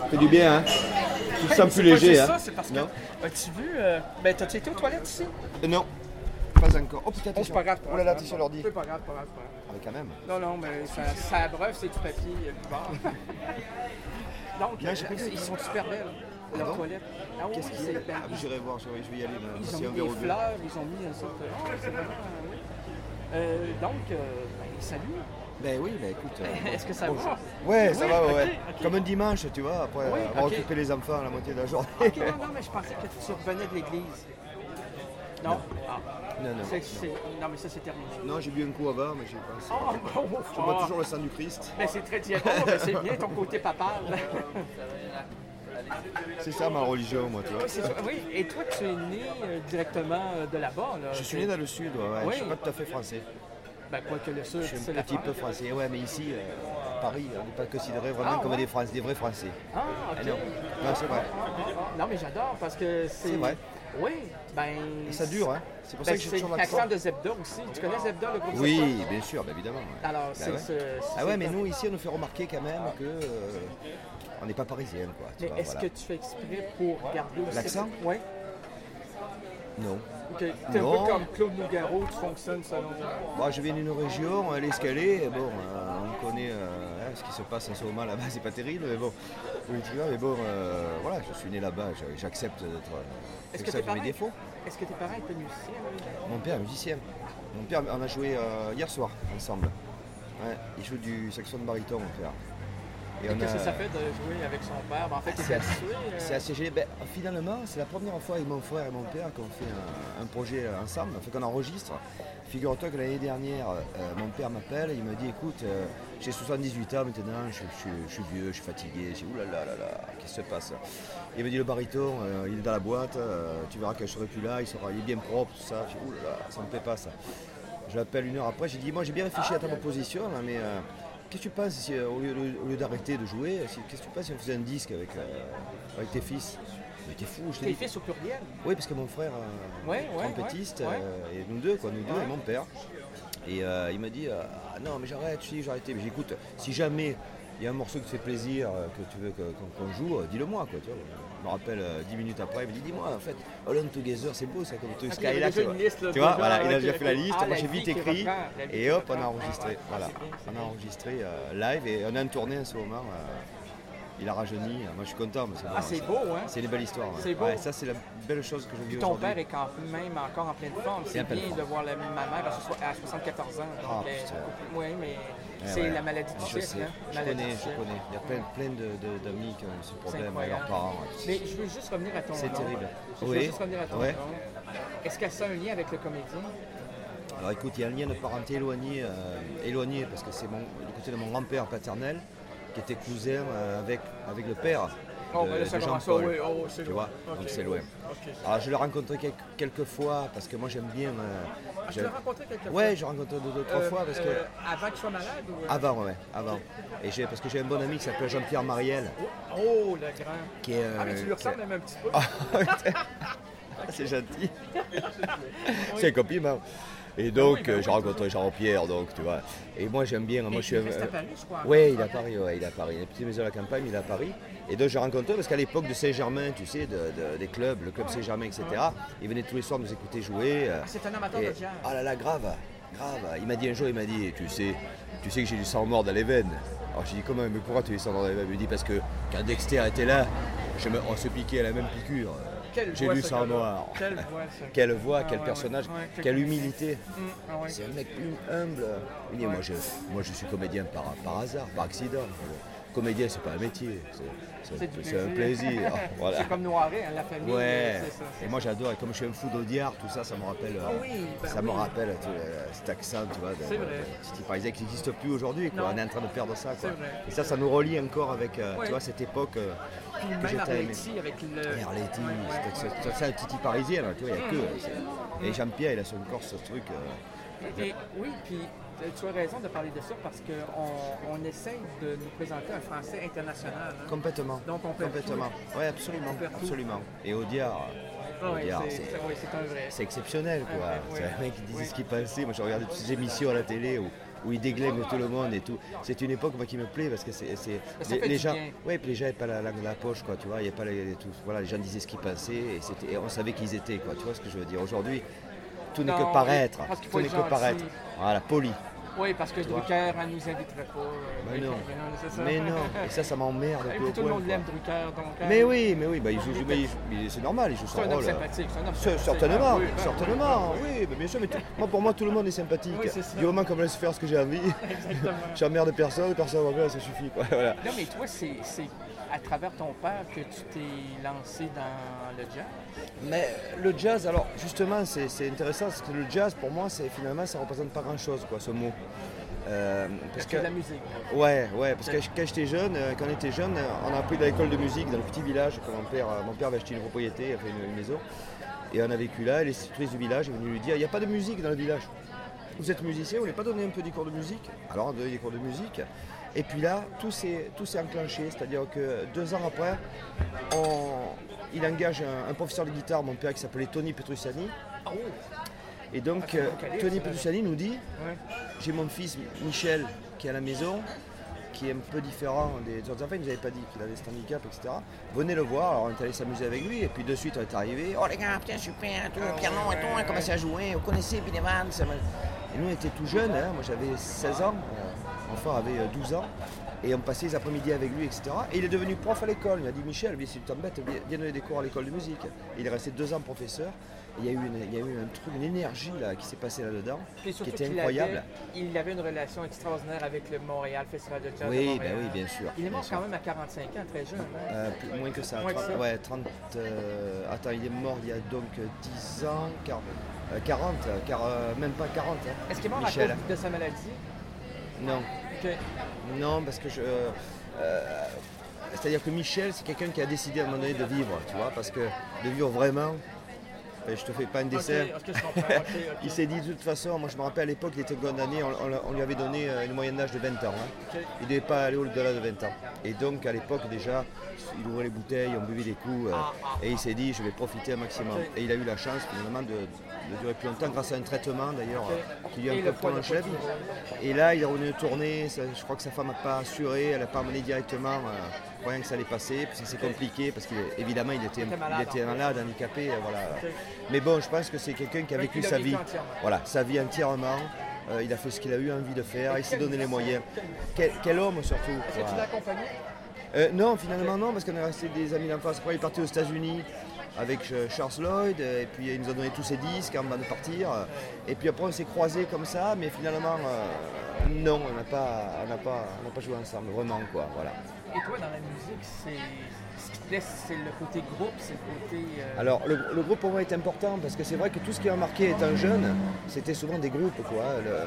Fait du bien, hein. Tu te sens plus léger, c'est hein. ça, c'est parce que. Non. As-tu vu. T'as-tu été aux toilettes ici? Non, pas encore. Oh putain, Oh, c'est pas grave. Oh là là, t'es sur l'ordi. C'est pas grave, pas grave. Ah, mais quand même. Non, mais ça abreuve, c'est du papier du bord. Donc, Non, j'ai pas vu. ils sont super belles, leurs bon? toilettes. Ah oui, Qu'est-ce qu'il y a? c'est Ah, j'irai voir, je vais y aller. Ils C'est ont un mis des verrou bleu. fleurs, ils ont mis une sorte de. Oh, c'est vraiment. Donc, salut. Ben oui, ben écoute. Est-ce que ça bonjour. va? Ouais, ça Oui, va, ok, ouais. ok. Comme un dimanche, tu vois, après Oui, avoir ok. occupé les enfants la moitié de la journée. Ok, non, mais je pensais que tu revenais de l'église. Non? Ah. Non, non. Non, mais ça, c'est terminé. Non, j'ai bu un coup avant, mais j'ai pas. Oh, bon, Je bois toujours le sang du Christ. Ben, c'est très diabolo, mais c'est bien ton côté papal. C'est ça ma religion, moi, tu vois. Oui, et toi, tu es né directement de là-bas, là. Je suis né dans le sud, ouais. Oui. Je suis pas tout à fait français. Ben, quoi que le sud, Je suis c'est un la petit peu France. français, ouais, mais ici, à Paris, on n'est pas considéré vraiment comme ouais? des vrais Français. Ah, ok. Ah non, non, c'est vrai. Non, mais j'adore parce que c'est. C'est vrai. Oui, ben. Et ça dure, hein. C'est pour ça Ben, que j'ai c'est toujours l'accent l'accent. de Zebda aussi. Tu connais Zebda, le groupe Zebda? Oui, bien sûr, bah, évidemment. ouais. Alors, Bah c'est ouais. ce. Ah ouais, mais nous, ici, on nous fait remarquer quand même que on n'est pas parisiens, quoi. tu Mais vois, est-ce voilà. que tu fais exprès pour garder aussi. L'accent? Oui. Non. T'es un Non. peu comme Claude Nougaro, tu fonctionnes selon. Bon, je viens d'une région, l'escalier, bon, on connaît ce qui se passe en ce moment là-bas, c'est pas terrible, mais bon, politiquement, mais bon, voilà, je suis né là-bas, j'accepte d'être. Est-ce C'est que ça tes qui mes parents. défauts. Est-ce que tes parents étaient musiciens? Mon père est musicien. Mon père, on a joué hier soir ensemble. Ouais, il joue du saxophone baryton, mon père. Et qu'est-ce que ça fait de jouer avec son père? Ben, en fait, il est habitué. C'est assez génial. Ben, finalement, c'est la première fois avec mon frère et mon père qu'on fait un projet ensemble, enfin qu'on enregistre. Figure-toi que l'année dernière, mon père m'appelle, il me dit écoute, j'ai 78 ans maintenant, je suis vieux, je suis fatigué. J'ai dit oulala, qu'est-ce qui se passe? Il me dit le baryton, il est dans la boîte, tu verras quand je serai plus là, il est bien propre, tout ça. J'ai dit oulala, ça me plaît pas ça. Je l'appelle une heure après, j'ai dit moi j'ai bien réfléchi à ta proposition, là, mais qu'est-ce que tu penses si, au lieu d'arrêter de jouer, qu'est-ce que tu penses si on faisait un disque avec tes fils? Mais t'es fou, je te Tes dis. fils au pluriel? Oui, parce que mon frère, trompettiste, et nous deux, et mon père. Et il m'a dit ah non, mais j'arrête, j'ai arrêté. Mais j'écoute, si jamais il y a un morceau qui te fait plaisir, que tu veux qu'on joue, dis-le-moi, quoi. Tu vois. Je me rappelle 10 minutes après, il me dit dis-moi, en fait, Alone Together, c'est beau ça, comme tout il y avait Skylark. déjà une liste, là, Tu vois, déjà, voilà, il a ok, déjà fait la ok. liste, Ah, moi la j'ai vie vite qui écrit, reprend, la vie et qui hop, on a reprend. enregistré. Ah, Voilà, c'est bien, c'est on a bien. enregistré live, et on a une tournée en ce moment. Il a rajeuni, moi je suis content. Mais Ah, c'est beau, hein? C'est une belle histoire. Ouais. C'est beau. Ouais, ça, c'est la belle chose que je vis Ton aujourd'hui. père est quand même encore en pleine forme. C'est en pleine bien forme. de voir ma mère à 74 ans. Ah, Donc, putain. oui, mais Ouais, c'est ouais. la maladie du Je siècle. sais, Hein? je Maladie connais. du siècle. Il y a plein d'amis qui ont ce problème, incroyable. leurs parents. Mais je veux juste revenir à ton nom. C'est terrible. Je veux Oui. juste revenir à ton Ouais. nom. Est-ce que ça a un lien avec le comédien? Alors écoute, il y a un lien de parenté éloigné parce que c'est du côté de mon grand-père paternel qui était cousin avec le père de ça commence Jean-Paul. oui, c'est Tu loin. vois, Ok. donc c'est loin. Ok. Alors je l'ai rencontré quelques fois parce que moi j'aime bien. Ah, tu l'as rencontré quelques fois? Ouais, j'ai rencontré deux, trois fois parce que. Avant qu'il soit malade ou... Avant, ouais, avant. Et parce que j'ai un bon ami qui s'appelle Jean-Pierre Mariel. Oh, le grand. Qui est, Ah, mais tu lui ressembles même un petit peu. C'est gentil. C'est un compliment. Et donc, j'ai rencontré Jean-Pierre, donc tu vois. Et moi, j'aime bien. Moi, je suis. Il reste à Paris, je crois. Oui, il est à Paris, ouais, il est à Paris. Il a une petite maison à la campagne, mais il est à Paris. Et donc, j'ai rencontré parce qu'à l'époque de Saint-Germain, tu sais, des clubs, le club Saint-Germain, etc., il venait tous les soirs nous écouter jouer. Ah, c'est un amateur de jazz. Ah là là, grave. Il m'a dit un jour, tu sais que j'ai du sang mort dans les veines. Alors j'ai dit comment, mais pourquoi tu as du sang mort dans les veines? Il me dit parce que quand Dexter était là, on se piquait à la même piqûre. J'ai lu sang noir. Quelle voix, ça. Quelle voix, Ah, quel ouais, personnage, ouais, quelle humilité. Ah, ouais. C'est un mec humble. Il dit, moi je suis comédien par hasard, par accident. Comédien, c'est pas un métier, c'est un plaisir. Voilà. C'est comme Noiret, hein, la famille. Ouais. C'est ça, c'est Et moi j'adore, et comme je suis un fou d'Audiard, tout ça, ça me rappelle. oui, me rappelle cet accent, tu vois, C'est vrai. Titi parisien qui n'existe plus aujourd'hui. Non. On est en train de perdre ça. Quoi. C'est vrai. Et ça nous relie encore avec, Ouais. tu vois, cette époque. Puis que même j'étais aimé. Arletty avec le... Arletty, Ouais. c'est un Titi parisien, là, tu vois, il n'y a que. Et Jean-Pierre, il a son corps, ce truc. Et oui, puis tu as raison de parler de ça parce qu'on essaye de nous présenter un français international. Hein. Complètement. Donc on perd Complètement. Oui, absolument. On perd tout. Absolument. Et Audiard. Oui, Audiard, c'est un vrai. c'est exceptionnel, quoi. Ouais, C'est ouais. un mec qui disait Ouais. ce qu'il pensait. Moi, je regardais toutes ces émissions à la télé où où il déglingue tout le monde et tout. C'est une époque moi, qui me plaît parce que les gens, ouais, puis les gens n'avaient pas la langue dans la poche, quoi, tu vois. Il y a pas voilà, les gens disaient ce qu'ils pensaient et on savait qui ils étaient, quoi. Tu vois ce que je veux dire. Aujourd'hui, tout n'est que paraître. Tout n'est que paraître. Voilà, poli. Oui, parce que Drucker ne nous inviterait pas. Mais non, et ça m'emmerde. Tout le monde l'aime, Drucker. Donc, mais oui, bah, il joue, c'est normal, il joue son rôle. Certainement, oui, mais bien sûr, mais pour moi, tout le monde est sympathique. Oui, du moment qu'on me laisse faire ce que j'ai envie, j'emmerde personne va bien, ça suffit. Quoi, voilà. Non, mais toi, c'est à travers ton père que tu t'es lancé dans le jazz? Mais le jazz, alors justement, c'est intéressant parce que le jazz, pour moi, finalement, ça ne représente pas grand-chose, quoi, ce mot. Parce que la musique. Ouais, parce que quand j'étais jeune, quand on était jeune, on a appris dans l'école de musique dans le petit village que mon père avait acheté une propriété, enfin une maison, et on a vécu là. Et l'institutrice du village est venue lui dire, il n'y a pas de musique dans le village. Vous êtes musicien, vous ne voulez pas donner un peu des cours de musique? Alors on a donné des cours de musique. Et puis là, tout s'est enclenché, c'est-à-dire que 2 ans après, il engage un professeur de guitare, mon père, qui s'appelait Tony Petrucciani. Oh. Et donc, Tony Petrucciani nous dit, j'ai mon fils Michel qui est à la maison, qui est un peu différent des autres enfants, il ne nous avait pas dit qu'il avait cet handicap, etc. Venez le voir, alors on est allé s'amuser avec lui, et puis de suite on est arrivé, oh les gars, putain super, tout le piano et tout, on a commencé à jouer, vous connaissez Bill Evans. Et nous on était tout jeunes, hein, moi j'avais 16 ans, mon frère avait 12 ans, et on passait les après-midi avec lui, etc. Et il est devenu prof à l'école, il m'a dit Michel, si tu t'embêtes, viens donner des cours à l'école de musique. Et il est resté 2 ans professeur. Il y a eu un truc, une énergie là, qui s'est passée là-dedans, qui était incroyable. Il avait une relation extraordinaire avec le Montréal Festival de Jazz de Montréal. Oui, oui, bien sûr. Il est mort quand même à 45 ans, très jeune. Hein? Moins que ça. Ouais, 30. Attends, il est mort il y a donc 10 ans, 40, même pas 40. Hein, est-ce qu'il est mort Michel. à cause de sa maladie? Non. Okay. Non, parce que c'est-à-dire que Michel, c'est quelqu'un qui a décidé à un moment donné de vivre, tu vois, parce que de vivre vraiment. Je te fais pas un dessin. Okay. Il s'est dit de toute façon, moi je me rappelle à l'époque, il était condamné, on lui avait donné une moyenne d'âge de 20 ans. Hein. Il ne devait pas aller au-delà de 20 ans. Et donc à l'époque déjà, il ouvrait les bouteilles, on buvait des coups, et il s'est dit je vais profiter un maximum. Et il a eu la chance finalement de durer plus longtemps grâce à un traitement d'ailleurs qui lui a un peu prolongé la vie. Et là il est revenu tourner, je crois que sa femme n'a pas assuré, elle n'a pas amené directement. Croyant que ça allait passer, parce que c'est compliqué, parce qu'évidemment il était malade, handicapé, voilà. Mais bon, je pense que c'est quelqu'un qui a vécu sa vie, sa vie entièrement. Il a fait ce qu'il a eu envie de faire, il s'est donné les moyens. Quel homme surtout. Est-ce que tu l'as accompagné? Non, finalement non, parce qu'on est resté des amis d'enfance. Après il est parti aux États-Unis avec Charles Lloyd, et puis il nous a donné tous ses disques avant de partir. Et puis après on s'est croisés comme ça, mais finalement non, on n'a pas joué ensemble, vraiment quoi, voilà. Et toi, dans la musique, ce qui te plaît, c'est le côté groupe, c'est le côté... Alors, le groupe pour moi est important parce que c'est vrai que tout ce qui m'a marqué étant jeune, c'était souvent des groupes, quoi.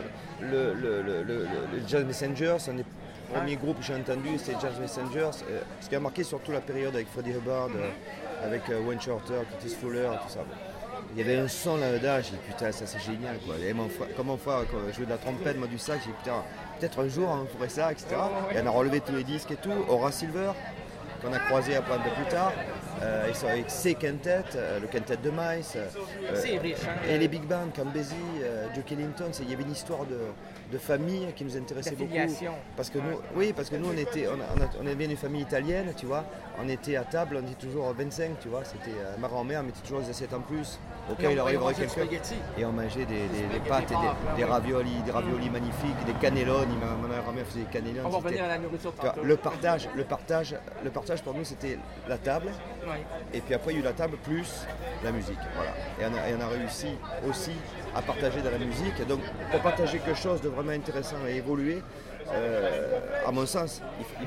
Le Jazz Messengers, un des premiers groupes que j'ai entendu, c'était Jazz Messengers. Ce qui a marqué surtout la période avec Freddie Hubbard, avec Wayne Shorter, Curtis Fuller, tout ça. Il y avait un son là-dedans, j'ai dit putain, ça c'est génial, quoi. Et comme mon frère jouait de la trompette, moi du sax, j'ai dit putain, peut-être un jour on ferait ça, etc. Et on a relevé tous les disques et tout. Horace Silver, qu'on a croisé après un peu plus tard, ils sont avec ses quintet, le quintet de Miles, c'est riche, hein, et les big bands comme Basie, Duke Ellington. Il y avait une histoire de famille qui nous intéressait beaucoup. Parce que nous, on est bien une famille italienne, tu vois. On était à table, on était toujours 25, tu vois. C'était ma grand-mère mettait toujours les assiettes en plus. Auquel il arriverait quelqu'un. Et on mangeait des pâtes et des raviolis magnifiques, des cannelloni. Ma grand-mère faisait des cannelloni. On va revenir à la nourriture tantôt. Le partage pour nous c'était la table. Et puis après il y a eu la table plus la musique. Voilà. Et on a réussi aussi à partager dans la musique. Donc pour partager quelque chose de vraiment intéressant et évoluer, à mon sens,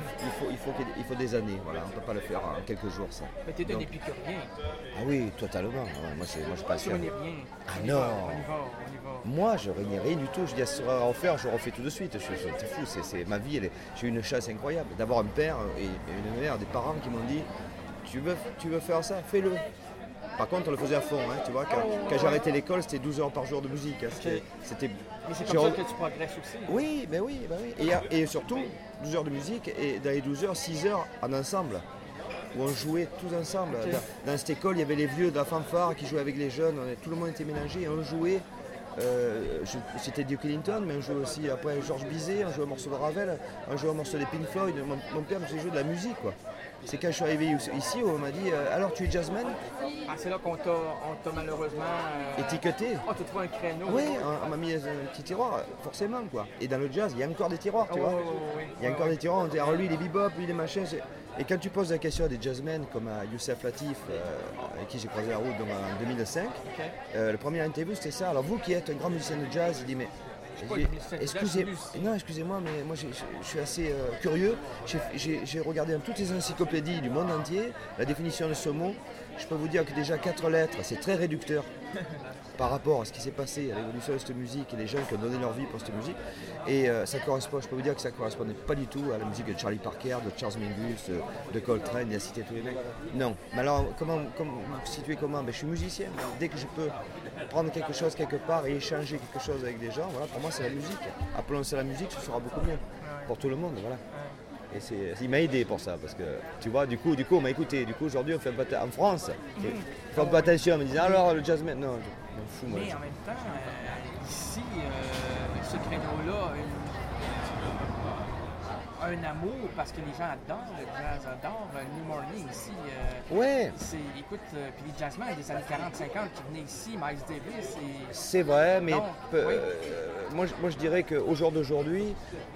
il faut des années. Voilà. On ne peut pas le faire en quelques jours. Ça. Mais tu es un épicurien. Ah oui, totalement. Moi je passe. Tu renies rien. Ah non. On y va. Moi, je renie rien du tout. Je dis à ce sera à refaire, je refais tout de suite. C'est fou. C'est ma vie. J'ai eu une chance incroyable d'avoir un père et une mère, des parents qui m'ont dit tu veux faire ça, fais-le. Par contre, on le faisait à fond, hein, tu vois. Quand j'ai arrêté l'école, c'était 12 heures par jour de musique. Hein, c'était... Mais c'est comme ça que tu progresses aussi. Oui. Et surtout, 12 heures de musique, et dans les 12 heures, 6 heures en ensemble, où on jouait tous ensemble. Dans cette école, il y avait les vieux de la fanfare qui jouaient avec les jeunes, tout le monde était mélangé, et on jouait c'était Duke Ellington, mais on jouait aussi après Georges Bizet, on jouait un morceau de Ravel, on jouait un morceau des Pink Floyd. Mon père me faisait jouer de la musique, quoi. C'est quand je suis arrivé ici, on m'a dit alors tu es jazzman? Ah, c'est là qu'on t'a malheureusement étiqueté. Oh, tu trouves un créneau. Oui, on m'a mis un petit tiroir, forcément, quoi. Et dans le jazz, il y a encore des tiroirs, tu vois. Il y a encore des tiroirs, on dit alors lui il est bebop, lui il est machin. Et quand tu poses la question à des jazzmen comme à Youssef Latif, avec qui j'ai croisé la route donc, en 2005, le premier interview c'était ça. Alors vous qui êtes un grand musicien de jazz, il dit mais excusez-moi, mais moi je suis assez curieux. J'ai regardé dans toutes les encyclopédies du monde entier la définition de ce mot. Je peux vous dire que déjà 4 lettres, c'est très réducteur par rapport à ce qui s'est passé à l'évolution de cette musique et les gens qui ont donné leur vie pour cette musique. Et ça correspond, je peux vous dire que ça ne correspondait pas du tout à la musique de Charlie Parker, de Charles Mingus, de Coltrane, il a cité tous les mecs. Non. Mais alors, comment vous situez comment? Je suis musicien. Dès que je peux prendre quelque chose quelque part et échanger quelque chose avec des gens, voilà, pour moi c'est la musique. Appelons ça la musique, ce sera beaucoup mieux pour tout le monde. Voilà. Et il m'a aidé pour ça, parce que tu vois, du coup on m'a écouté. Du coup aujourd'hui on fait en France, il faut un peu attention, on me disait alors le jazzman, non, je m'en fous moi. Mais en même temps, ici, ce créneau-là a un amour parce que les gens adorent le jazz, adorent New Morning ici. Ouais. Écoute, puis les jazzmen des années 40-50 qui venaient ici, Miles Davis. C'est vrai, mais moi je dirais qu'au jour d'aujourd'hui,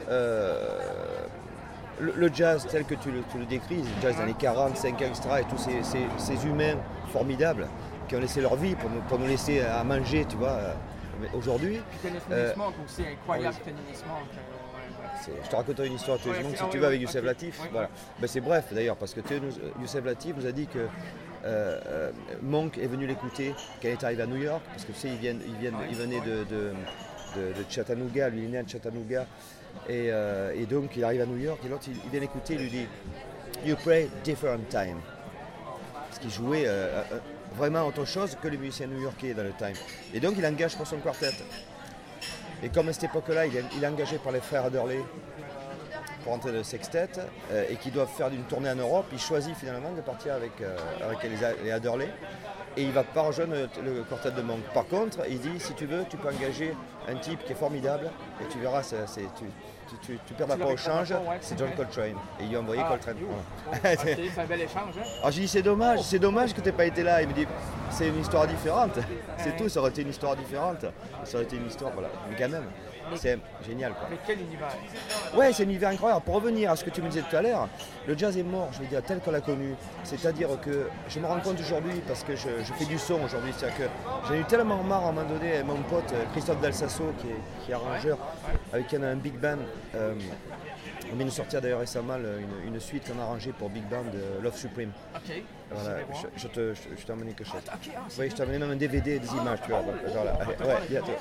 le jazz tel que tu le décris, le jazz dans les 40, 50, etc., et tous ces humains formidables qui ont laissé leur vie pour nous laisser à manger, tu vois, aujourd'hui. Tennis Monk aussi, incroyable Tennis Monk. Je te raconterai une histoire de Tennis Monk si tu veux avec Youssef Latif. Voilà. C'est bref d'ailleurs, parce que Youssef Latif nous a dit que Monk est venu l'écouter quand il est arrivé à New York, parce que tu sais, il venait de Chattanooga, lui il est né à Chattanooga. Et donc il arrive à New York et l'autre il vient l'écouter, il lui dit You play different time. Parce qu'il jouait vraiment autre chose que les musiciens new-yorkais dans le time. Et donc il engage pour son quartet. Et comme à cette époque-là, il est engagé par les frères Adderley pour entrer dans le sextet et qui doivent faire une tournée en Europe, il choisit finalement de partir avec les Adderley. Et il ne va pas rejoindre le quartet de Monk. Par contre, il dit, si tu veux, tu peux engager un type qui est formidable et tu verras, tu perdras pas au change, c'est John Coltrane. Et il lui a envoyé Coltrane. C'est un bel échange. Hein? Alors j'ai dit, c'est dommage que tu n'aies pas été là. Il me dit, c'est une histoire différente. C'est tout, ça aurait été une histoire différente. Ça aurait été une histoire, voilà. Mais quand même, c'est génial, quoi. Mais quel univers! Ouais, c'est un univers incroyable. Pour revenir à ce que tu me disais tout à l'heure, le jazz est mort, je veux dire, tel qu'on l'a connu. C'est-à-dire que je me rends compte aujourd'hui, parce que je fais du son aujourd'hui, c'est-à-dire que j'en ai eu tellement marre à un moment donné, mon pote Christophe Dalsasso, qui est arrangeur, avec qui on a un big band. On vient de sortir d'ailleurs récemment une suite qu'on a arrangée pour Big Band de Love Supreme. Ok. Voilà, je t'ai emmené quelque chose. Oui, je t'ai emmené même un DVD des images, tu vois. Genre là. Ouais, bientôt.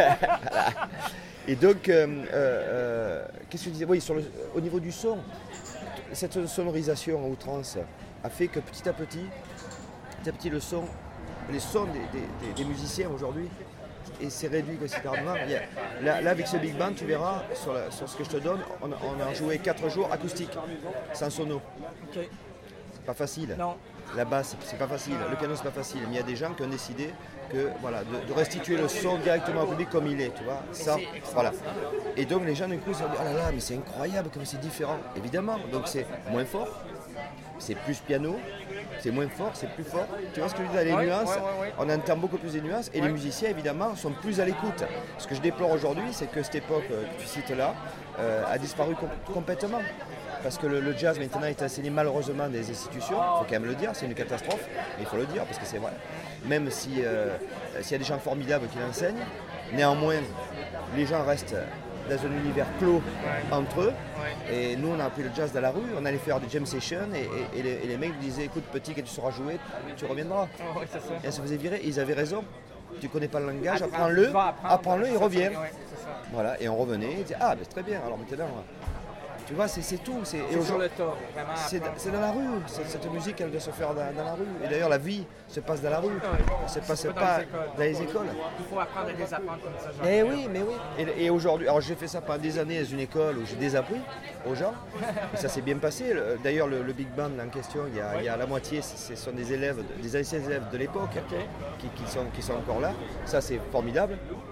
Et donc, qu'est-ce que je disais? Oui, au niveau du son, cette sonorisation à outrance a fait que petit à petit les sons des musiciens aujourd'hui, et c'est réduit considérablement. Là, avec ce big band, tu verras, sur ce que je te donne, on a joué 4 jours acoustique, sans sono. Okay. C'est pas facile. Non. La basse, c'est pas facile. Le piano, c'est pas facile. Mais il y a des gens qui ont décidé de restituer le son directement au public comme il est, tu vois. Ça, voilà. Et donc les gens d'un coup se disent, oh là là, mais c'est incroyable comme c'est différent. Évidemment, donc c'est moins fort, c'est plus piano, c'est moins fort, c'est plus fort. Tu vois ce que je veux dire, les nuances, on entend beaucoup plus les nuances et les musiciens évidemment sont plus à l'écoute. Ce que je déplore aujourd'hui, c'est que cette époque que tu cites là a disparu complètement. Parce que le jazz maintenant est enseigné malheureusement dans les institutions, il faut quand même le dire, c'est une catastrophe, mais il faut le dire parce que c'est vrai. Même s'il y a des gens formidables qui l'enseignent, néanmoins les gens restent dans un univers clos entre eux. Et nous on a appris le jazz dans la rue, on allait faire des jam sessions et les mecs disaient écoute petit, quand tu sauras jouer, tu reviendras. Et ça se faisait virer, et ils avaient raison. Tu connais pas le langage, apprends-le et reviens. Voilà, et on revenait, et disait ah ben très bien, alors maintenant. Tu vois, c'est tout. C'est sur le tas, vraiment. C'est dans la rue. Cette musique, elle doit se faire dans la rue. Et d'ailleurs, la vie se passe dans la rue. Elle ne se passe pas dans les écoles. Il faut apprendre à désapprendre comme ça. Eh oui, mais oui. Et aujourd'hui, alors j'ai fait ça pendant des années dans une école où j'ai désappris aux gens. Et ça s'est bien passé. D'ailleurs, le Big Band en question, il y a la moitié, ce sont des élèves, des anciens élèves de l'époque qui sont encore là. Ça, c'est formidable.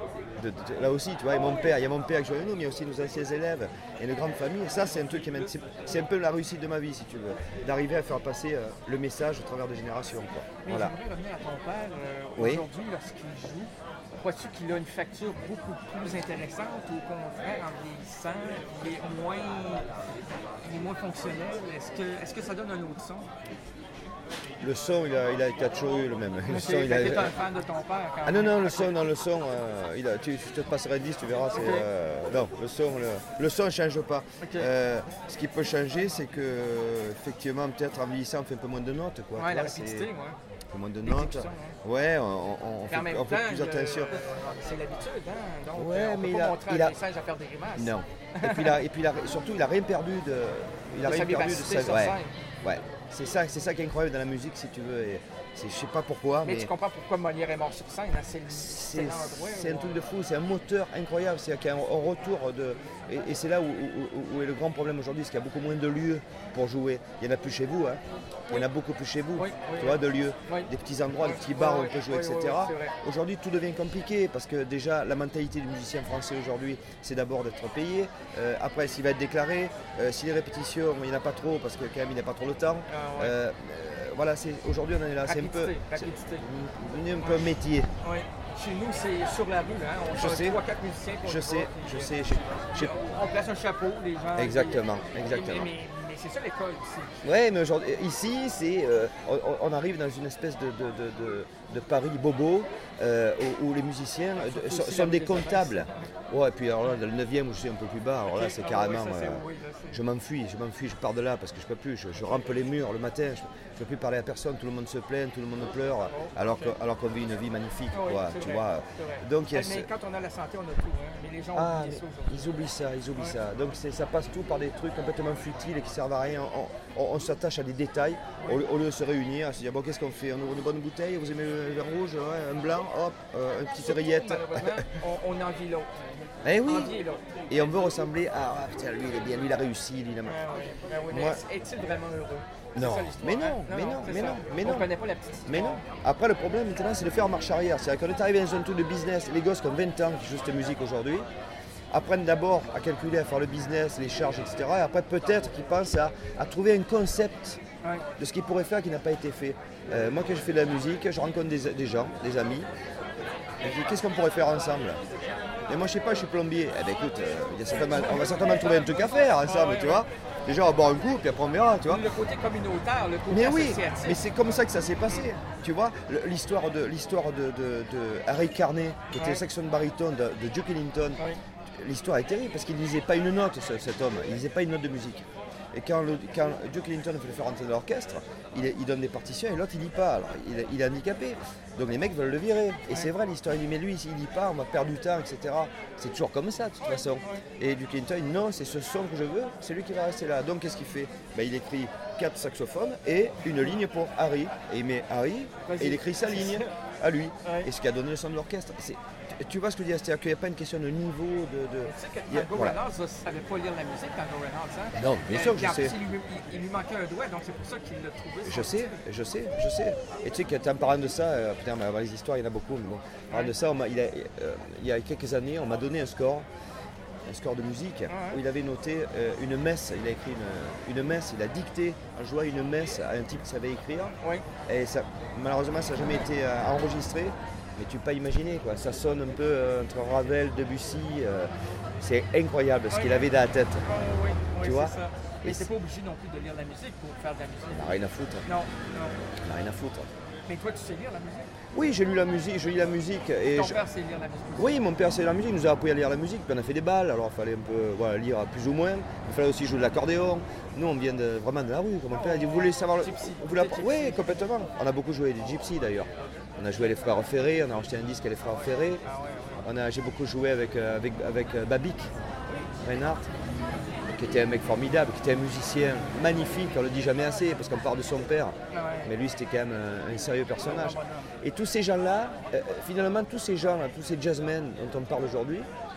là aussi, tu vois, et il y a mon père qui joue avec nous, mais il y a aussi nos anciens élèves et une grande famille. Et ça, c'est un truc c'est un peu la réussite de ma vie, si tu veux, d'arriver à faire passer le message au travers des générations, quoi. Mais Voilà. j'aimerais revenir à ton père. Oui. Aujourd'hui, lorsqu'il joue, crois-tu qu'il a une facture beaucoup plus intéressante ou au contraire, en vieillissant, il est moins fonctionnel? Est-ce que ça donne un autre son? Le son, il a toujours eu le même. Le son, Tu es un fan de ton père quand même. Non, le son, je te passerai 10, tu verras. Non, le son ne change pas. Okay. Ce qui peut changer, c'est que effectivement, peut-être en vieillissant, on fait un peu moins de notes. Quoi. Ouais, la rapidité, ouais. Un peu moins de notes. Ouais, on fait plus attention. C'est l'habitude, hein? Donc, ouais, on mais peut pas montrer un message à faire des grimaces. Non. Et puis surtout, il a rien perdu de sa scène. Ouais. C'est ça qui est incroyable dans la musique, si tu veux. Et je sais pas pourquoi. Mais tu comprends pourquoi Molière est mort sur scène, hein? C'est l'endroit. C'est un truc de fou, c'est un moteur incroyable. C'est qu'il y a un retour de. Et c'est là où est le grand problème aujourd'hui, c'est qu'il y a beaucoup moins de lieux pour jouer. Il n'y en a plus chez vous, hein. Il y en a beaucoup plus chez vous, tu vois, de lieux, des petits endroits, des petits bars où on peut jouer, etc. Aujourd'hui, tout devient compliqué parce que déjà, la mentalité du musicien français aujourd'hui, c'est d'abord d'être payé. Après, s'il va être déclaré, si les répétitions, il n'y en a pas trop parce que quand même, il n'a pas trop le temps. Voilà, aujourd'hui, on en est là. C'est un peu un métier. Oui. Chez nous, c'est sur la rue. Hein. On a 3-4 musiciens pour Je sais. On place un chapeau, les gens. Exactement. Mais c'est ça l'école ici. Oui, mais aujourd'hui, ici, on arrive dans une espèce de Paris bobo où les musiciens sont des comptables. Ouais, et puis alors là, dans le 9e où je suis un peu plus bas, alors là, c'est carrément. Je m'enfuis, je pars de là parce que je peux plus. Je rampe les murs le matin, je peux plus parler à personne, tout le monde se plaint, tout le monde pleure, alors qu'on vit une vie magnifique, quoi, tu vois. Donc, mais quand on a la santé, on a tout, hein. Mais les gens oublient ça aujourd'hui. Ils oublient ça. Donc ça passe tout par des trucs complètement futiles et qui servent à rien. On s'attache à des détails au lieu de se réunir, à se dire bon, qu'est-ce qu'on fait? On ouvre une bonne bouteille, vous aimez le vin rouge, un blanc, hop, une petite oreillette. On envie l'autre. Eh oui. Et on veut ressembler à putain, lui il est bien, lui il a réussi, lui il a. Moi, est-il vraiment heureux? Non, mais non. On connaît pas la petite histoire. Mais non. Après le problème maintenant c'est de faire marche arrière. C'est-à-dire qu'on est arrivé dans un truc de business. Les gosses qui ont 20 ans qui jouent cette musique aujourd'hui apprennent d'abord à calculer, à faire le business, les charges, etc. Et après peut-être qu'ils pensent à trouver un concept de ce qu'ils pourraient faire qui n'a pas été fait. Moi quand je fais de la musique, je rencontre des gens, des amis. Et je dis qu'est-ce qu'on pourrait faire ensemble? Et moi je sais pas, je suis plombier. Eh ben écoute, on va certainement trouver un truc à faire ensemble, tu vois. Déjà on va boire un coup, puis après on verra, tu vois. Le côté communautaire, le côté associatif. Mais c'est comme ça que ça s'est passé, tu vois. L'histoire de Harry Carney, qui était le saxophone baryton de Duke Ellington. L'histoire est terrible parce qu'il ne lisait pas une note, cet homme. Il ne lisait pas une note de musique. Et quand Duke Ellington fait le faire rentrer dans l'orchestre, il donne des partitions et l'autre il lit pas. Alors il est handicapé. Donc les mecs veulent le virer. Et c'est vrai l'histoire, il dit mais lui s'il lit pas, on va perdre du temps, etc. C'est toujours comme ça de toute façon. Et Duke Ellington il dit non, c'est ce son que je veux, c'est lui qui va rester là. Donc qu'est-ce qu'il fait? Il écrit 4 saxophones et une ligne pour Harry. Et il met Harry et il écrit sa ligne à lui. Et ce qui a donné le son de l'orchestre. Tu vois ce que je veux dire, c'est-à-dire qu'il n'y a pas une question de niveau Tu sais que Django Reinhardt ne savait pas lire la musique, Django Reinhardt, hein? Non, bien sûr que je sais. Il lui manquait un doigt, donc c'est pour ça qu'il l'a trouvé. Je sais. Et tu sais qu'en parlant de ça, putain, les histoires, il y en a beaucoup, mais bon, en parlant de ça, il y a quelques années, on m'a donné un score de musique, où il avait noté une messe, il a écrit une messe, il a dicté en jouant une messe à un type qui savait écrire. Et ça, malheureusement, ça n'a jamais été enregistré. Mais tu peux pas imaginer, quoi. Ça sonne un peu entre Ravel, Debussy. C'est incroyable ce qu'il avait dans la tête. Tu vois? Ça. Mais c'est pas obligé non plus de lire la musique pour faire de la musique. On n'a rien à foutre. Non. On n'a rien à foutre. Mais toi, tu sais lire la musique? Oui, j'ai lu la musique, je lis la musique. Et ton père sait lire la musique? Oui, mon père sait la musique, il nous a appris à lire la musique, puis on a fait des balles, alors il fallait un peu lire plus ou moins. Il fallait aussi jouer de l'accordéon. Nous, on vient vraiment de la rue. Mon père a dit, vous voulez savoir le... Gypsy. Oui, complètement. On a beaucoup joué des gypsies d'ailleurs. On a joué les frères Ferré, on a acheté un disque à les frères Ferré. J'ai beaucoup joué avec Babic, Reinhardt, qui était un mec formidable, qui était un musicien magnifique, on le dit jamais assez parce qu'on parle de son père, mais lui c'était quand même un sérieux personnage. Et tous ces gens-là, finalement tous ces gens, tous ces jazzmen dont on parle aujourd'hui,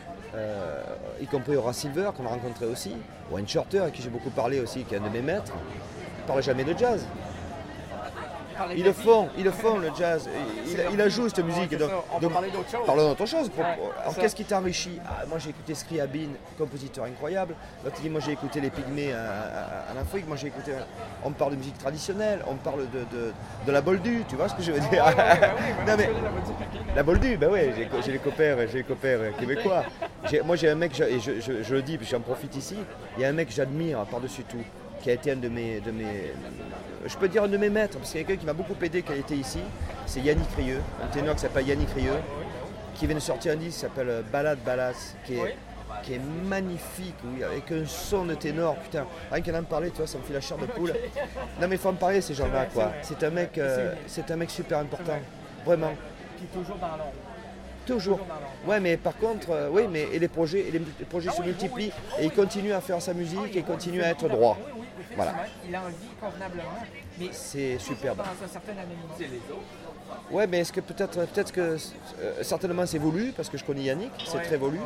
y compris Horace Silver qu'on a rencontré aussi, Wayne Shorter à qui j'ai beaucoup parlé aussi, qui est un de mes maîtres, ne parle jamais de jazz. Ils le font, le jazz. Il ajoute cette musique. C'est ça. On peut parler d'autre chose. Parlons d'autre chose. Ouais, Alors ça. qu'est-ce qui t'enrichit? Moi j'ai écouté Scriabin, compositeur incroyable. L'autre dit moi j'ai écouté les Pygmées en Afrique. Moi j'ai écouté. On parle de musique traditionnelle, on parle de la Boldu, tu vois ce que je veux dire? Non, mais, la Boldu, ben ouais, j'ai les copains québécois. Moi j'ai un mec, et je le dis, puis j'en profite ici, il y a un mec que j'admire par-dessus tout, qui a été un de mes je peux dire un de mes maîtres, parce qu'il y a quelqu'un qui m'a beaucoup aidé quand il était ici, c'est Yannick Rieu, un ténor qui s'appelle Yannick Rieu, qui vient de sortir un disque qui s'appelle Balade Balas, qui est magnifique, oui, avec un son de ténor, putain, rien qu'à en parler, tu vois, ça me fait la chair de poule. Non mais il faut en parler ces gens-là, quoi. C'est un mec super important, vraiment. Puis toujours dans l'ombre. Toujours. Ouais, mais par contre, oui, mais et les projets se multiplient et il continue à faire sa musique et il continue à être droit. Oui, Voilà. il en vit convenablement. Mais C'est superbe. dans un certain anonymat. Ouais, mais est-ce que peut-être que certainement c'est voulu parce que je connais Yannick, c'est très voulu.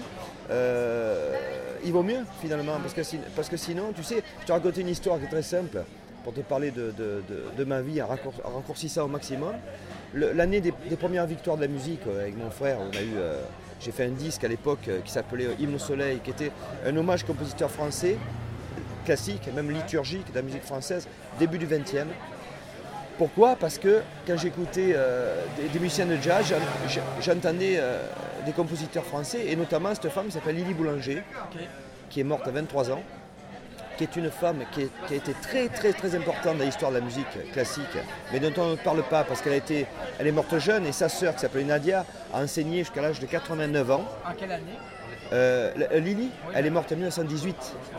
Il vaut mieux finalement parce que sinon, tu sais, je te raconte une histoire qui est très simple pour te parler de ma vie en raccourcissant au maximum. L'année des premières victoires de la musique avec mon frère, j'ai fait un disque à l'époque qui s'appelait Hymne au Soleil, qui était un hommage compositeur français, classique, même liturgique de la musique française, début du XXe. Pourquoi? Parce que quand j'écoutais des musiciens de jazz, j'entendais des compositeurs français, et notamment cette femme qui s'appelle Lily Boulanger, qui est morte à 23 ans, qui est une femme qui a été très très très importante dans l'histoire de la musique classique, mais dont on ne parle pas parce elle est morte jeune, et sa sœur qui s'appelait Nadia a enseigné jusqu'à l'âge de 89 ans. En quelle année? Lily, elle est morte en 1918.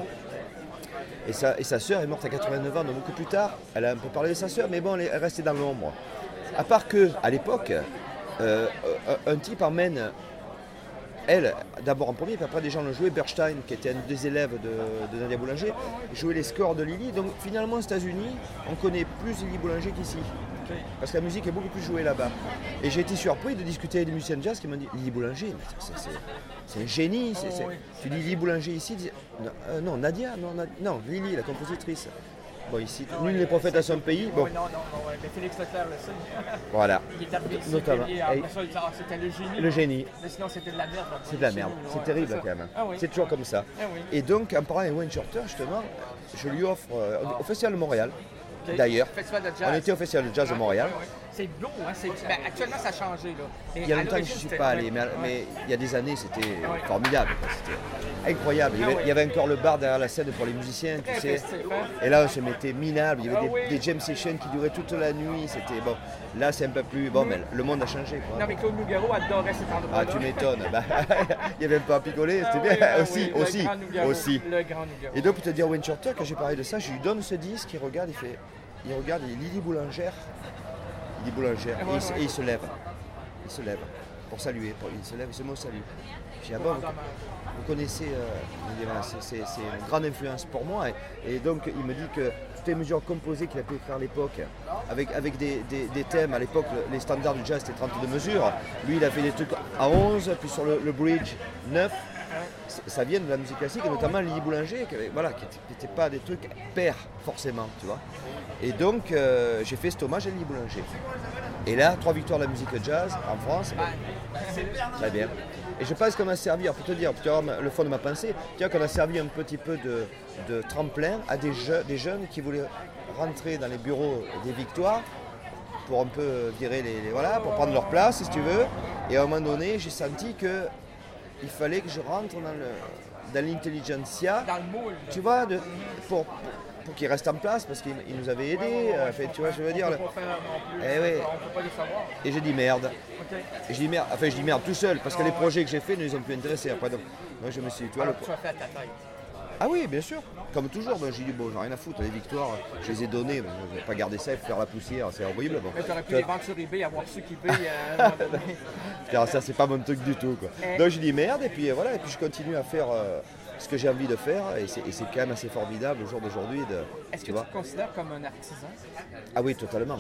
Et sa sœur est morte à 89 ans, donc beaucoup plus tard. Elle a un peu parlé de sa sœur, mais bon, elle est restée dans l'ombre. À part qu'à l'époque, un type emmène elle, d'abord en premier, puis après des gens l'ont joué. Bernstein, qui était un des élèves de Nadia Boulanger, jouait les scores de Lily. Donc finalement, aux États-Unis, on connaît plus Lily Boulanger qu'ici. Parce que la musique est beaucoup plus jouée là-bas. Et j'ai été surpris de discuter avec des musiciens de jazz qui m'ont dit Lily Boulanger, c'est un génie. Tu dis Lily Boulanger ici, non, Nadia, non, Lily, la compositrice. Bon, ici, nul n'est prophète à son pays. Bon. Non, mais Félix Leclerc le sait. Voilà. Il est arrivé ici, notamment. puis après ça, il dit, c'était le génie. Le génie. Mais sinon, c'était de la merde. C'est de la merde. C'est terrible quand même. Ah, oui. C'est toujours comme ça. Ah, oui. Et donc, en parlant avec Wayne Shorter, justement, je lui offre au Festival de Montréal. D'ailleurs, Festival de jazz. on était au Festival de jazz de Montréal. Oui. C'est beau, hein? Actuellement, ça a changé. Là. Mais Il y a à longtemps que je ne l'origine, suis pas allé, mais il y a des années, c'était formidable. C'était incroyable. Il y avait encore le bar derrière la scène pour les musiciens, tu sais. Et là, on se mettait minable. Il y avait des jam sessions qui duraient toute la nuit. C'était bon. Là, c'est un peu plus. Bon, mais le monde a changé. Quoi. Non, mais Claude Nougaro adorait cet endroit-là. Ah, tu m'étonnes. Il n'y avait même pas à picoler. C'était bien. Aussi. Le grand Nougaro. Et donc, pour te dire, Wayne Shorter, quand j'ai parlé de ça, je lui donne ce disque, il regarde, il dit Lily Boulangère. Il dit Boulangère. Et il se lève. Il se lève pour saluer. Il se lève, il se met au salut. Je dis, ah bon, vous connaissez, c'est une grande influence pour moi. Et donc, il me dit que toutes les mesures composées qu'il a pu écrire à l'époque, avec des thèmes, à l'époque, les standards du jazz, c'était 32 mesures. Lui, il a fait des trucs à 11, puis sur le bridge, 9. Ça vient de la musique classique, et notamment Lily Boulanger, qui n'était pas des trucs pairs, forcément, tu vois. Et donc, j'ai fait cet hommage à Lily Boulanger. Et là, 3 victoires de la musique jazz en France, très bien. Et je pense qu'on a servi, pour te dire, le fond de ma pensée, qu'on a servi un petit peu de tremplin à des jeunes qui voulaient rentrer dans les bureaux des victoires pour un peu virer pour prendre leur place, si tu veux. Et à un moment donné, j'ai senti que il fallait que je rentre dans l'intelligentsia, dans le moule, tu vois, pour qu'ils restent en place, parce qu'ils nous avaient aidés, tu vois, je veux dire. On ne peut pas faire non plus, on peut pas les savoir. Et j'ai dit merde. Okay. Et je dis merde tout seul, parce que les projets que j'ai faits ne les ont plus intéressés après. Donc, moi je me suis dit, tu vois. Tu as fait à ta tête. Ah oui, bien sûr, comme toujours. Donc, j'ai dit, bon, j'ai rien à foutre, les victoires, je les ai données, mais je vais pas garder ça et faire la poussière, c'est horrible. Bon. Mais tu aurais pu les vendre sur eBay, avoir ceux qui payent. Ça, c'est pas mon truc du tout, quoi. Donc j'ai dit merde, et puis voilà, et puis je continue à faire ce que j'ai envie de faire, et c'est quand même assez formidable au jour d'aujourd'hui. Est-ce que tu te considères comme un artisan? Ah oui, totalement.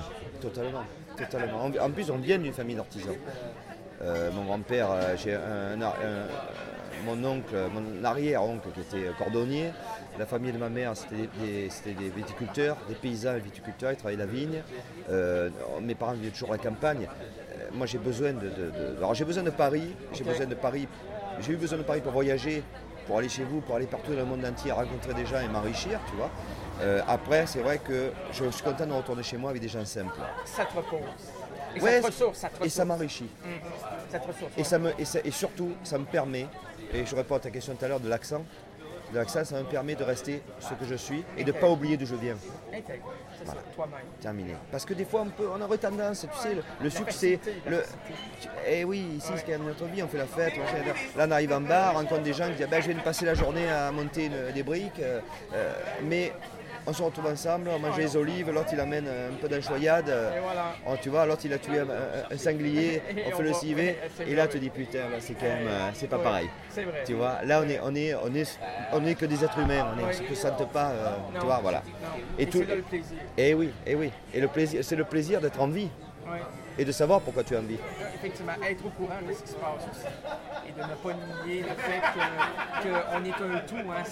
En plus, on vient d'une famille d'artisans. Mon grand-père, j'ai mon oncle, mon arrière-oncle qui était cordonnier. La famille de ma mère, c'était des viticulteurs, des paysans viticulteurs, ils travaillaient la vigne. Mes parents vivaient toujours à la campagne. Moi, j'ai besoin alors, j'ai besoin de Paris. J'ai eu besoin de Paris pour voyager, pour aller chez vous, pour aller partout dans le monde entier, rencontrer des gens et m'enrichir, tu vois. Après, c'est vrai que je suis content de retourner chez moi avec des gens simples. Ça te repose. Et Ouais, ça te ressource. et ça m'enrichit. Ça te ressource. Et surtout, ça me permet, et je réponds à ta question tout à l'heure de l'accent, ça me permet de rester ce que je suis et de ne pas oublier d'où je viens. Intègre. C'est ça, toi-même. Terminé. Parce que des fois, on aurait tendance, tu sais, le succès. Eh oui, ici, c'est quand même notre vie, on fait la fête. Là, on arrive en bar, on rencontre des gens qui disent je vais me passer la journée à monter des briques. Mais on se retrouve ensemble, on mange les olives, l'autre il amène un peu d'enchoyade. Voilà. Tu vois, l'autre il a tué un sanglier, on fait le civet. Et là, tu te dis putain, là, c'est quand même, c'est pas pareil. C'est vrai. Tu vois, là, on est que des êtres humains, on ne se sente pas, tu vois, voilà. Et c'est là le plaisir. Eh oui. Et le plaisir, c'est le plaisir d'être en vie. Ouais. Et de savoir pourquoi tu es en vie. Effectivement, être au courant de ce qui se passe aussi. Et de ne pas nier le fait qu'on est un tout. Hein.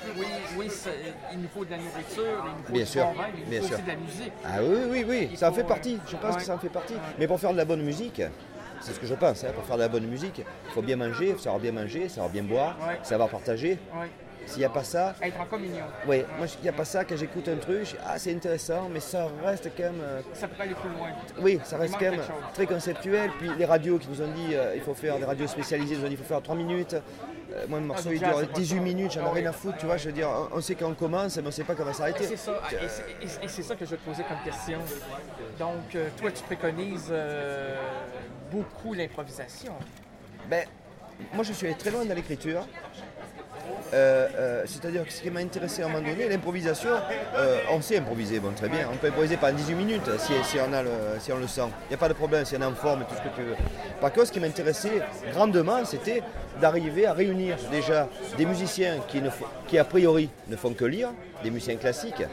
Il nous faut de la nourriture, il nous faut Bien du sûr, bon vin, mais il bien nous faut sûr. aussi de la musique. Ah oui, ça en fait partie. Je pense que ça en fait partie. Mais pour faire de la bonne musique, c'est ce que je pense, pour faire de la bonne musique, il faut bien manger, il faut savoir bien boire, savoir partager. Ouais. S'il n'y a pas ça, être en communion. Oui, moi il n'y a pas ça, quand j'écoute un truc, c'est intéressant, mais ça reste quand même. Ça peut aller plus loin. Oui, ça reste quand même très conceptuel. Puis les radios qui nous ont dit il faut faire des radios spécialisées, nous ont dit il faut faire 3 minutes. Moi, le morceau il dure 18 minutes, j'en ai rien à foutre, tu vois. Je veux dire, on sait quand on commence, mais on ne sait pas quand on va s'arrêter. C'est ça, et c'est ça que je vais te poser comme question. Donc, toi, tu préconises beaucoup l'improvisation. Ben, moi, je suis allé très loin dans l'écriture. C'est-à-dire que ce qui m'a intéressé à un moment donné, l'improvisation, on sait improviser, bon très bien, on peut improviser pendant 18 minutes si on le sent, il n'y a pas de problème, si on est en forme et tout ce que tu veux. Par contre, ce qui m'intéressait grandement, c'était d'arriver à réunir déjà des musiciens qui a priori ne font que lire, des musiciens classiques,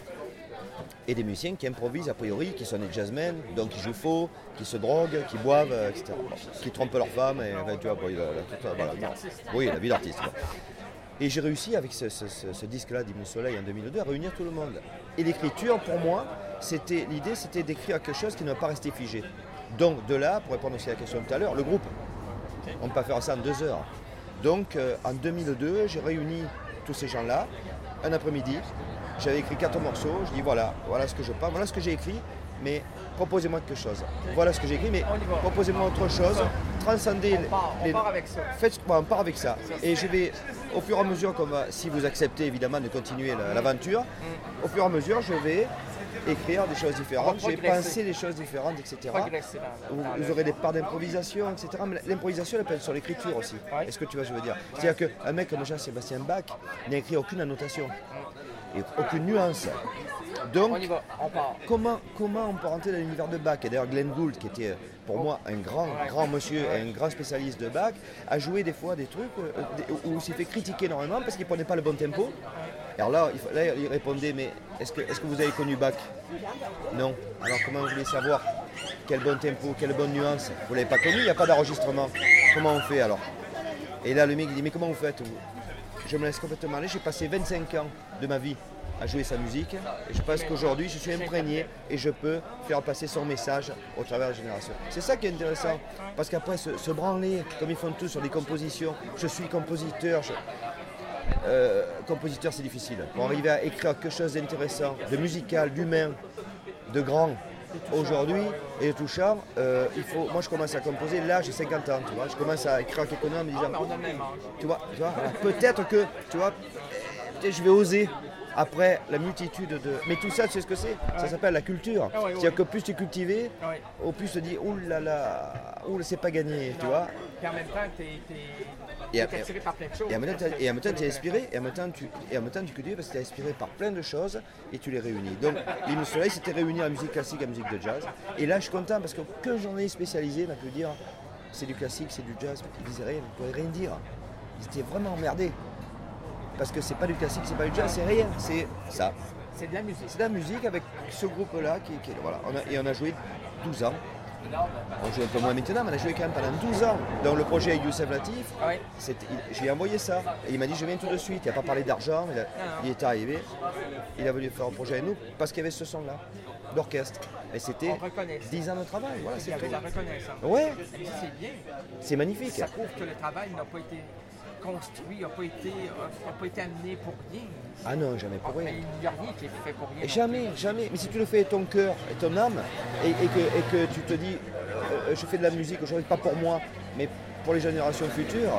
et des musiciens qui improvisent a priori, qui sont des jazzmen, donc qui jouent faux, qui se droguent, qui boivent, etc. Qui trompent leur femme, et enfin, tu vois, voilà, oui, la vie d'artiste. Quoi. Et j'ai réussi avec ce disque-là d'Hymne au Soleil en 2002 à réunir tout le monde. Et l'écriture, pour moi, l'idée c'était d'écrire quelque chose qui ne va pas rester figé. Donc de là, pour répondre aussi à la question de tout à l'heure, le groupe, on ne peut pas faire ça en 2 heures. Donc en 2002, j'ai réuni tous ces gens-là, un après-midi, j'avais écrit 4 morceaux, je dis voilà ce que je pense, voilà ce que j'ai écrit, mais proposez-moi quelque chose. Voilà ce que j'ai écrit, mais proposez-moi autre chose. Transcendez on part avec ça. On part avec ça. Et je vais, au fur et à mesure, si vous acceptez évidemment de continuer l'aventure, au fur et à mesure, je vais écrire des choses différentes, je vais penser des choses différentes, etc. Vous aurez des parts d'improvisation, etc. Mais l'improvisation, elle peut être sur l'écriture aussi. Est-ce que tu vois ce que je veux dire? C'est-à-dire qu'un mec comme Jean-Sébastien Bach n'a écrit aucune annotation et aucune nuance. Donc, on y va, on part. Comment on peut rentrer dans l'univers de Bach? Et d'ailleurs, Glenn Gould, qui était pour moi un grand monsieur et un grand spécialiste de Bach, a joué des fois des trucs où il s'est fait critiquer énormément parce qu'il ne prenait pas le bon tempo. Alors là, il répondait, mais est-ce que vous avez connu Bach? Non. Alors comment vous voulez savoir quel bon tempo, quelle bonne nuance? Vous ne l'avez pas connu, il n'y a pas d'enregistrement. Comment on fait alors? Et là, le mec il dit, mais comment vous faites? Je me laisse complètement aller, j'ai passé 25 ans de ma vie à jouer sa musique et je pense qu'aujourd'hui je suis imprégné et je peux faire passer son message au travers des générations. C'est ça qui est intéressant parce qu'après se branler comme ils font tous sur des compositions, je suis compositeur, compositeur c'est difficile. Pour arriver à écrire quelque chose d'intéressant, de musical, d'humain, de grand aujourd'hui et de touchant, moi je commence à composer, là j'ai 50 ans, tu vois, je commence à écrire quelque chose en me disant, tu vois voilà, peut-être que, tu vois, peut-être je vais oser. Après, la multitude de... Mais tout ça, tu sais ce que c'est? Ça s'appelle la culture. C'est-à-dire que plus tu es cultivé, au plus tu te dis, oulala, c'est pas gagné, tu vois. Et en même temps, tu es attiré par plein de choses. Et en même temps, tu es inspiré, et en même temps, tu cultives parce que tu es inspiré par plein de choses et tu les réunis. Donc, l'Hymne au Soleil, c'était réunir la musique classique et la musique de jazz. Et là, je suis content parce que j'en ai spécialisé, on peut dire, c'est du classique, c'est du jazz, ils disaient rien, ils ne pouvaient rien dire. Ils étaient vraiment emmerdés. Parce que c'est pas du classique, c'est pas du jazz, c'est rien, c'est ça. C'est de la musique. C'est de la musique avec ce groupe-là qui voilà. On a joué 12 ans On joue un peu moins maintenant, mais on a joué quand même pendant 12 ans. Donc le projet Youssef Latif, Ouais. j'ai envoyé ça. Et il m'a dit je viens tout de suite. Il n'a pas parlé d'argent, il est arrivé. Il a voulu faire un projet avec nous parce qu'il y avait ce son-là, d'orchestre. Et c'était On reconnaît ça. 10 ans de travail. Voilà, Il y c'est avait tout. la reconnaissance. Ouais, C'est bien. c'est magnifique. Ça prouve que le travail n'a pas été construit, n'a pas été amené pour rien. Ah non, jamais pour rien. Mais il n'y a rien qui est fait pour rien. Et jamais, jamais. Mais si tu le fais avec ton cœur et ton âme, et que tu te dis, je fais de la musique aujourd'hui, pas pour moi, mais pour les générations futures,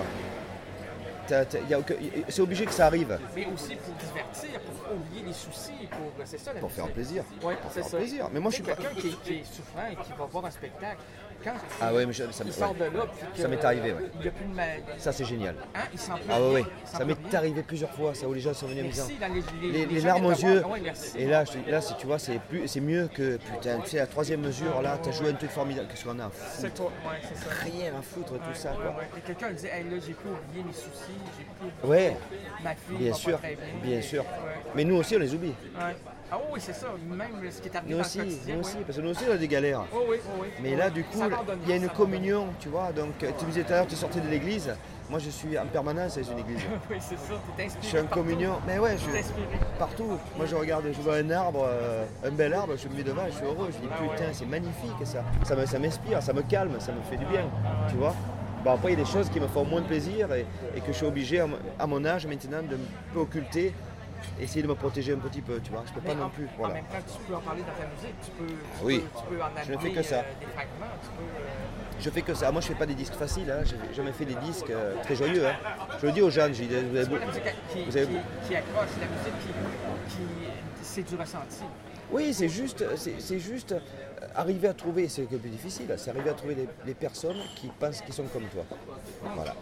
c'est obligé que ça arrive. Mais aussi pour divertir, pour oublier les soucis, c'est ça la Pour faire musique. plaisir. Oui, Pour c'est faire ça. plaisir. Mais moi, je suis pas. quelqu'un qui est souffrant et qui va voir un spectacle. Quand Ah ouais, mais il sort de là, puis que, Ça m'est arrivé, ouais. Il n'y a plus de mal. Ça, c'est génial. Hein, il sent plus Ah rien, ouais, il sent ça plus m'est rien. arrivé plusieurs fois, ça, où les gens sont venus me dire. Merci, dans Les gens larmes aux viennent te yeux. voir. Ah ouais, merci. Et là, là, si tu vois, c'est mieux que, putain, tu sais, la troisième mesure, là, t'as joué un truc formidable. Qu'est-ce qu'on a à foutre? C'est toi, ouais, c'est ça. Rien à foutre, tout ça, Ouais, quoi. ouais. Et quelqu'un dit, hey, là, j'ai plus oublié mes soucis, j'ai plus Ouais, ma fille, bien va sûr, pas très bien sûr. Ouais. Mais nous aussi, on les oublie. Ouais. Ah oui, c'est ça. Même ce qui est arrivé Nous dans aussi, le quotidien. parce que nous aussi, on a des galères. Oui, oui, oui. Mais là, du coup, Ça pardonne, il y a une ça pardonne. communion, tu vois. Donc, tu disais tout à l'heure, tu sortais de l'église. Moi, je suis en permanence dans une église. Oui, c'est ça. T'es inspiré. Je suis en partout. communion. Mais ouais, T'es inspiré. partout. Moi, je regarde, je vois un arbre, un bel arbre, je me mets devant, je suis heureux. Je dis, putain, c'est magnifique ça. Ça m'inspire, ça me calme, ça me fait du bien, tu vois. Bon, après, il y a des choses qui me font moins de plaisir et que je suis obligé, à mon âge maintenant, de me peu occulter. Essayer de me protéger un petit peu, tu vois. Je peux pas Mais non plus. En Voilà. même temps, tu peux en parler dans ta musique. Tu peux, Oui. tu peux en Je ne fais amener que ça. des fragments. Tu peux, Je fais que ça. Moi, je fais pas des disques faciles. Hein. J'ai jamais fait des disques très joyeux. Hein. Je le dis aux jeunes. J'ai dit, vous avez c'est beau- pas la musique vous avez- qui accroche, c'est la musique qui c'est du ressenti. Oui, c'est juste arriver à trouver. C'est le plus difficile. C'est arriver à trouver les personnes qui pensent qu'ils sont comme toi. Voilà.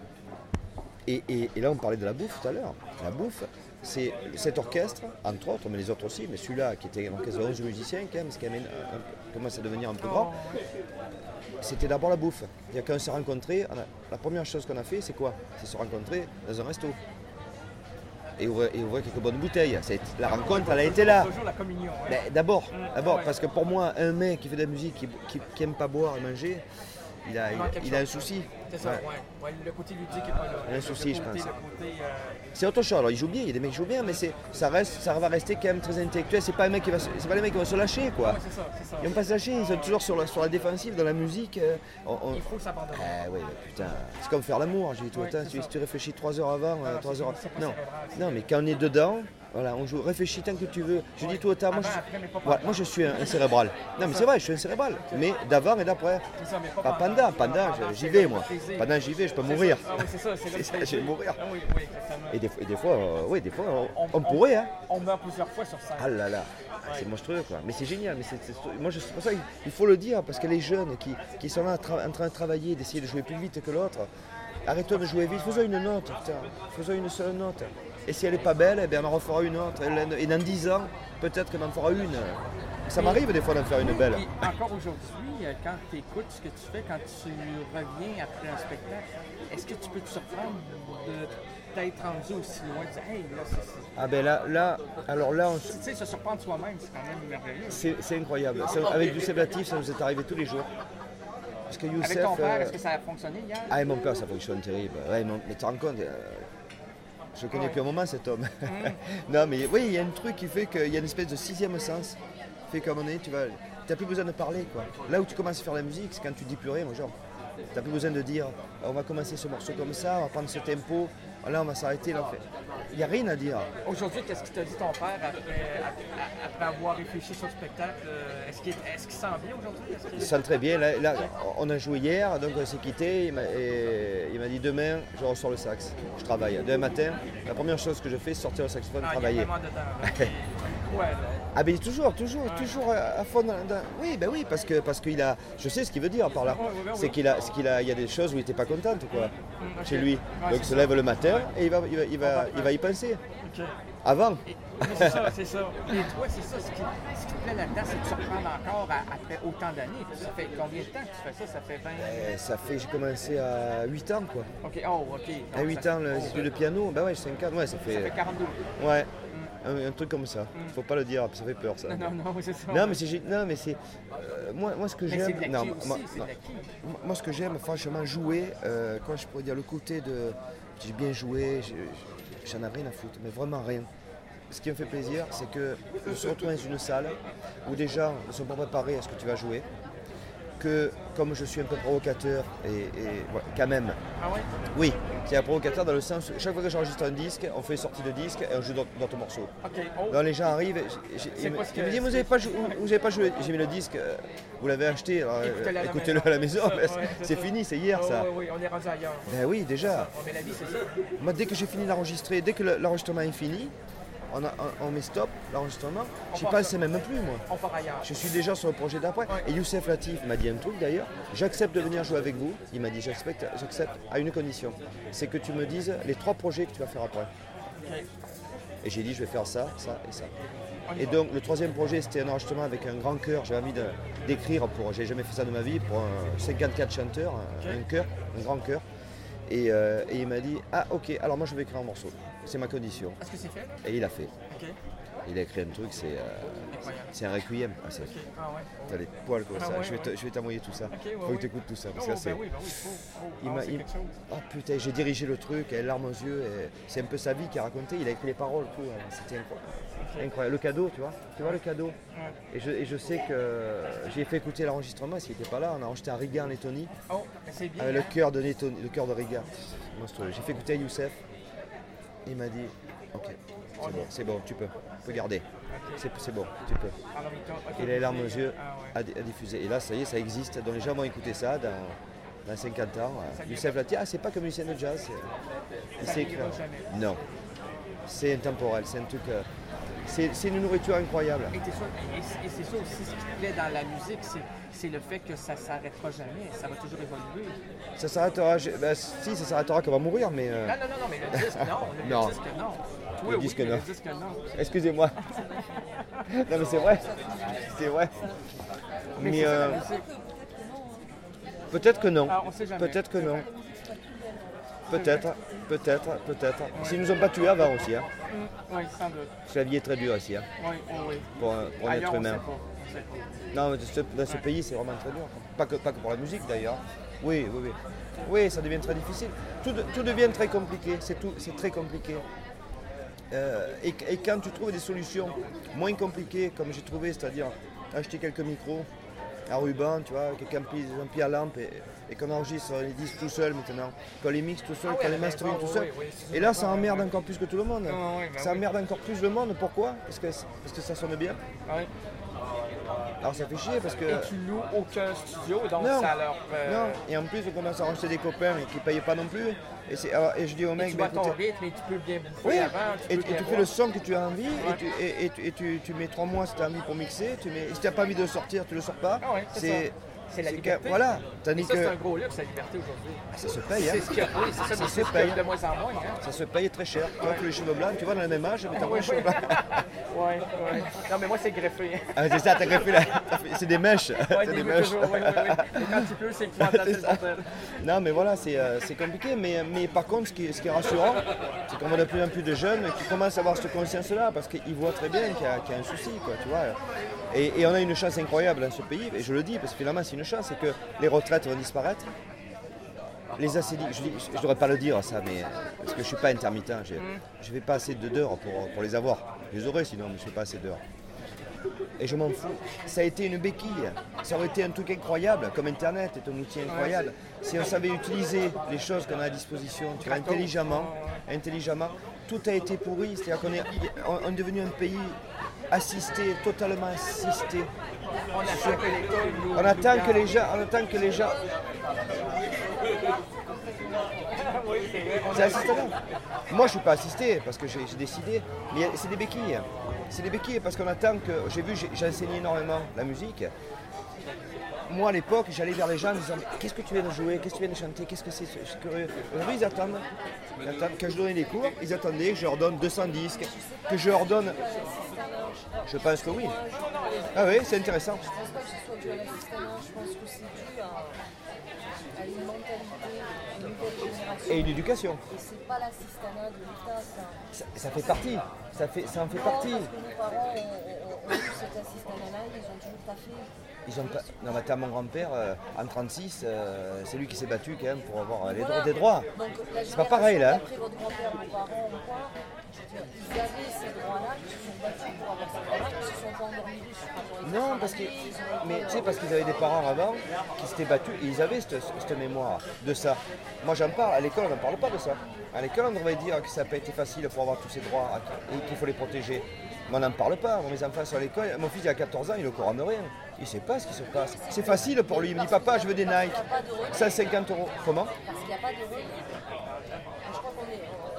Et là, on parlait de la bouffe tout à l'heure. La bouffe, c'est cet orchestre, entre autres, mais les autres aussi, mais celui-là qui était un orchestre de 11 musiciens, quand même, ce qui commence à devenir un peu grand, c'était d'abord la bouffe. C'est-à-dire quand on s'est rencontrés, la première chose qu'on a fait, c'est quoi? C'est se rencontrer dans un resto. Et ouvrir quelques bonnes bouteilles. La rencontre, elle a été là. Toujours la communion. Hein? Ben, d'abord, ouais. parce que pour moi, un mec qui fait de la musique, qui n'aime pas boire et manger, il a un souci. C'est ça, Ouais. ouais. Le côté ludique n'est pas là. Il y a un souci, je pense. Le côté, C'est autre chose. Alors, il joue bien, il y a des mecs qui jouent bien, mais ça va rester quand même très intellectuel. C'est pas les mecs qui vont se lâcher, quoi. ouais, c'est ça. Ils vont pas se lâcher, ils sont toujours sur la défensive dans la musique. Il faut s'abandonner. Oui, putain, c'est comme faire l'amour. J'ai dit tout le Ouais, temps, c'est ça. si tu réfléchis 3 heures avant, Ah, 3 c'est heures. pas- c'est pas Non, cérébral, non, mais quand on est dedans, voilà, on joue. Réfléchis tant que tu veux. Je dis tout le temps, moi, Avant, après, mais pas voilà, pendant. moi je suis un cérébral. Non, mais c'est vrai, je suis un cérébral. Mais d'avant et d'après. C'est ça, mais Pas pendant, j'y vais moi. Pendant, j'y vais, je peux mourir. Ah oui, c'est ça, c'est C'est ça, je vais mourir. Ah oui, exactement. Et des fois, on pourrait, hein. On meurt plusieurs fois sur scène. Ah là là, c'est monstrueux quoi. Mais c'est génial. Mais moi, c'est pour ça qu'il faut le dire, parce que les jeunes qui sont là en train de travailler, d'essayer de jouer plus vite que l'autre, arrêtons de jouer vite, faisons une note, putain. Faisons une seule note. Et si elle n'est pas belle, eh bien, on en refera une autre. Et dans 10 ans, peut-être qu'on en fera une. Ça m'arrive des fois d'en faire une belle. Et encore aujourd'hui, quand tu écoutes ce que tu fais, quand tu reviens après un spectacle, est-ce que tu peux te surprendre de t'être rendu aussi loin? De dire, hey, là, c'est... Ah ben là, alors là, Tu sais, se surprendre soi-même, c'est quand même merveilleux. c'est incroyable. Avec Youssef Latif, ça nous est arrivé tous les jours. Parce que Youssef, Avec ton père, est-ce que ça a fonctionné hier? Ah, et mon père, ça fonctionne terrible. Ouais, mais tu te rends compte, je le connais depuis un moment cet homme. Non, mais oui, il y a un truc qui fait qu'il y a une espèce de sixième sens. Fait qu'à un moment donné, tu n'as plus besoin de parler, quoi. Là où tu commences à faire la musique, c'est quand tu dis plus rien, genre. Tu n'as plus besoin de dire, on va commencer ce morceau comme ça, on va prendre ce tempo, là on va s'arrêter, là on fait. Il n'y a rien à dire. Aujourd'hui, qu'est-ce qu'il t'a dit ton père après avoir réfléchi sur le spectacle? Est-ce qu'il sent bien aujourd'hui? Il se sent très bien. Là, on a joué hier, donc on s'est quitté. Il m'a dit demain, je ressors le sax. Je travaille. Demain matin, la première chose que je fais, c'est sortir le saxophone, Il y a travailler. vraiment dedans. Ouais, là. Ah ben toujours à fond Oui, ben oui, parce qu'il a. Je sais ce qu'il veut dire par là. C'est qu'il y a des choses où il n'était pas content, quoi, chez lui. Ouais, Donc il c'est se ça. lève le matin et il va y penser. Ok. Avant. Oui, c'est ça. Et toi, c'est ça, ce qui te plaît là-dedans, c'est de surprendre encore après autant d'années. Ça fait combien de temps que tu fais ça? Ça fait 20... J'ai commencé à 8 ans, quoi. OK, À 8 ans, le piano, ben ouais, 5 ans, ouais, ça Ça fait fait. 42. Ouais. un truc comme ça. Faut pas le dire, ça fait peur ça. Non, c'est ça. Non, mais c'est moi ce que Mais j'aime. c'est de l'acquis aussi, c'est de l'acquis. Moi ce que j'aime, franchement, jouer. Quand je pourrais dire le côté de j'ai bien joué, j'en ai rien à foutre, mais vraiment rien. Ce qui me fait plaisir, c'est que de se retrouver dans une salle où des gens ne sont pas préparés à ce que tu vas jouer. Que comme je suis un peu provocateur et voilà, quand même. Ah ouais? Oui, c'est un provocateur dans le sens où chaque fois que j'enregistre un disque, on fait une sortie de disque et on joue d'autres morceaux. Ok. Oh. Donc les gens arrivent, ils me disent vous n'avez pas joué, j'ai mis le disque, vous l'avez acheté, alors, écoutez-le à la maison, c'est fini, c'est hier ça. Oui, on est rendu ailleurs. Ben oui, déjà. Mais la vie, c'est ça. Moi dès que j'ai fini d'enregistrer, dès que l'enregistrement est fini, on met stop, l'enregistrement, j'y pense même plus moi. On part ailleurs. Je suis déjà sur le projet d'après. Et Youssef Latif m'a dit un truc d'ailleurs, j'accepte de venir jouer avec vous. Il m'a dit j'accepte à une condition, c'est que tu me dises les 3 projets que tu vas faire après. Okay. Et j'ai dit je vais faire ça, ça et ça. Et donc le 3e projet c'était un enregistrement avec un grand chœur, j'avais envie d'écrire j'ai jamais fait ça de ma vie, pour 54 chanteurs, un chœur, un grand chœur. Et il m'a dit ah ok, alors moi je vais écrire un morceau, c'est ma condition. Est-ce que c'est fait? Et il a fait. Ok. Il a écrit un truc, c'est un requiem. Ah, Ok. Ah ouais. T'as les poils comme ça, ouais, je vais t'envoyer tout ça. Ok, ouais, Faut que tu écoutes tout ça. Parce que c'est... oui, faut. c'est quelque chose. Oh putain, j'ai dirigé le truc, et larmes aux yeux, et c'est un peu sa vie qu'il a raconté, il a écrit les paroles, tout. C'était incroyable. Le cadeau, tu vois le cadeau. Ouais. Et je sais que j'ai fait écouter l'enregistrement, parce qu'il n'était pas là, on a enregistré à Riga en Lettonie. Oh, c'est bien. Avec le cœur de Riga. Monstrueux. J'ai fait écouter à Youssef, il m'a dit ok, c'est bon, tu peux garder. Okay. C'est bon, tu peux. Il a les larmes aux yeux à diffuser. Et là, ça y est, ça existe. Donc les gens vont écouter ça dans 50 ans. Youssef Latif, c'est pas comme musicien de jazz. Il sait écrire. Non. C'est intemporel, c'est un truc. C'est une nourriture incroyable. Et c'est ça aussi, ce qui te plaît dans la musique, c'est le fait que ça ne s'arrêtera jamais, ça va toujours évoluer. Ça s'arrêtera, si ça s'arrêtera qu'on va mourir, mais... Non, mais le disque, non. Non. Le disque, non. Le disque, non. Le disque, non. Excusez-moi. Non, mais c'est vrai. C'est vrai. Mais peut-être que non. Ah, on sait jamais. Peut-être que non. Peut-être. S'ils nous ont pas tués avant aussi. Hein. Oui, sans doute. Parce que la vie est très dure ici. Hein. Oui. Pour un être humain. Non, mais dans ce pays, c'est vraiment très dur. Pas que pour la musique d'ailleurs. Oui. Oui, ça devient très difficile. Tout devient très compliqué. C'est très compliqué. Et quand tu trouves des solutions moins compliquées, comme j'ai trouvé, c'est-à-dire acheter quelques micros à ruban, tu vois, quelques amplis à lampe et qu'on enregistre les disques tout seul maintenant, qu'on les mixe tout seul, qu'on les masterise tout seul. Et là, ça emmerde encore plus que tout le monde. Ça emmerde encore plus le monde. Pourquoi ? Parce que ça sonne bien. Oui. Alors ça fait chier parce que... Et tu loues aucun studio, donc non, ça leur... Non, et en plus on commence à racheter des copains et qui ne payent pas non plus. Et je dis au mec... Tu vas ton rythme et tu peux bien bouffer avant. Tu fais le son que tu as envie et tu mets 3 mois si tu as envie pour mixer. Si tu n'as pas envie de le sortir, tu ne le sors pas. Ah ouais, c'est la liberté. Voilà. Et ça, c'est un gros luxe, la liberté aujourd'hui. Ça se paye. C'est ce qu'il y a, oui, c'est ça, se paye de moins en moins. Hein. Ça se paye très cher. Toi, tous les cheveux blancs, tu vois, dans le même âge, mais t'as moins de cheveux blancs. Oui. Non, mais moi, c'est greffé. Ah, c'est ça, t'as greffé là. C'est des mèches. Ouais, c'est des mèches. Oui. Et quand tu peux, c'est que tu vas placer le bordel. Non, mais voilà, c'est compliqué. Mais par contre, ce qui est rassurant, c'est qu'on voit de plus en plus de jeunes qui commencent à avoir cette conscience-là parce qu'ils voient très bien qu'il y a un souci, quoi, tu vois. Et on a une chance incroyable dans ce pays, et je le dis parce que finalement c'est une chance, c'est que les retraites vont disparaître. Les ACDI, je ne devrais pas le dire ça, mais parce que je ne suis pas intermittent, je ne fais pas assez d'heures pour les avoir. Je les aurais sinon, mais je ne fais pas assez d'heures. Et je m'en fous. Ça a été une béquille. Ça aurait été un truc incroyable, comme Internet est un outil incroyable. Si on savait utiliser les choses qu'on a à disposition, tu vois, intelligemment, tout a été pourri. C'est-à-dire qu'on est devenu un pays assisté, totalement assisté. On attend que les gens. C'est assistant. Moi je suis pas assisté parce que j'ai décidé, mais c'est des béquilles. C'est des béquilles parce qu'on attend que. J'ai enseigné énormément la musique. moi à l'époque, j'allais vers les gens en disant qu'est-ce que tu viens de jouer, qu'est-ce que tu viens de chanter, qu'est-ce que c'est, je suis curieux. Aujourd'hui ils attendent. Quand je donnais des cours, ils attendaient que je leur donne 200 disques, que je leur donne. Je pense que oui. Ah oui, c'est intéressant. Je pense pas que ce soit dû à l'assistanat, je pense que c'est dû à une mentalité, une nouvelle génération. Et une éducation. Et c'est pas l'assistanat de l'État, ça. Ça fait partie. Ça en fait Non, partie. parce que nos parents ont eu cet assistanat-là, ils ont toujours taffé. Ils ont pas... Non, mais attends, mon grand-père, en 36, c'est lui qui s'est battu quand même pour avoir Voilà. des droits. Donc, la C'est pas pareil là. Après votre grand-père, vos parents ou quoi, je veux dire, ils avaient ces droits-là, ils se sont battus pour avoir ces droits-là, ils se sont pas endormis dessus. Non, parce que, mais tu sais, parce qu'ils avaient des parents avant qui s'étaient battus et ils avaient cette mémoire de ça. Moi j'en parle, à l'école on n'en parle pas de ça. À l'école on devrait dire que ça n'a pas été facile pour avoir tous ces droits et qu'il faut les protéger. Mais on n'en parle pas. Moi, mes enfants sont à l'école, mon fils il a 14 ans, il est au courant de rien. Il ne sait pas ce qui se passe. C'est facile pour lui, il me dit papa je veux des Nike, 150 €. Comment? Parce qu'il n'y a pas de relais. Je crois qu'on est.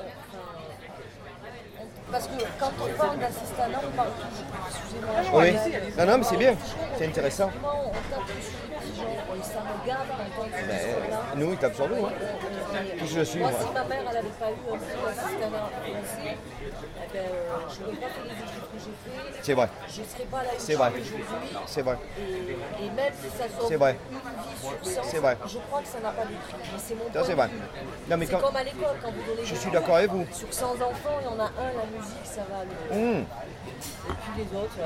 Parce que quand on parle d'assistanat, on parle toujours. Excusez-moi. Oui. Non, mais c'est bien, c'est intéressant. On tape sur les pigeons et ça me gave d'entendre ce discours-là. Nous, il tape sur nous. Hein. Qui je suis, Moi, moi. si ma mère n'avait pas eu un peu d'assistanat français, eh ben, je n'aurais pas fait les études que j'ai fait. C'est vrai. Je ne serais pas là où je C'est suis vrai. aujourd'hui. C'est vrai. Et même si ça sauve C'est vrai. une vie sur 100, C'est vrai. je crois que ça n'a pas de prix. Mais c'est mon Ça, point c'est de vrai. vue. Non, mais C'est quand... comme à l'école, quand vous donnez Je des suis cours, d'accord avec vous. sur 100 enfants, il y en a un, la musique, ça va aller. Et puis les autres,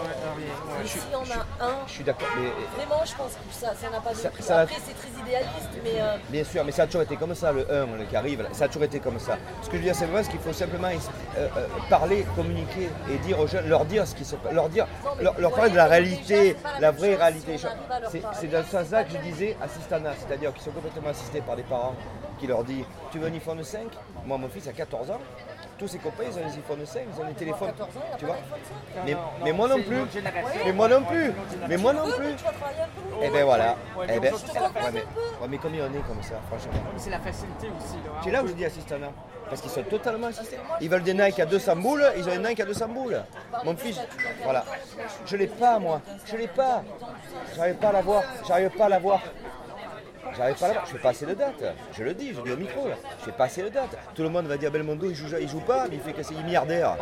et s'il y en a un, Je suis d'accord. Mais... vraiment, je pense que ça n'a pas de prix. ça- Après, c'est très idéaliste, mais Bien sûr, mais ça a toujours été comme ça, le 1 qui arrive, là, ça a toujours été comme ça. Ce que je veux dire, c'est vrai, c'est qu'il faut simplement parler, communiquer et dire aux jeunes, leur dire ce qui se passe, leur parler de la réalité, la vraie réalité. C'est dans ce sens-là que je disais assistanat, c'est-à-dire qu'ils sont complètement assistés par des parents qui leur disent tu veux un iPhone 5? Moi, mon fils a 14 ans. Tous ses copains, ils ont des iPhone 5, ils ont des téléphones. 14 ans, il n'y a Tu pas vois d'iPhone 5. mais moi non plus. Mais moi non plus. Mais moi non Oui, plus. mais tu vas travailler un peu. Eh ben voilà. Ouais, Eh ben, je te comprends mais combien on est comme ça, franchement? C'est la facilité aussi. Là. C'est là où je dis assistanat. Parce qu'ils sont totalement assistés. Ils veulent des Nike à 200 boules, ils ont des Nike à 200 boules. Mon fils, voilà. Je l'ai pas, moi. Je l'ai pas. J'arrive pas à l'avoir. J'arrive pas à l'avoir. J'arrive pas à l'avoir. Je fais pas assez de dates. Je le dis, je dis au micro. Là. Je fais pas assez de dates. Tout le monde va dire Belmondo, il joue pas, mais il fait que c'est milliardaire.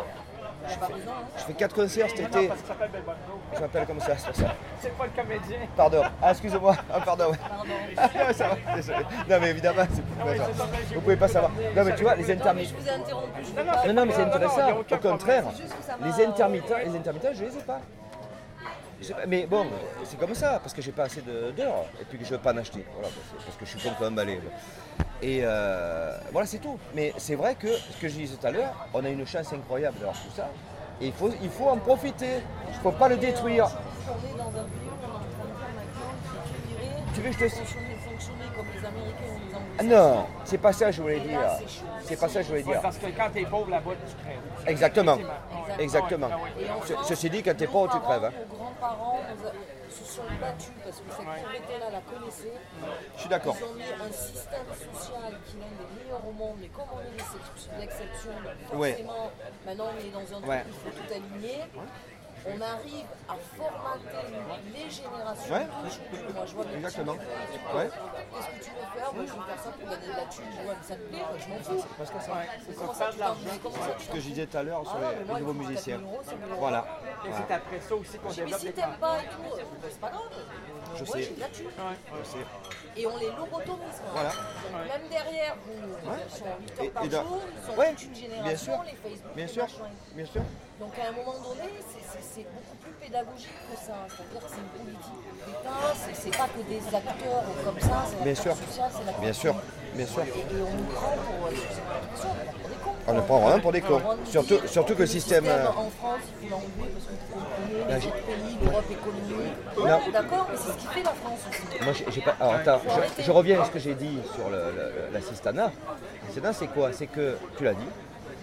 Je fais 4 concerts cet été. Parce que ça s'appelle Belmondo. Je m'appelle comme ça, c'est pour ça. C'est pas le comédien. Pardon. Ah, excusez-moi. Ah, pardon. Ah, ça va, désolé. Non, mais évidemment, vous pouvez pas savoir. Non, mais tu vois, les Je intermittents. vous ai interrompu. Je veux pas. Non, mais c'est intéressant. Au contraire, C'est juste que ça m'a- les intermittents, je les ai pas. Je sais pas, mais bon, c'est comme ça, parce que j'ai pas assez d'heures, et puis que je veux pas en acheter. Voilà, parce que je suis comme un balai. Et voilà, c'est tout. Mais c'est vrai que, ce que je disais tout à l'heure, on a une chance incroyable d'avoir tout ça. Et il faut en profiter. Il ne faut pas le détruire. On est dans un pays où on est en train de faire maintenant qui dirait Tu veux que je te... fonctionner comme les Américains ou les Ah Anglais. non, c'est pas ça que je voulais Et dire. là, c'est chaud. C'est pas ça que je voulais Ouais, dire. parce que quand t'es pauvre là-bas, tu crèves. Exactement. Exactement. Exactement. Et en France, Ceci dit, quand t'es pauvre, tu crèves. Hein. Nos grands-parents se sont battus parce que cette pauvreté-là la connaissait. Je suis d'accord. Ils ont mis un système social qui est l'un des meilleurs au monde, mais comme on est l'exception, Ouais. forcément, maintenant on est dans un truc Ouais. où il faut tout aligner. On arrive à formater les générations. Ouais. Moi, je vois mes Exactement. petits, Ouais. qu'est-ce que tu veux faire? Moi, je veux faire ça pour gagner de la thune. Je vois, ça te plaît, moi, je m'en fous. Parce que ça, Comment ça, tu t'en- ce que je disais tout à l'heure sur Ah, mais les moi, nouveaux il faut musiciens. 4 000 €, c'est 1 000 €. Voilà. Et c'est après ça aussi qu'on Mais développe si les t'aimes pas et tout, c'est pas grave. Je Moi, sais. j'ai de la thune. Je sais. Et on les lobotomise. Quoi. Voilà. Donc, même derrière, ils sont 8 heures par Et dans- jour, ils sont Ouais, toute une bien génération, sûr. les Facebook, Bien les sûr. machins. Bien sûr. Donc à un moment donné, c'est beaucoup plus pédagogique que ça. C'est-à-dire que c'est une politique d'État, c'est pas que des acteurs comme ça, c'est Bien la sûr. sociale, c'est la Bien sûr. Bien sûr. Et on nous prend pour des cons. On ne prend vraiment pour des cons. On nous dit Surtout que le système. en France, il faut l'enlever parce que vous comprenez les autres pays, l'Europe économique. Non. Ouais, d'accord, mais c'est ce qui fait la France aussi. Moi, j'ai pas. Alors, attends, je reviens à ce que j'ai dit sur l'assistanat. L'assistanat, c'est quoi? C'est que, tu l'as dit,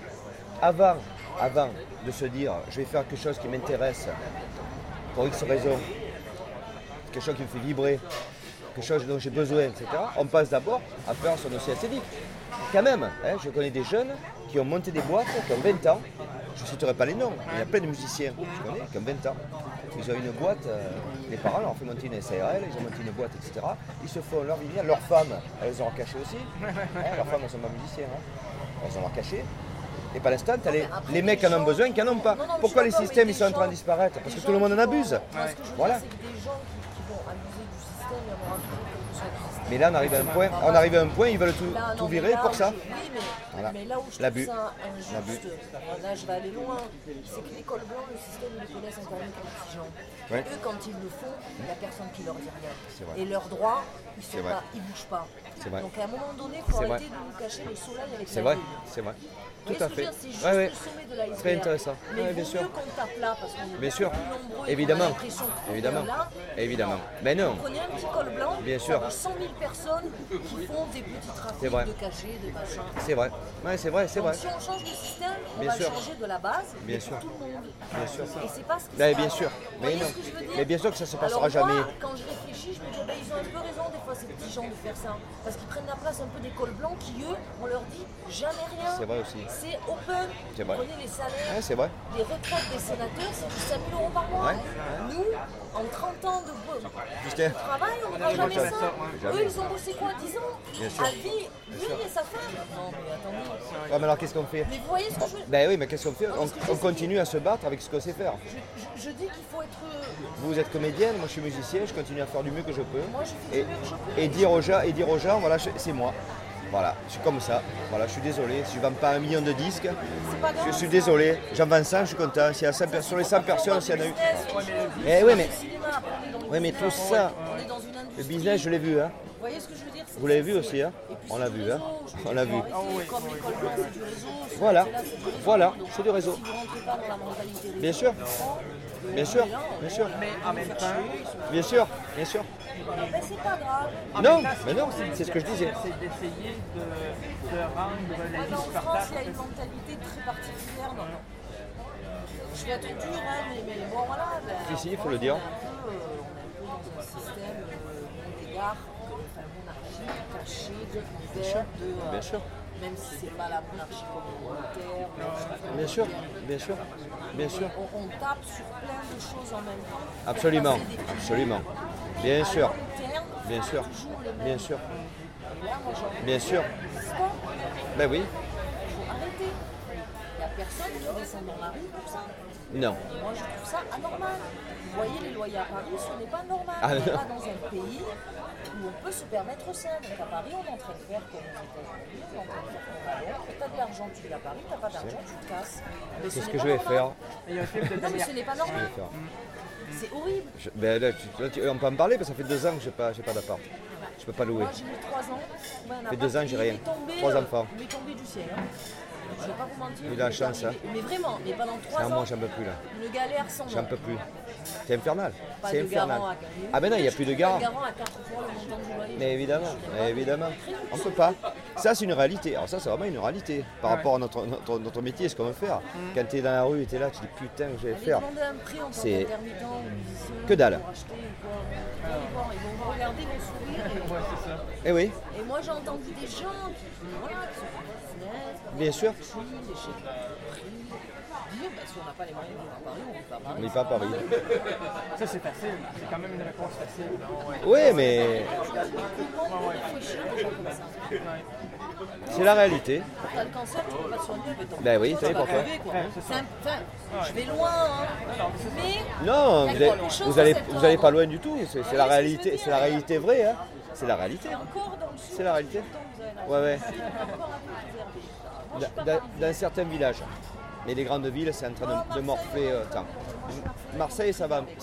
avant de se dire, je vais faire quelque chose qui m'intéresse, pour X raison, quelque chose qui me fait vibrer, quelque chose dont j'ai besoin, etc., on passe d'abord à faire son dossier acédique. Quand même, hein, je connais des jeunes qui ont monté des boîtes, qui ont 20 ans, je ne citerai pas les noms, il y a plein de musiciens, je connais, qui ont 20 ans, ils ont une boîte, les parents leur ont fait monter une SARL, ils ont monté une boîte, etc. Ils se font leur vinyle, leurs femmes, elles ont leur cachet aussi. Leurs femmes, elles sont pas musiciennes, elles ont leur cachet. Et par l'instant, t'as les mecs qui en ont besoin, qui en ont pas. Pourquoi les systèmes ils sont en train de disparaître? Parce que tout le monde en abuse. Voilà. C'est que des gens qui vont abuser du système, il y en aura toujours quelque chose du système. Mais là, on arrive à un point, ils veulent tout virer pour ça. Oui, mais là où je L'abus. trouve ça injuste, là je vais aller loin, c'est que l'école blanche, le système, ils le connaissent encore mieux que les petits gens. Ouais. Eux, quand ils le font, il n'y a personne qui leur dit rien. C'est vrai. Et leurs droits, ils C'est ne vrai. bougent pas. C'est vrai. Donc à un moment donné, il faut C'est arrêter vrai. de nous cacher le soleil avec C'est la vrai, lune. c'est vrai. Vous voyez Tout à ce que je fait. veux dire, c'est juste Ouais, ouais. le sommet de l'iceberg. Très intéressant. Mais Ouais, il bien vaut sûr. mieux qu'on tape là, parce qu'on est Bien sûr. plus nombreux et Évidemment. qu'on a l'impression que Évidemment. là. Évidemment. Mais non. Vous prenez un petit col blanc, Bien sûr. vous avez 100 000 personnes qui font des petits C'est trafics vrai. de cachets, de machins. C'est vrai. Ouais, c'est vrai, c'est Donc vrai. si on change le système, on Bien va sûr. le changer de la base, Bien mais sûr. pour tout le monde. Bien sûr. Et c'est pas ce qui Ben, se bien passe. sûr. Vous Mais voyez non. ce que je veux dire? Mais bien sûr que ça se passera Alors moi, jamais. quand je réfléchis, je me dis, ben, ils ont un peu raison des fois ces petits gens de faire ça. Parce qu'ils prennent la place un peu des cols blancs qui, eux, on leur dit jamais rien. C'est vrai aussi. C'est open. C'est vrai. Prenez les salaires. Ouais, c'est vrai. Les retraites des sénateurs, c'est du 5 000 € par mois. Ouais. Nous, en 30 ans de Putain. travail, on n'aura jamais ça. Jamais. Eux, ils ont bossé quoi, 10 ans? Bien sûr. À vie, lui et sa femme. Non, mais attendez. Ouais, mais alors qu'est-ce qu'on fait? Mais vous voyez ce que je veux dire? Ben oui, mais qu'est-ce qu'on fait? On continue à se battre avec ce qu'on sait faire. Je dis qu'il faut être. Vous êtes comédienne, moi je suis musicien, je continue à faire du mieux que je peux. Moi, je fais Et, du mieux que je peux. et dire aux gens, voilà, c'est moi. Voilà, je suis comme ça. Voilà, je suis désolé. Si je ne vends pas 1 million de disques, C'est pas grave. je suis désolé. J'en vends 100, je suis content. S'il y a 100 sur les 100 personnes, s'il y en a eu. Eh oui, mais tout ça, On est dans une industrie. le business, je l'ai vu. Hein. Vous voyez ce que je veux dire? Vous l'avez vu aussi, hein? Et puis, On c'est l'a du vu, hein? réseau. Je On l'a veux vu. dire, comme l'école blanche, c'est du réseau. ce Voilà, côté-là, c'est du réseau. voilà, Donc, c'est du réseau. Si vous ne rentrez pas dans la mentalité réseau, Bien sûr. Bien sûr, bien sûr, Mais en même temps, bien sûr, bien sûr. ben, c'est pas grave. Non, mais non, c'est ce que je disais. c'est d'essayer de rendre la Mais vie en France, supportable. il y a une mentalité très particulière. Non, non. Je vais être dur, hein, mais bon, voilà. Ben, Si, si, il faut en le France, dire. On est un peu dans un système d'égard, enfin, monarchique, caché, ouvert, Bien sûr. même si c'est pas la monarchie communautaire. Bien sûr, bien sûr, bien sûr. On tape sur plein de choses en même temps. Absolument, Pour passer des piliers. absolument. Bien À sûr, long terme, bien c'est sûr, toujours les mêmes. bien sûr, Et là, moi, j'ai envie de bien sûr. dire, stop, Ben oui, faut arrêter. Il n'y a personne qui descend dans la rue pour ça. non. Et moi, je trouve ça anormal. Vous voyez, les loyers à Paris, ce n'est pas normal. Ah, on n'est non. pas dans un pays où on peut se permettre ça. Donc à Paris, on est en train de faire comme aux États-Unis, on est en train de faire comme à Londres. Tu as de l'argent, tu vis à Paris, tu n'as pas d'argent, tu te casses. Mais C'est ce n'est que pas je vais normal. faire. Il y a un film de Non, mais Daniel. ce n'est pas Je normal. vais faire. C'est horrible. Ben là, on peut en parler parce que ça fait 2 ans que j'ai pas d'appart. Je peux pas louer. Moi, j'ai mis 3 ans. Ça fait 2 ans, j'ai rien. 3 enfants. Il m'est tombé du ciel. Hein. Je ne vais pas vous mentir. Eu de la il m'est chance, arrivé- Mais vraiment, mais pendant 3 Ah, ans, moi, j'en peux plus là. une galère sans J'en nom. peux plus. C'est infernal. Pas C'est de infernal. garant à gagner. Ah ben non, il n'y a plus de garant. Un garant à 4 fois le montant du loyer. Mais évidemment, on peut pas. Ça, c'est une réalité. Alors ça, c'est vraiment une réalité par rapport à notre métier, ce qu'on veut faire. Quand tu es dans la rue et tu es là, tu te dis putain, que je vais Allez faire. demander un prix en tant C'est- qu'intermittent ou musicien. Que dalle. Pour acheter ou quoi. Vous allez voir, ils vont vous regarder, ils vont sourire. Ouais, c'est ça. Eh oui, Et moi, j'ai entendu des gens qui, voilà, qui sont pas business, bien sûr. des chèques de prix. Dire, bah, si on n'a pas les moyens de vivre à Paris, on vit pas à Paris. On n'est pas à Paris. Ça, c'est facile. C'est quand même une réponse facile. Oui, mais Comment réfléchir aux gens comme ça? c'est la réalité. T'as le cancer, tu peux pas te soigner, mais ton Ben oui, tu ça y est, vas pourquoi crever, quoi. C'est un- enfin, je vais loin, hein. Mais Non, il y a quelque chose dans cet vous allez ordre. pas loin du tout. C'est la ce que je veux réalité, dire, c'est la réalité vraie. Hein. C'est la réalité. encore dans le sud, C'est la réalité. vous avez la Ouais, ouais. encore un peu préservé. Moi, je suis pas Dans parisienne. certains villages. Mais les grandes villes, c'est en train de morfler. Tant. Marseille, ça va un peu.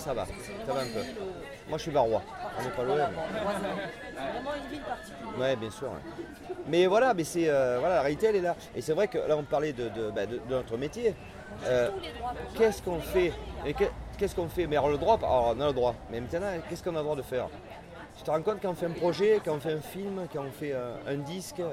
Moi, je suis varois. On n'est pas loin. Voilà, mais- bon, voisin. C'est vraiment une ville particulière. Ouais, bien sûr. Ouais. Mais voilà, mais c'est voilà, la réalité elle est là. Et c'est vrai que là on parlait de notre métier. Tous les droits. Qu'est-ce qu'on fait? Et qu'est-ce qu'on fait? Mais alors le droit, alors on a le droit. Mais maintenant, qu'est-ce qu'on a le droit de faire? Tu te rends compte quand on fait un projet, quand on fait un film, quand on fait un disque,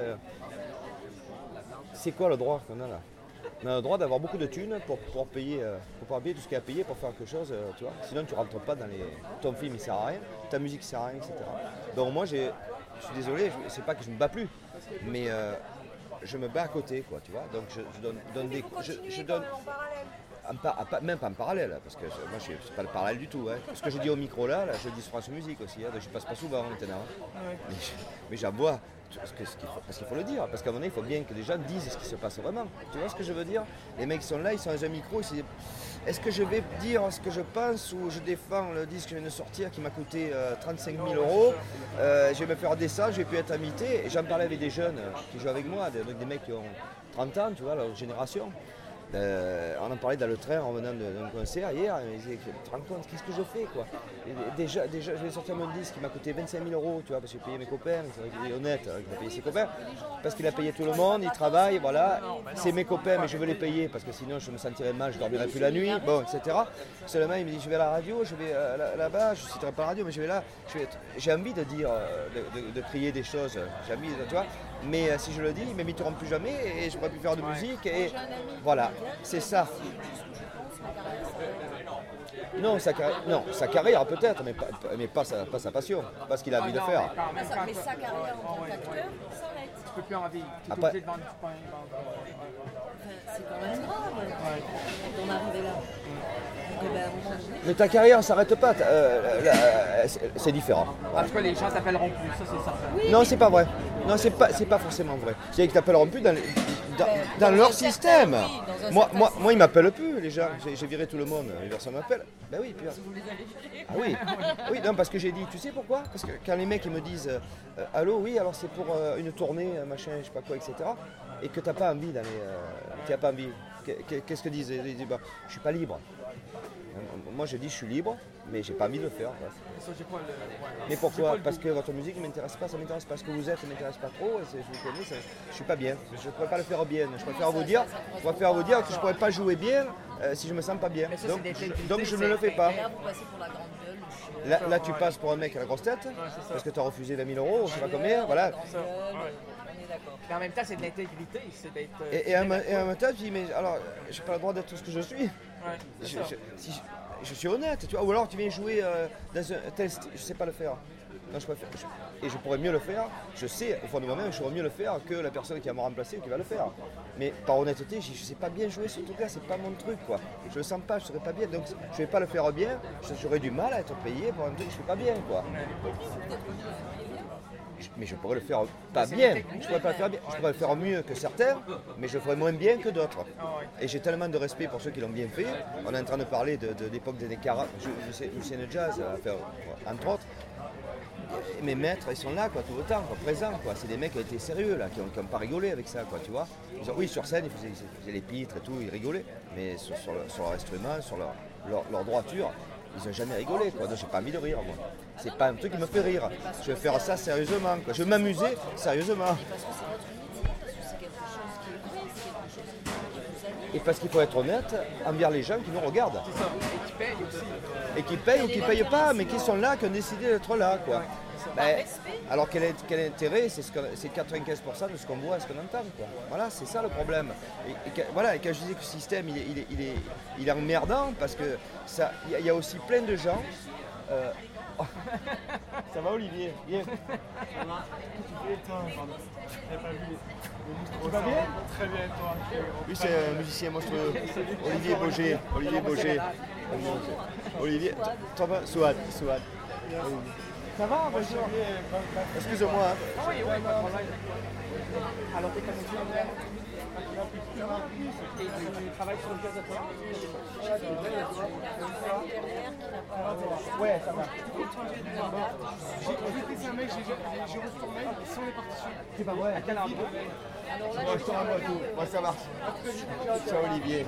c'est quoi le droit qu'on a là? On a le droit d'avoir beaucoup de thunes pour pouvoir payer tout ce qu'il y a à payer pour faire quelque chose, tu vois. Sinon tu rentres pas dans les. Ton film il sert à rien, ta musique sert à rien, etc. Donc moi je suis désolé, c'est pas que je me bats plus, mais je me bats à côté, quoi, tu vois. Donc je donne des. Je donne. En parallèle. même pas en parallèle, parce que moi je suis pas le parallèle du tout. Hein. Ce que je dis au micro là je dis sur France Musique aussi, hein, je passe pas souvent maintenant. Hein. Ouais. Mais j'aboie, parce qu'il faut le dire, parce qu'à un moment donné il faut bien que les gens disent ce qui se passe vraiment. Tu vois ce que je veux dire? Les mecs sont là, ils sont dans un micro, est-ce que je vais dire ce que je pense ou je défends le disque que je viens de sortir qui m'a coûté 35 000 €, je vais me faire descendre, je vais plus être invité. Et j'en parlais avec des jeunes qui jouent avec moi, des mecs qui ont 30 ans, tu vois, leur génération. On en parlait dans le train en venant d'un concert hier, ils disaient, tu te rends compte, qu'est-ce que je fais quoi? Déjà, je vais sortir mon disque qui m'a coûté 25 000 €, tu vois, parce que j'ai payé mes copains, c'est vrai qu'il est honnête, il a payé ses copains, parce qu'il a payé tout le monde, il travaille, voilà, c'est mes copains, mais je veux les payer, parce que sinon je me sentirais mal, je ne dormirais plus la nuit, bon, etc. Seulement il me dit, je vais à la radio, je vais là-bas, je ne citerai pas la radio, mais je vais là, j'ai envie de dire, de crier des choses, j'ai envie, tu vois. Mais si je le dis, ils ne m'inviteront plus jamais et je ne pourrai plus faire de musique. Et voilà, c'est ça. Non, sa carrière peut-être, mais pas sa passion, pas ce qu'il a envie de faire. Mais sa carrière en tant qu'acteur s'arrête. Tu peux plus en vivre. Tu es Après, obligé de vendre du pain. C'est quand même grave d'en arriver là. Mais ta carrière ne s'arrête pas, c'est différent. En tout cas, les gens t'appelleront plus, ça c'est certain. Oui, non, c'est pas vrai. Non, c'est pas forcément vrai. C'est qu'ils t'appelleront plus dans leur système. Moi, ils m'appellent plus, les gens. J'ai viré tout le monde. Les personnes m'appellent. Ben oui, puis. Ah oui. Oui, non, parce que j'ai dit, tu sais pourquoi? Parce que quand les mecs ils me disent allô, oui, alors c'est pour une tournée, machin, je sais pas quoi, etc. Et que t'as pas envie d'aller. Tu n'as pas envie. Qu'est-ce que disent? Ils disent, bah, je suis pas libre. Moi je dis je suis libre, mais j'ai pas envie de le faire. Mais pourquoi? Parce que votre musique ne m'intéresse pas, ça m'intéresse pas. Ce que vous êtes ne m'intéresse pas trop, je vous connais, je suis pas bien. Je ne pourrais pas le faire bien. Je préfère vous dire que je ne pourrais pas jouer bien si je me sens pas bien. Donc je ne le fais pas. Là, vous passez pour la grande gueule. Là tu passes pour un mec à la grosse tête, parce que tu as refusé 20 000 €, je sais pas combien, voilà. Mais en même temps, c'est de l'intégrité, c'est d'être. Et en même temps, je dis, mais alors, j'ai pas le droit d'être tout ce que je suis. Je suis honnête, tu vois. Ou alors tu viens jouer dans un tel style, je sais pas le faire. Non, et je pourrais mieux le faire. Je sais, au fond de moi-même, je pourrais mieux le faire que la personne qui va me remplacer ou qui va le faire. Mais par honnêteté, je sais pas bien jouer ce truc-là, c'est pas mon truc, quoi. Je le sens pas, je serais pas bien, donc je vais pas le faire bien. J'aurais du mal à être payé pour un truc que je fais pas bien, quoi. Mais je pourrais le faire pas bien, je pourrais pas le faire bien, je pourrais le faire mieux que certains, mais je le ferais moins bien que d'autres. Et j'ai tellement de respect pour ceux qui l'ont bien fait. On est en train de parler de l'époque des années 40, je sais, Lucien Jazz, entre autres. Et mes maîtres, ils sont là, quoi, tout le temps, quoi, présents, quoi. C'est des mecs qui ont été sérieux, là, qui n'ont pas rigolé avec ça, quoi, tu vois. Oui, sur scène, ils faisaient les pitres et tout, ils rigolaient, mais sur leur instrument, sur leur droiture, ils n'ont jamais rigolé, quoi. Donc j'ai pas envie de rire, moi. C'est pas un truc qui me fait rire. Je vais faire ça sérieusement, quoi. Je vais m'amuser sérieusement. Parce que c'est votre métier, parce que c'est quelque chose qui est vrai, c'est quelque chose qui vous anime. Et parce qu'il faut être honnête envers les gens qui nous regardent. C'est ça, et qui payent aussi. Et qui payent ou qui ne payent pas, mais qui sont là, qui ont décidé d'être là, quoi. Ben, alors quel intérêt? C'est 95% de ce qu'on voit et ce qu'on entend, quoi. Voilà, c'est ça le problème. Et quand je disais que le système il est emmerdant, parce que il y a aussi plein de gens. Ça va, Olivier? Bien. Tu vas bien? Très bien, toi. Lui, c'est un musicien monstrueux. Olivier Boger. Olivier, toi, Souad. Ça va, bonjour. Excuse-moi. Oui, pas de problème. Alors, t'es comédien? Et tu travailles sur le jazz à toi? Ouais, ça va. J'ai fait un mec, j'ai reçu ton mail sans les partitions. C'est pas vrai. À quel endroit? Je te renvoie tout. Ouais, ça marche. Ciao, Olivier.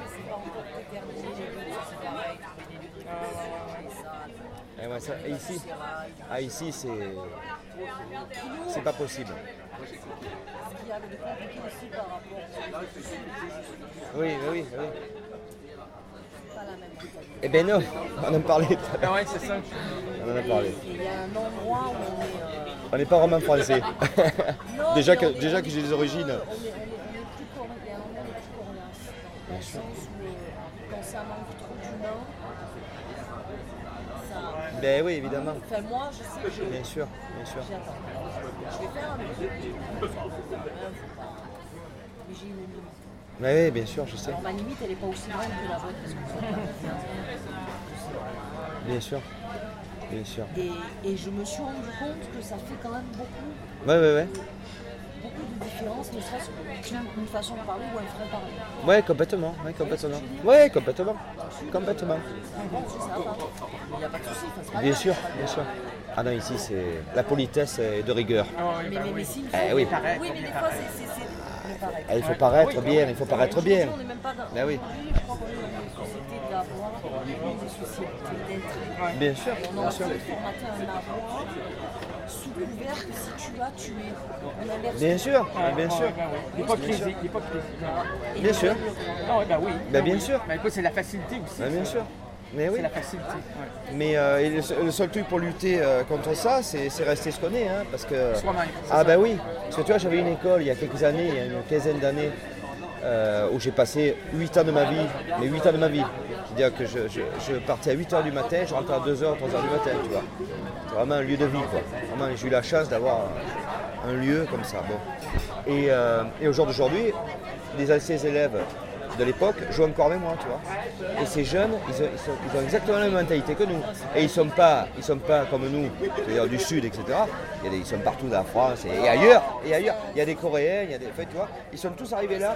Et ici, c'est pas possible. Ce qu'il y a de compliqué aussi par rapport au Oui. pas la même mentalité. Eh ben non, on en parlait. Ah ouais, c'est ça. On en a parlé. Il y a un endroit où On n'est pas vraiment français. Non, déjà mais que j'ai des origines. on est plus coréen, on est plus coréen. Dans le sens où quand ça manque trop d'humain, ça. Ben oui, évidemment. Enfin, moi, je sais que Bien sûr. j'attends. Je vais faire un truc. Mais j'ai une limite. Oui, bien sûr, je sais. Alors ma limite, elle n'est pas aussi grande que la vôtre, parce que vous êtes pas Bien sûr. Bien sûr. et je me suis rendu compte que ça fait quand même beaucoup Ouais. de différences, ne serait-ce qu'une façon de parler ou un frère parler. Ouais, complètement. Ouais, complètement. Complètement. Bon, ça va pas. Il n'y a pas de souci, enfin, c'est pas Bien grave. sûr, bien sûr. Ah non, ici, c'est la politesse est de rigueur. Mais s'il faut. oui. Oui, mais des fois, c'est pareil. Il faut paraître bien, il faut paraître bien. On n'est même pas dans. Ben oui. Aujourd'hui, je crois qu'on est dans une société d'avoir, des sociétés d'être. Bien sûr, On bien a sûr. envie de formater un avoir sous couvert que si tu as, tu es. On inverse. Bien sûr, bien sûr. L'hypocrisie. Et Bien sûr. Ah ouais, oui. Ben, bien sûr. Ben, écoute, c'est la facilité aussi. Ben, bien sûr. Mais oui. C'est la facilité. Ouais. Mais et le seul truc pour lutter contre ça, c'est rester ce qu'on est. Hein, parce que... Soi-même. Ah ben oui. Parce que tu vois, j'avais une école il y a quelques années, il y a une quinzaine d'années, où j'ai passé 8 ans de ma vie. Mais 8 ans de ma vie. C'est-à-dire que je partais à 8h du matin, je rentrais à 2h, 3h du matin, tu vois. C'est vraiment un lieu de vie, quoi. Vraiment, j'ai eu la chance d'avoir un lieu comme ça. Bon. Et au jour d'aujourd'hui, les anciens élèves de l'époque jouent encore avec moi, tu vois. Et ces jeunes, ils ont exactement la même mentalité que nous. Et ils sont pas comme nous, c'est-à-dire du Sud, etc. Ils sont partout dans la France et ailleurs. Il y a des Coréens, il y a des... Enfin, tu vois, ils sont tous arrivés là.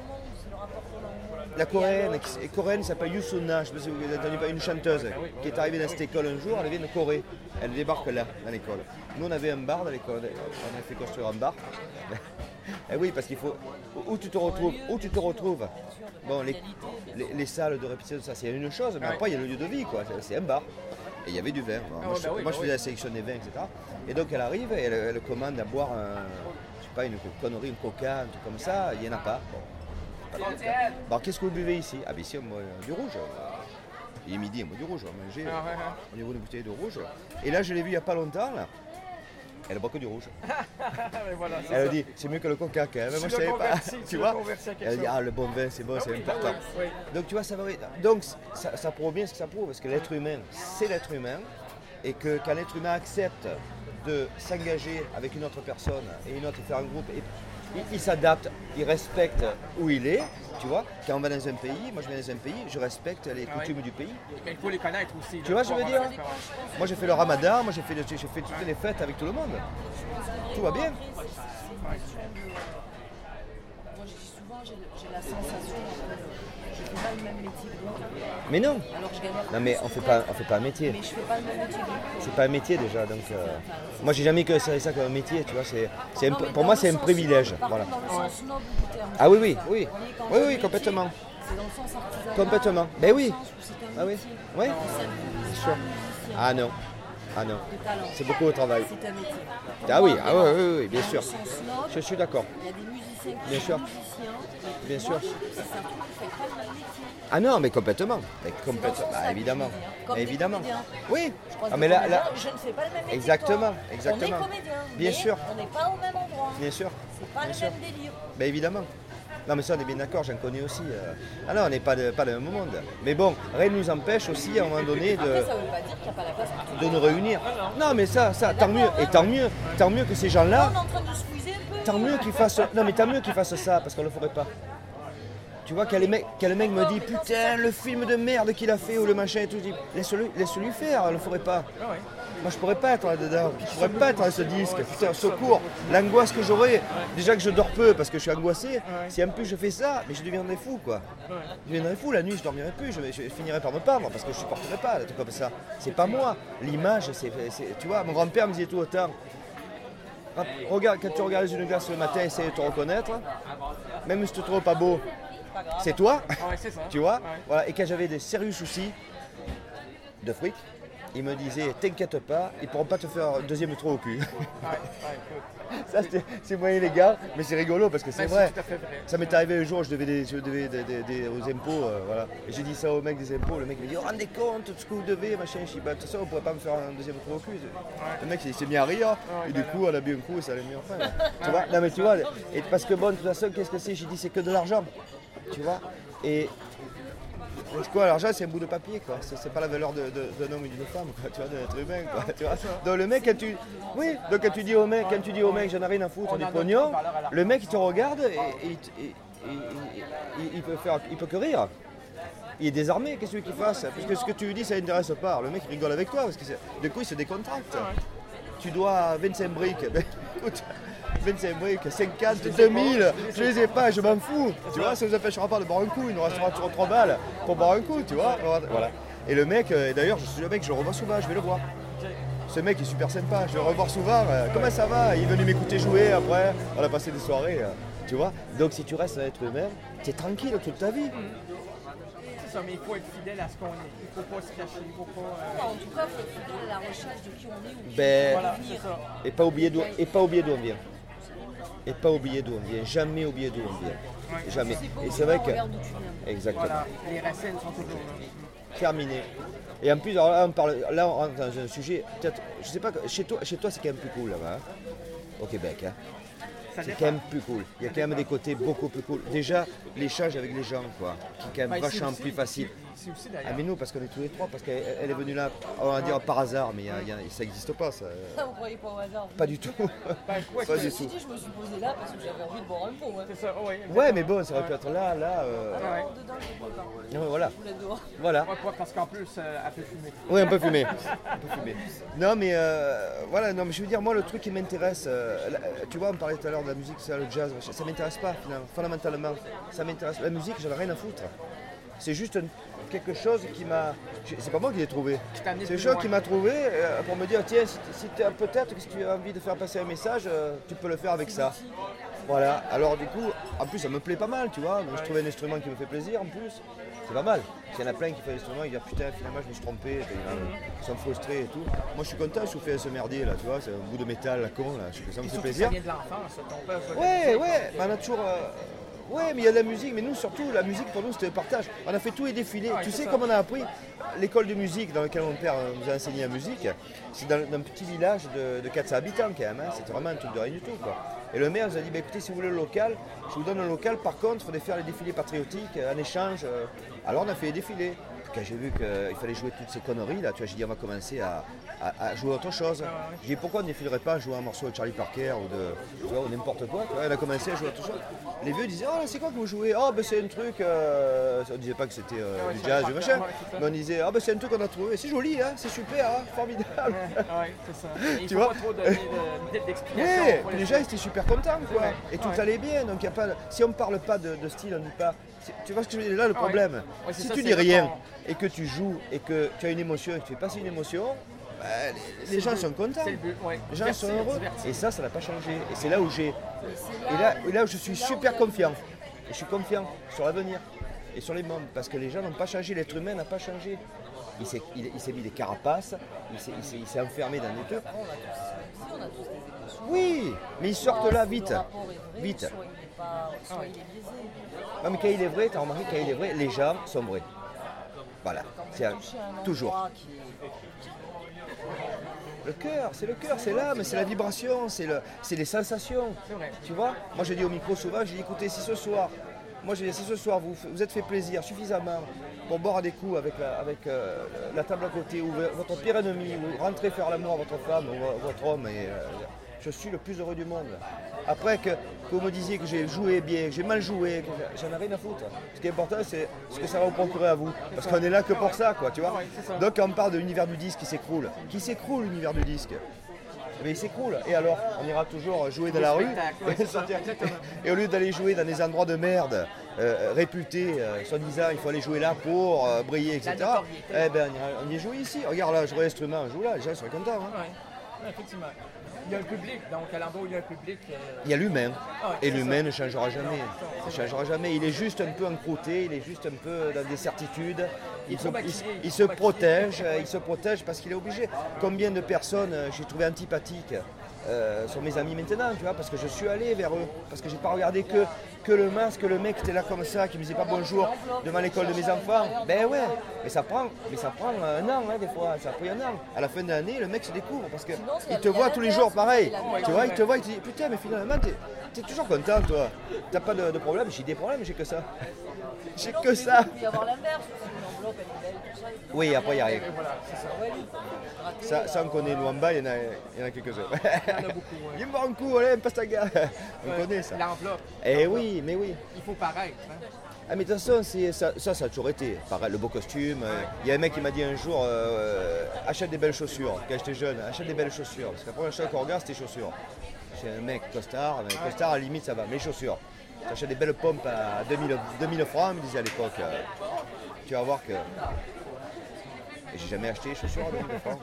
La coréenne s'appelle Yusuna, je ne sais pas si vous avez entendu, une chanteuse qui est arrivée dans cette école un jour, elle vient de Corée. Elle débarque là, dans l'école. Nous, on avait un bar dans l'école, on a fait construire un bar. Et oui, parce qu'il faut. Où tu te retrouves. Bon, les salles de répétition, ça c'est une chose, mais après il y a le lieu de vie, quoi. C'est un bar. Et il y avait du vin. Moi, je faisais la sélection des vins, etc. Et donc elle arrive et elle commande à boire je sais pas, une connerie, une coca, un truc comme ça, il n'y en a pas. Bon. Bon, qu'est-ce que vous buvez ici? Ah, ben ici, on boit du rouge. Il est midi, on boit du rouge, on va manger. On y boit une bouteille de rouge. Et là, je l'ai vu il n'y a pas longtemps, là. Elle boit que du rouge. Voilà, Elle a dit, c'est mieux que le coca quand même. Moi, je savais pas. Tu vois? Elle a dit, chose. ah, le bon vin, c'est bon, c'est important. Oui. Donc, tu vois, ça varie. Donc, ça prouve bien ce que ça prouve. Parce que l'être humain, c'est l'être humain. Et que quand l'être humain accepte de s'engager avec une autre personne et une autre faire un groupe, il s'adapte, il respecte où il est, tu vois. Quand on va dans un pays, moi je viens dans un pays, je respecte les coutumes du pays. Mais il faut les connaître aussi. Tu vois, je veux dire, moi j'ai fait le ramadan, moi j'ai fait toutes les fêtes avec tout le monde. Tout va bien. Moi, je dis souvent, j'ai la sensation que je ne fais pas le même métier que d'autres. Mais non. Alors, je gagne Non mais on fait pas un métier. mais je fais pas le même métier que d'autres. C'est pas un métier déjà, donc moi j'ai jamais considéré ça comme un métier, tu vois. Non, mais Pour dans moi le c'est un sens privilège, noble, par voilà. contre, dans le sens noble du terme. Ah oui, Vous voyez, quand je dis métier, complètement. C'est dans le sens artisanal. Complètement. Dans Ben le oui. sens où c'est un Ah oui. métier. Oui. Non, ça ne vise Sûr. pas musicien Ah non. de talent. C'est beaucoup de travail. C'est un métier. Ah oui, Pour moi, oui, bien dans sûr. le sens noble, Je suis d'accord. il y a des musiciens qui Bien sont sûr. musiciens. et Bien moi, sûr. c'est ça, vous ne faites pas le même métier. Ah non, mais complètement. Mais C'est complètement. dans ce sens-là Bah, que évidemment. je veux dire. Comme des Évidemment. comédiens. Oui. Je croise Ah, des mais là, comédiens, je ne fais pas le même métier. Exactement, que toi. exactement. On est comédien. Bien mais sûr. On n'est pas au même endroit. Bien sûr. C'est pas Bien le sûr. même délire. Ben évidemment. Non mais ça on est bien d'accord, j'en connais aussi. Ah non, on n'est pas le même monde. Mais bon, rien ne nous empêche aussi à un moment donné Après, ça ne veut pas dire qu'il n'y a pas la place pour tout le de monde. nous réunir. Non mais ça, tant mieux. Et tant mieux que ces Là, gens-là, on est en train de squeezer un peu. tant mieux qu'ils fassent. Non mais tant mieux qu'ils fassent ça, parce qu'on ne le ferait pas. Tu vois, quel mec me dit putain le film de merde qu'il a fait ou le machin et tout, je dis laisse-lui faire, on ne le ferait pas. Moi je pourrais pas être là-dedans, je pourrais pas être dans ce disque, putain, secours, l'angoisse que j'aurais, déjà que je dors peu parce que je suis angoissé, si en plus je fais ça, mais je deviendrais fou quoi. Je deviendrais fou, la nuit je dormirais plus, je finirais par me pendre parce que je supporterais pas des trucs comme ça. C'est pas moi, l'image, tu vois, mon grand-père me disait tout autant. Regarde, quand tu regardes une glace le matin, essaye de te reconnaître, même si tu te trouves pas beau, c'est toi, Ouais, c'est ça. tu vois. Ouais. Voilà. Et quand j'avais des sérieux soucis de fric, il me disait t'inquiète pas, ils pourront pas te faire un deuxième trou au cul. Écoute. Ça c'est moyen les gars, mais c'est rigolo parce que c'est Ben, vrai. tout à fait vrai. Ça m'est arrivé un jour, je devais aux impôts, voilà. Et j'ai dit ça au mec des impôts, le mec me dit oh, rendez compte de ce que vous devez, machin. Je dis bah de toute façon on pourrait pas me faire un deuxième trou au cul. Le mec il s'est mis à rire, et du coup on a bu un coup et ça allait mieux enfin. Tu vois, non mais tu vois, et parce que bon de toute façon qu'est-ce que c'est? J'ai dit c'est que de l'argent, tu vois. Et quoi, l'argent c'est un bout de papier quoi, c'est pas la valeur d'un homme ou d'une femme quoi, tu vois, d'un être humain quoi, tu vois. Donc le mec quand tu dis au mec, j'en ai rien à foutre On du en donne pognon, une valeur à l'argent. le mec il te regarde et il peut que rire. Il est désarmé, qu'est-ce que tu veux qu'il fasse? Parce que ce que tu lui dis, ça l'intéresse pas. Le mec rigole avec toi, parce que du coup, il se décontracte. Tu dois 25 briques. Ben, écoute, 25 briques, 50, 2000, je les ai pas, je m'en fous. Tu vois, ça nous empêchera pas de boire un coup. Il nous restera toujours 3 balles pour boire un coup, tu vois. Voilà. Et le mec, d'ailleurs, je suis le mec, je le revois souvent, je vais le voir. Ce mec est super sympa, je vais le revoir souvent. Comment ça va? Il est venu m'écouter jouer après. On a passé des soirées, tu vois. Donc si tu restes un être humain, tu es tranquille toute ta vie. C'est ça, mais il faut être fidèle à ce qu'on est. Il ne faut pas se cacher, il ne faut pas... En tout cas, il faut être fidèle à la recherche de qui on est ou qui Ben, on Voilà, veut c'est devenir. ça. Et pas oublier d'où on vient. Et pas oublier d'où on vient. Jamais oublier d'où on vient. Jamais. Tu sais pas Et où c'est tu vrai vas, que... regarde d'où tu viens. Exactement. Voilà, les racines sont toujours là. Terminé. Et en plus, alors là, on rentre dans un sujet, peut-être, je sais pas, chez toi c'est quand même plus cool là-bas, hein, au Québec. Hein. Ça C'est dépend. quand même plus cool. Il y a quand même des côtés beaucoup plus cool. Déjà, l'échange avec les gens, quoi, qui est quand même Ben, c'est vachement aussi- plus facile. C'est aussi Ah d'ailleurs. mais nous, parce qu'on est tous les trois, parce qu'elle est venue là, on va dire par hasard, mais ça n'existe pas, ça. Vous croyez pas au hasard? Pas du tout. Ben, quoi Pas que- du Je me suis dit, je me suis posé là parce que j'avais envie de boire un pot. C'est ça, oui. Ouais, mais bon, ça aurait pu être là. Ah Ouais. non, dedans, je bois pas. Ouais, voilà. Je voulais dehors. Voilà. Quoi, parce qu'en plus, elle peut fumer. Oui, on peut fumer. Non, mais voilà, non, mais je veux dire, moi, le truc qui m'intéresse, tu vois, on parlait tout à l'heure de la musique, ça, le jazz, ça m'intéresse pas, finalement, fondamentalement. Ça m'intéresse. La musique, j'en ai rien à foutre. C'est juste quelque chose qui m'a. C'est pas moi qui l'ai trouvé. Qui t'a amené C'est plus quelque chose loin. qui m'a trouvé pour me dire, tiens, si peut-être que si tu as envie de faire passer un message, tu peux le faire avec ça. Voilà, alors du coup, en plus ça me plaît pas mal, tu vois, donc je trouve un instrument qui me fait plaisir en plus, c'est pas mal. S'il y en a plein qui font l'instrument, ils disent putain finalement je me suis trompé, ils sont frustrés et tout. Moi je suis content, je fais ce merdier là, tu vois, c'est un bout de métal, la con là, ça me fait Surtout que plaisir. ça vient de l'enfance, ton père jouait de la Ouais, musique, ouais, mais on a toujours. Ouais, mais il y a de la musique, mais nous surtout, la musique pour nous c'était le partage. On a fait tous les défilés. Ouais, Tu c'est sais ça. comme on a appris, l'école de musique dans laquelle mon père nous a enseigné la musique, c'est dans un petit village de 400 habitants quand même, hein. C'était vraiment un truc de rien du tout, quoi. Et le maire nous a dit, bah, écoutez, si vous voulez le local, je vous donne le local, par contre, il faudrait faire les défilés patriotiques en échange. Alors on a fait les défilés. Puis quand j'ai vu qu'il fallait jouer toutes ces conneries, là, tu vois, j'ai dit, on va commencer à jouer à autre chose. J'ai dit, pourquoi on ne défilerait pas à jouer un morceau de Charlie Parker tu vois, ou n'importe quoi, tu vois. Elle a commencé à jouer à autre chose. Les vieux disaient, oh, c'est quoi que vous jouez? Oh, ben c'est un truc. On disait pas que c'était du jazz, du machin. Mais on disait, oh, ben c'est un truc qu'on a trouvé. C'est joli, hein, c'est super, hein, formidable. Ouais, c'est ça. Et il Tu faut vois pas trop donner d'explications. Oui, Faut les laisser- gens étaient super contents, quoi. Ouais, Et tout ouais. allait bien. Donc, y a pas, si on ne parle pas de style, on ne dit pas. Tu vois ce que je veux dire? Là, le Ouais. problème, Ouais, c'est si ça, tu c'est dis là rien qu'on- et que tu joues et que tu as une émotion et que tu fais passer une émotion, bah, les gens sont contents. C'est le but, ouais. Les gens sont heureux. Divertir. Et ça n'a pas changé. Et c'est là où j'ai. Et c'est Et là où je suis c'est là où super il y a- confiant. Et je suis confiant sur l'avenir et sur les membres. Parce que les gens n'ont pas changé, l'être humain n'a pas changé. Il s'est mis des carapaces, il s'est enfermé dans des trucs. On a tous des émotions. Oui, mais ils sortent là vite. Le rapport est vrai, Vite. Soit il est pas, soit il est biaisé. Non, mais quand il est vrai, tu as remarqué, quand il est vrai, les gens sont vrais. Voilà, c'est Toucher un toujours. endroit qui est- Le cœur, c'est l'âme, c'est la vibration, c'est les sensations. C'est vrai. Tu vois, moi je dis au micro souvent, je dis écoutez, si ce soir, vous êtes fait plaisir suffisamment pour boire des coups avec la table à côté, ou votre pire ennemi, ou rentrer faire l'amour à votre femme ou votre homme, et je suis le plus heureux du monde. Après que vous me disiez que j'ai joué bien, que j'ai mal joué, j'en ai rien à foutre. Ce qui est important, c'est ce que ça va vous procurer à vous. Parce qu'on est là que pour ça, quoi, tu vois. Ouais, c'est ça. Donc quand on parle de l'univers du disque qui s'écroule l'univers du disque. Mais il s'écroule. Et alors, on ira toujours jouer dans la rue. spectacles, ouais, c'est ça, exactement. Et au lieu d'aller jouer dans des endroits de merde, réputés, soi-disant, il faut aller jouer là pour briller, etc. notoriété. Eh ben, on y joue ici. Regarde là, je joue l'instrument, je joue là, les gens seraient contents. Hein. Ouais, effectivement. Il y a un public, donc à l'endroit où il y a un public. Il y a l'humain. Ah, Et c'est l'humain ça. ne changera jamais. Il ne changera jamais. Il est juste un peu encrouté, il est juste un peu dans des certitudes. Il se protège parce qu'il est obligé. Combien de personnes j'ai trouvé antipathiques sont mes amis maintenant, tu vois, parce que je suis allé vers eux, parce que j'ai pas regardé que le masque, le mec était là comme ça, qui me disait pas bonjour devant l'école de mes enfants. Ben ouais, mais ça prend un an, hein, des fois, ça a pris un an. À la fin de l'année, le mec se découvre parce que Sinon, c'est il te la- voit la tous les l'inverse, jours pareil. c'est la- Tu vois, il te voit, il te dit putain, mais finalement t'es toujours content, toi. T'as pas de problème. J'ai des problèmes, j'ai que ça. J'ai Non, que mais ça. Il peut y avoir l'inverse aussi, une enveloppe l'enveloppe elle est belle, tout ça. Oui, après il y a rien. Et voilà, c'est ça. Ouais, lui, raté, Ça on connaît, nous en bas, il y en a quelques-uns. Il y en a beaucoup. Ouais. Il me un coup, allez, un pastaga. On Ouais, connaît ça. L'enveloppe. Eh oui, mais oui. Il faut paraître. Hein. Ah mais de toute façon, ça a toujours été. Pareil, le beau costume. Il y a un mec qui m'a dit un jour, achète des belles chaussures. Quand j'étais jeune, achète des belles chaussures. Parce que la première chose qu'on regarde, c'était les chaussures. J'ai un mec costard, mais costard à la limite ça va. Mais les chaussures. Tu achètes des belles pompes à 2000 francs, il me disait à l'époque. Tu vas voir que... Et j'ai jamais acheté les chaussures à 2000 francs.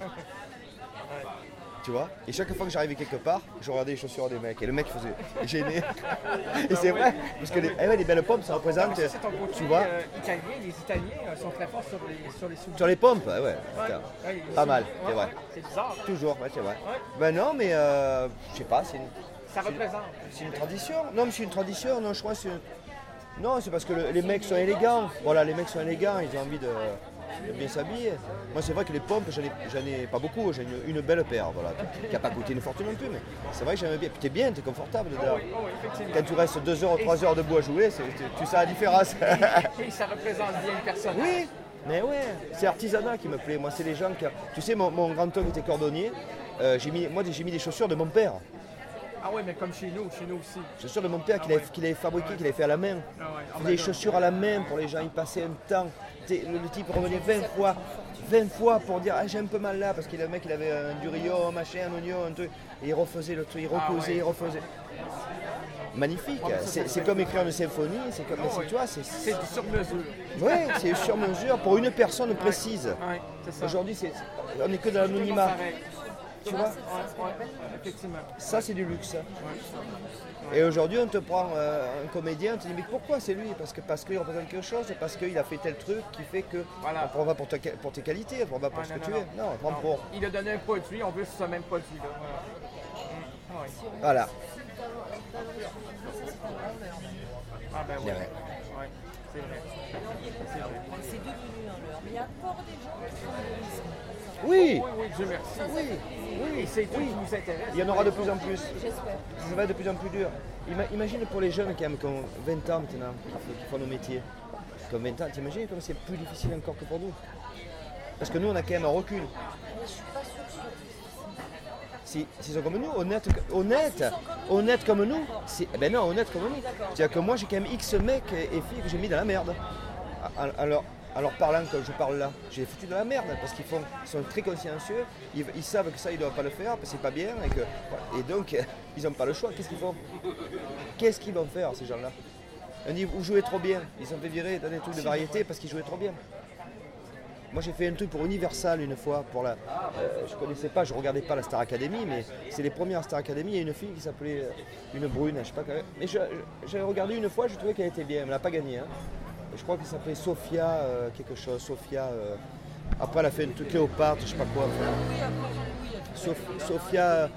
Tu vois? Et chaque fois que j'arrivais quelque part, je regardais les chaussures des mecs. Et le mec faisait gêné. Et c'est vrai, parce que les belles pompes, ça représente. Ça, c'est ton côté Tu vois? italien. Les Italiens sont très forts sur les souliers. Sur les pompes, ouais. Putain. Ouais, Pas mal, ouais, c'est vrai. ouais. C'est bizarre. Hein. Toujours, ouais, c'est vrai. Ouais. Ben non, mais je sais pas, Ça représente. c'est une tradition. Non, mais c'est une tradition, non, je crois que c'est... Non, c'est parce que les mecs sont élégants. Voilà, les mecs sont élégants, ils ont envie de bien s'habiller. Moi, c'est vrai que les pompes, j'en ai pas beaucoup, j'ai une belle paire, voilà, qui n'a pas coûté une fortune non plus, mais c'est vrai que j'aimais bien. Puis t'es bien, t'es confortable dedans. Oui, effectivement. Quand tu restes 2 heures ou 3 heures debout à jouer, tu sais la différence. Et ça représente bien le personnage. Oui, mais ouais, c'est l'artisanat qui me plaît. Moi, c'est les gens qui... Tu sais, mon grand-oncle était cordonnier. J'ai mis des chaussures de mon père. Ah oui, mais comme chez nous aussi. Chaussures de mon père qu'il avait fabriquées, qu'il avait fait à la main. Ah ouais. Ah, Des ben, chaussures à la main pour les gens, il passait un temps. Le type revenait 20 fois pour dire ah, j'ai un peu mal là parce que le mec il avait un durion, machin, un oignon, un truc. Et il refaisait le truc, il recousait, il refaisait. Magnifique, c'est comme écrire une symphonie, c'est comme, tu vois, c'est du sur-mesure. Ouais, c'est sur mesure pour une personne précise. Ouais, c'est ça. Aujourd'hui, on n'est que dans l'anonymat. Pareil. Tu vois, Effectivement. ça c'est du luxe. Et aujourd'hui, on te prend un comédien, on te dit mais pourquoi c'est lui? Parce qu'il représente quelque chose, parce qu'il a fait tel truc qui fait que Voilà. on prend pas pour tes qualités, on prend pas pour ce que tu es. Non, on prend pour. Il a donné un produit, on veut ce même produit. Là. Voilà. Ouais. Voilà. Ah ben C'est oui. vrai. Ouais, c'est vrai. C'est vrai. c'est devenu un leurre. Mais il y a encore des gens qui font des risques. Oui, Oui, Dieu merci. oui. Et c'est tout qui nous intéresse. Il y en aura de plus en plus. J'espère. Ça va être de plus en plus dur. Imagine pour les jeunes qui ont 20 ans maintenant, qui font nos métiers. Comme 20 ans, t'imagines comme c'est plus difficile encore que pour nous. Parce que nous, on a quand même un recul. Mais je suis pas sûre que ce soit S'ils sont comme nous, honnêtes comme nous, ben non, honnêtes comme nous. C'est-à-dire que moi, j'ai quand même X mecs et filles que j'ai mis dans la merde. Alors parlant comme je parle là, j'ai foutu dans la merde parce qu'ils sont très consciencieux, ils savent que ça, ils ne doivent pas le faire parce que c'est pas bien et donc ils n'ont pas le choix. Qu'est-ce qu'ils font? Qu'est-ce qu'ils vont faire ces gens-là? On dit vous jouez trop bien, ils sont fait virer dans des trucs de variété parce qu'ils jouaient trop bien. Moi j'ai fait un truc pour Universal une fois, je connaissais pas, je regardais pas la Star Academy, mais c'est les premières Star Academy, il y a une fille qui s'appelait une brune, je sais pas, mais j'avais regardé une fois, je trouvais qu'elle était bien, elle n'a pas gagné. Hein. Je crois qu'elle s'appelait Sophia quelque chose, après elle a fait un truc Cléopâtre, je sais pas quoi. Sophia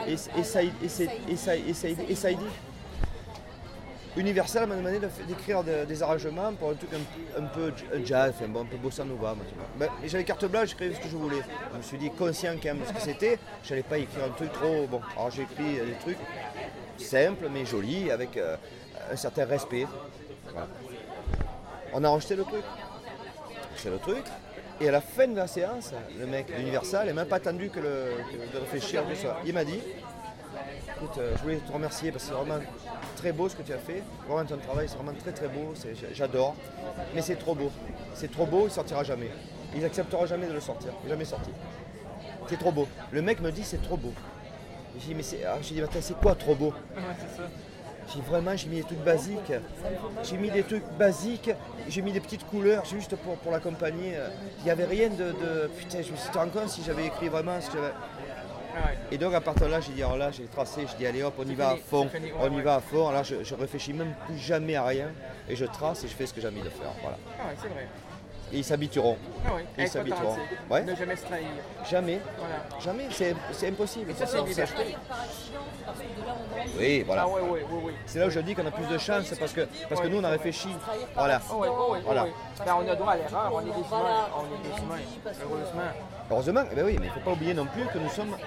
Essaidi. Universal m'a demandé d'écrire des arrangements pour un truc un peu jazz, un peu bossa nova. Mais j'avais carte blanche, j'écrivais ce que je voulais. Je me suis dit, conscient quand même de ce que c'était, je n'allais pas écrire un truc trop bon. Alors j'ai écrit des trucs simples mais jolis, avec un certain respect. Voilà. On a enregistré le truc. Et à la fin de la séance, le mec d'Universal n'a même pas attendu de réfléchir tout ça. Il m'a dit, écoute, je voulais te remercier parce que c'est vraiment très beau ce que tu as fait. Vraiment ton travail, c'est vraiment très très beau, j'adore. Mais c'est trop beau. C'est trop beau, il ne sortira jamais. Il n'acceptera jamais de le sortir. Il n'est jamais sorti. C'est trop beau. Le mec me dit c'est trop beau. J'ai dit mais c'est quoi trop beau? Ouais, c'est ça. J'ai mis des trucs basiques. J'ai mis des trucs basiques. J'ai mis des petites couleurs juste pour l'accompagner. Il n'y avait rien de... Putain, je me suis rendu compte si j'avais écrit vraiment ce que j'avais... Ouais. Et donc à partir de là, j'ai dit, alors là, j'ai tracé, je dis allez hop, on y va à fond. On y va à fond. Alors je réfléchis même plus jamais à rien. Et je trace et je fais ce que j'ai envie de faire. Voilà. Ah ouais, c'est vrai. Et ils s'habitueront. Ah ouais. Ils Être s'habitueront. authentique. Ouais. Ne jamais se trahir. Jamais. Voilà. Jamais. C'est impossible. Et ça, c'est une liberté. par accident, parce que de là on grandit. Oui, voilà. Ah oui. C'est là où je dis qu'on a plus de chance parce que nous on a réfléchi. Voilà. Voilà. Ben, on a droit à l'erreur, on est des humains. Heureusement. Heureusement, eh ben oui, mais il ne faut pas oublier non plus que nous sommes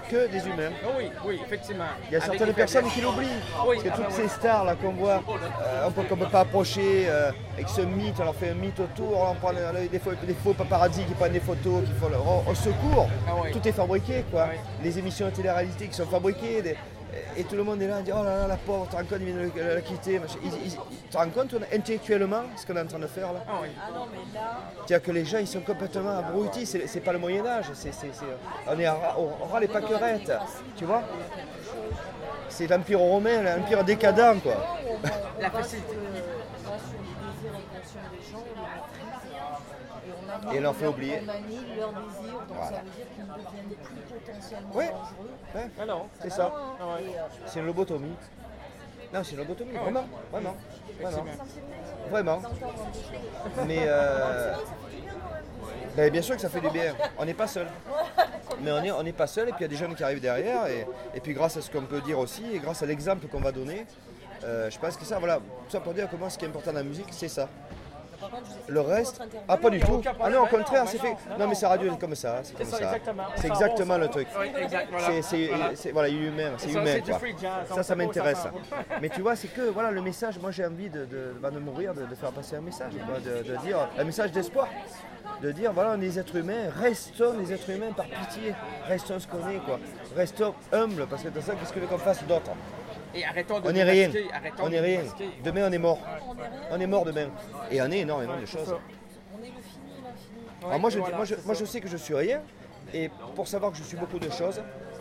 que des humains. Oui, oui, effectivement. Il y a Avec certaines les personnes faiblesses. qui l'oublient. Oui, Parce que toutes ces stars là qu'on voit, qu'on ne peut pas approcher, avec ce mythe, on leur fait un mythe autour, on prend des faux paparazzi qui prennent des photos, qui font au secours. Ah oui. Tout est fabriqué, quoi. Oui. Les émissions de télé-réalité qui sont fabriquées. Et tout le monde est là, on dit oh là là, la pauvre, tu te rends compte, il vient de la quitter. Tu te rends compte intellectuellement ce qu'on est en train de faire là? Ah oui. Ah non, mais là, C'est-à-dire que les gens ils sont complètement abrutis, c'est pas le Moyen-Âge, on est au ras les pâquerettes, tu vois? C'est l'Empire romain, l'Empire décadent quoi. La facilité. Moi, sur les désirs inconscients des gens, on les maîtrise. Et on leur fait oublier. On manie leurs désirs, donc Voilà. ça veut dire qu'ils ne deviennent plus potentiellement Ouais. dangereux. Ouais, Ah non. c'est va ça. loin, hein. Ah ouais. Et, C'est une lobotomie. Non, c'est une lobotomie, Ah ouais. vraiment, vraiment. Effectivement. Vraiment. Mais ben, bien sûr que ça fait du bien. On n'est pas seul. Mais on n'est pas seul et puis il y a des jeunes qui arrivent derrière et puis grâce à ce qu'on peut dire aussi et grâce à l'exemple qu'on va donner, je pense que ça, voilà, tout ça pour dire comment ce qui est important dans la musique, c'est ça. Par contre, je vous ai fait Le toute reste, votre interview. ah pas du Il y a tout. aucun Ah problème. non, au Mais non, contraire, mais c'est non, fait. non, Non mais non. c'est radio comme ça, c'est comme ça, ça. exactement. C'est Ça exactement avance. le truc. Oui, exact, voilà. Voilà, il est humain, c'est Et ça, humain c'est du quoi. free jazz, Ça on sait pas où m'intéresse. ça s'en va. Mais tu vois, c'est que voilà le message. Moi j'ai envie avant de mourir de faire passer un message, quoi, de dire un message d'espoir, de dire voilà on est des êtres humains, restons des êtres humains par pitié, restons ce qu'on est quoi, restons humbles parce que dans ça qu'est-ce que qu'on fasse d'autre? Et arrêtons de On n'est rien, masquer, arrêtons on de n'est rien. masquer. Demain on est mort, on est mort demain et on est énormément de C'est choses. ça. On est le fini, l'infini. Alors moi, Ouais, voilà, c'est moi ça. je sais que je suis rien, et pour savoir que je suis beaucoup de choses,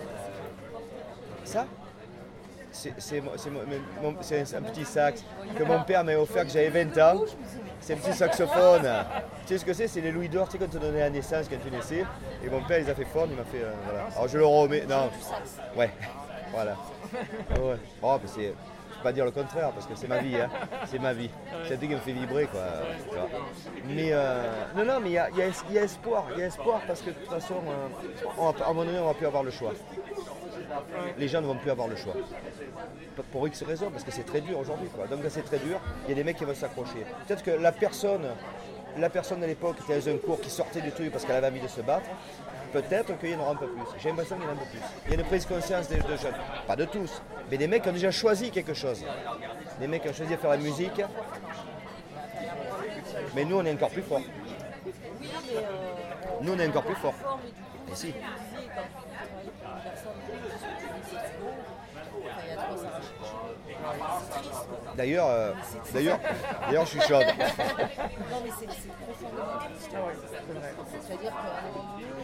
ça, c'est un petit sax que mon père m'a offert que j'avais 20 ans. C'est un petit saxophone. Tu sais ce que c'est? C'est les louis d'or, tu sais, quand on te donnait la naissance, quand tu naissais. Et mon père, il les a fait fondre, il m'a fait. Voilà. Alors je le remets. Non, ouais, voilà. Ouais. Bon, mais c'est. Je ne peux pas dire le contraire parce que c'est ma vie, hein. C'est ma vie. C'est un truc qui me fait vibrer quoi. Tu vois. Mais non, mais il y a espoir, parce que de toute façon, à un moment donné, on va plus avoir le choix. Les gens ne vont plus avoir le choix. Pour X raisons, parce que c'est très dur aujourd'hui quoi. Donc quand c'est très dur, il y a des mecs qui vont s'accrocher. Peut-être que la personne de l'époque était dans un cours qui sortait du truc parce qu'elle avait envie de se battre. Peut-être qu'il y en aura un peu plus. J'ai l'impression qu'il y en a un peu plus. Il y a une prise de conscience des jeunes. Pas de tous, mais des mecs qui ont déjà choisi quelque chose. Des mecs qui ont choisi de faire la musique. Mais nous, on est encore plus forts. Oui, mais Nous, on est encore plus forts. fort, mais du coup, Et si. comme tu disais, quand on travaille pour une personne qui est enfin, il y a de quoi s'arracher. C'est triste. D'ailleurs, je suis chaude. Non, mais c'est profondément triste. C'est-à-dire qu'à un moment donné,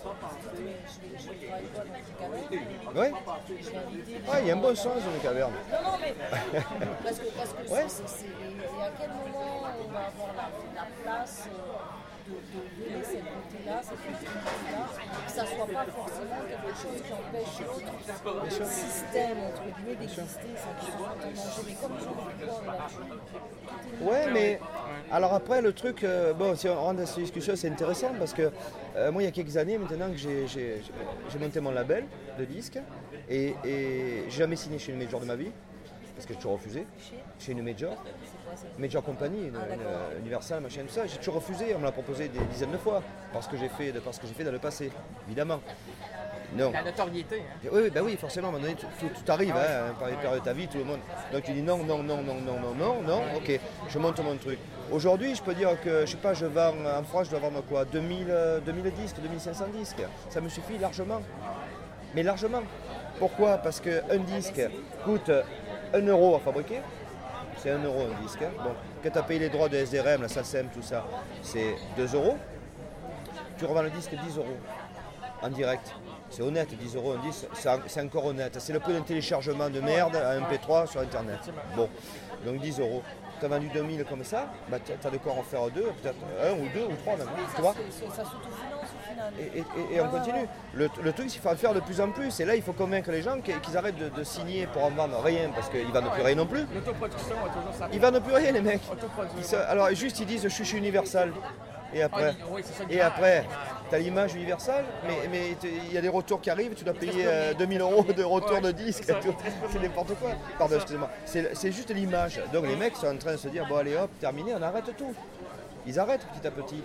je travaille pas dans une caverne. Ouais. Je vais inviter des Ouais, il y a un gens bon dans sens dans les cavernes. Non, mais parce que Ouais. et à quel moment on va avoir la place de donner cette beauté-là, cette possibilité-là, que ça ne soit pas forcément quelque chose qui empêche l'autre système, entre guillemets, d'exister, sans qu'il soit en danger. Mais comme ils ont du pouvoir et là-dessus, Ouais, mais alors après le truc, bon, si on rentre dans cette discussion, c'est intéressant parce que moi, il y a quelques années maintenant que j'ai monté mon label de disques et j'ai jamais signé chez une major de ma vie parce que j'ai toujours refusé. Chez une major compagnie, Universal, machin, tout ça, j'ai toujours refusé. On me l'a proposé des dizaines de fois parce que j'ai fait dans le passé, évidemment. Non. La notoriété. Hein. Oui, bah oui, forcément, à un moment donné, tout arrive, hein, par les périodes de ta vie, tout le monde. Donc tu dis non, ok, je monte mon truc. Aujourd'hui, je peux dire que, je sais pas, je vends, en France, je dois vendre quoi, 2000 disques, 2500 disques. Ça me suffit largement. Mais largement. Pourquoi? Parce qu'un disque coûte 1 euro à fabriquer. C'est 1 euro un disque. Hein. Bon, quand tu as payé les droits de SDRM, la SACEM, tout ça, c'est 2 euros. Tu revends le disque 10 euros en direct. C'est honnête, 10 euros un disque, c'est encore honnête. C'est le prix d'un téléchargement de merde à MP3 sur Internet. Bon, donc 10 euros. Tu as vendu 2000 comme ça, bah, tu as de quoi en faire deux, peut-être un ou deux ou trois même. Tu vois? ça s'autofinance au final. Et on continue. Le truc, il faut en faire de plus en plus. Et là, il faut convaincre les gens qu'ils arrêtent de signer pour en vendre rien, parce qu'ils ne vendent plus rien non plus. L'autoproduction a toujours sa Ils ne vendent plus rien, les mecs. Autoproduire. Alors, juste, ils disent je suis chez Universal. Et après, oui, c'est ça qui et après, tu as l'image Universal, mais il y a des retours qui arrivent, tu dois payer 2000 euros de retour de disque. C'est n'importe quoi. Pardon, excusez-moi. C'est juste l'image. Donc les mecs sont en train de se dire bon, allez hop, terminé, on arrête tout. Ils arrêtent petit à petit.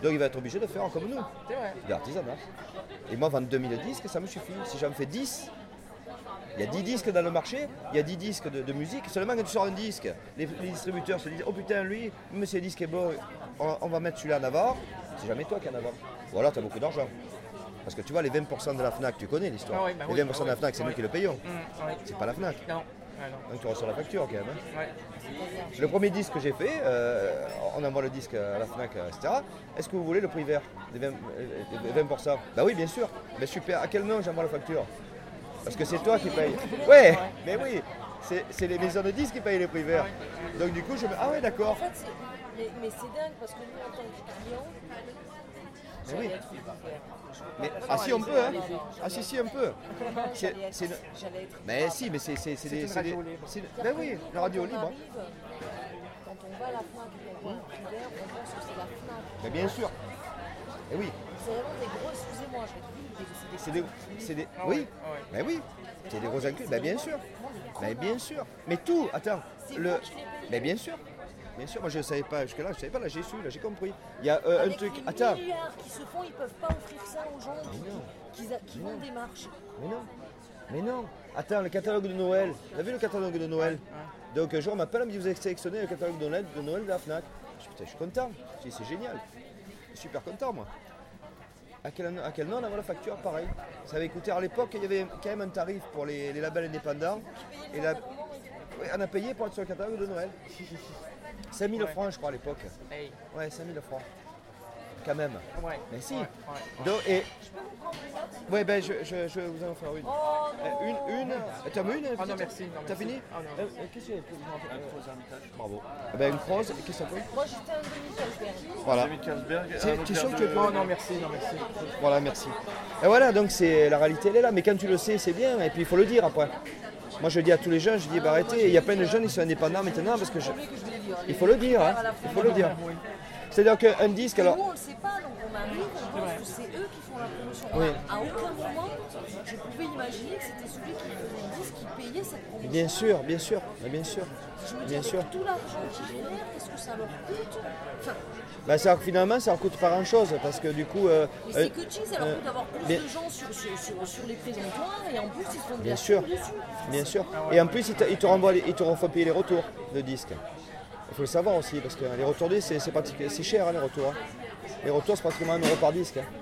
Donc il va être obligé de faire comme nous, C'est vrai. de l'artisanat. Et moi, vendre 2000 disques, ça me suffit. Si j'en fais 10, il y a 10 disques dans le marché, il y a 10 disques de musique. Seulement quand tu sors un disque, les distributeurs se disent « Oh putain, lui, même si le disque est beau, on va mettre celui-là en avant. » C'est jamais toi qui en avant. Ou alors tu as beaucoup d'argent. Parce que tu vois, les 20% de la FNAC, tu connais l'histoire. Ah oui, bah Les oui, 20% de la FNAC, c'est nous qui le payons. Ouais. C'est pas la FNAC. Non. Ah, non. Donc tu reçois la facture quand même. Hein. Ouais. Le premier disque que j'ai fait, on envoie le disque à la FNAC, etc. Est-ce que vous voulez le prix vert des 20%? Bah oui, bien sûr. Mais super. À quel nom j'envoie la facture? Parce que c'est toi qui payes. Ouais, mais oui. C'est les maisons de disques qui payent les prix verts. Donc du coup, je me... Ah ouais, d'accord. En fait, mais c'est dingue parce que nous, en tant que client, Mais oui. j'allais être ouvert. Mais, ah si, on peut, hein. Ah si, un peu. J'allais C'est- être Mais si, mais c'est des... une radio libre. Ben oui, la radio Quand on libre. arrive, quand on va à la FNAC et qu'on voit un prix vert, on pense que c'est la FNAC. Mais bien sûr. Et oui, C'est vraiment des gros, excusez-moi, je vais être vulgaire, c'est des... Ah Oui, ouais, ah ouais. mais oui. C'est des gros inclus. Ben bien sûr. Mais bien sûr. Mais tout, attends. C'est moi qui les paye. Mais bien sûr. Bien sûr, moi je ne savais pas jusque-là, je ne savais pas, là j'ai su, là j'ai compris. Il y a un Avec truc. les Attends. milliards qui se font, ils peuvent pas offrir ça aux gens non. qui vont démarcher. Mais non. Mais non. Attends, le catalogue de Noël. Vous avez vu le catalogue de Noël? Donc un jour on m'appelle, on me dit vous avez sélectionné le catalogue de Noël de la FNAC. Je dis putain, je suis content. Je dis c'est génial. Je suis super content moi. À quel nom on envoie la facture? Pareil. Ça avait coûté à l'époque, il y avait quand même un tarif pour les labels indépendants. Et là, ouais, on a payé pour être sur le catalogue de Noël. 5000 francs je crois à l'époque. Hey. Ouais, 5000 francs. Quand même. Ouais. Mais si. Ouais. Donc, et... Ouais, ben je vais vous en faire une. Une. T'as mis une? Ah non, merci. Non, T'as merci. fini? Ah non. Qu'est-ce que c'est? Bravo. Ben une prose, qu'est-ce que ça fait? Moi j'étais un demi-Calberg. Voilà. Kalsberg, Tu es sûr que tu es Oh non, merci. Non, merci. Voilà, merci. Et voilà, donc c'est la réalité, elle est là. Mais quand tu le sais, c'est bien. Et puis il faut le dire après. Moi je dis à tous les jeunes, je dis bah, arrêtez. Il y a plein de jeunes, ils sont indépendants maintenant parce que il faut le dire. Hein. Il faut le dire. C'est-à-dire qu'un disque, alors. Nous on le sait pas, donc on arrive, on pense que c'est eux qui font la promotion. Oui. À aucun moment je pouvais imaginer que c'était celui qui faisait le disque qui payait cette promotion. Bien sûr, bien sûr, bien sûr. Je me dis Bien avec sûr. tout l'argent qu'ils font, qu'est-ce que ça leur coûte? Enfin, Bah, finalement, ça ne coûte pas grand-chose parce que du coup. mais c'est que cheese, ça leur coûte d'avoir plus bien- de gens sur les présentoirs et en plus ils se font de Bien la sûr, pub dessus. bien sûr. Et en plus, ils te refont payer les retours de disques. Il faut le savoir aussi, parce que les retours disques, c'est cher, hein, les retours. Hein. Les retours, c'est pratiquement 1 euro par disque. Hein.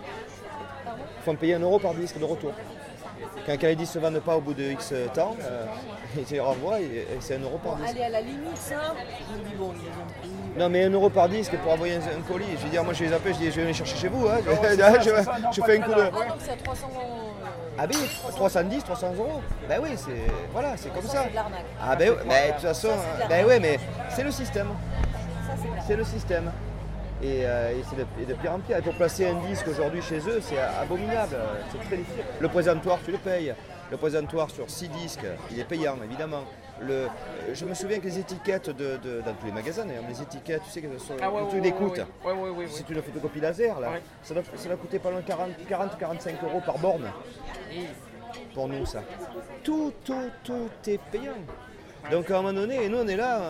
Il faut me payer 1 euro par disque de retour. Quand les disques ne se vendent pas au bout de X temps, ils te les renvoient et c'est 1 euro par disque. Allez, à la limite, ça, je me dis bon, ils ont pris. Non, mais 1 euro par disque pour envoyer un colis. Je veux dire, moi je les appelle, je dis, je vais les chercher chez vous. Hein. Je fais un coup de. Ah donc c'est à 300 Ah oui, 310, 300 euros. Ben oui, c'est comme ça. c'est de l'arnaque. Ah ben oui, mais de toute façon, c'est de ben oui, mais c'est le système. Ça, c'est clair. C'est le système. Et c'est de pire en pire. Et pour placer un disque aujourd'hui chez eux, c'est abominable. C'est très difficile. Le présentoir, tu le payes. Le présentoir sur 6 disques, il est payant, évidemment. Je me souviens que les étiquettes dans tous les magasins, d'ailleurs, les étiquettes, tu sais, que sur Ah ouais, le ouais, truc ouais, d'écoute. ouais. C'est une photocopie laser, là. Ouais. Ça doit coûter pas loin 40-45 euros par borne. Pour nous, ça. Tout est payant. Donc à un moment donné, nous on est là,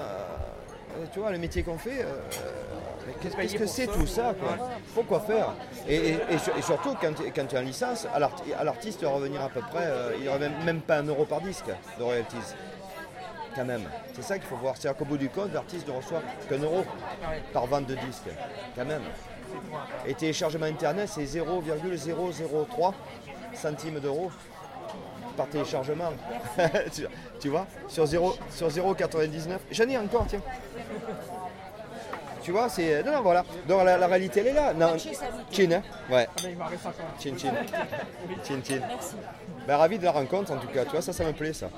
tu vois, le métier qu'on fait, mais qu'est-ce que c'est tout ça, quoi? Faut quoi faire. Et surtout, quand tu es en licence, à l'artiste, il va revenir à peu près, il n'y aura même pas 1 euro par disque de royalties. Quand même. C'est ça qu'il faut voir. C'est-à-dire qu'au bout du compte, l'artiste ne reçoit qu'1 euro par vente de disques. Quand même. Et téléchargement internet, c'est 0,003 centimes d'euros par téléchargement. tu vois, sur 0,99. J'en ai encore, tiens. Tu vois, c'est. Non, voilà. Donc la réalité, elle est là. Non, Chin, hein? Ouais. Ah ben, il m'en reste encore. Chin. Chin. Merci. Ben, ravi de la rencontre, en tout cas. Tu vois, ça me plaît, ça.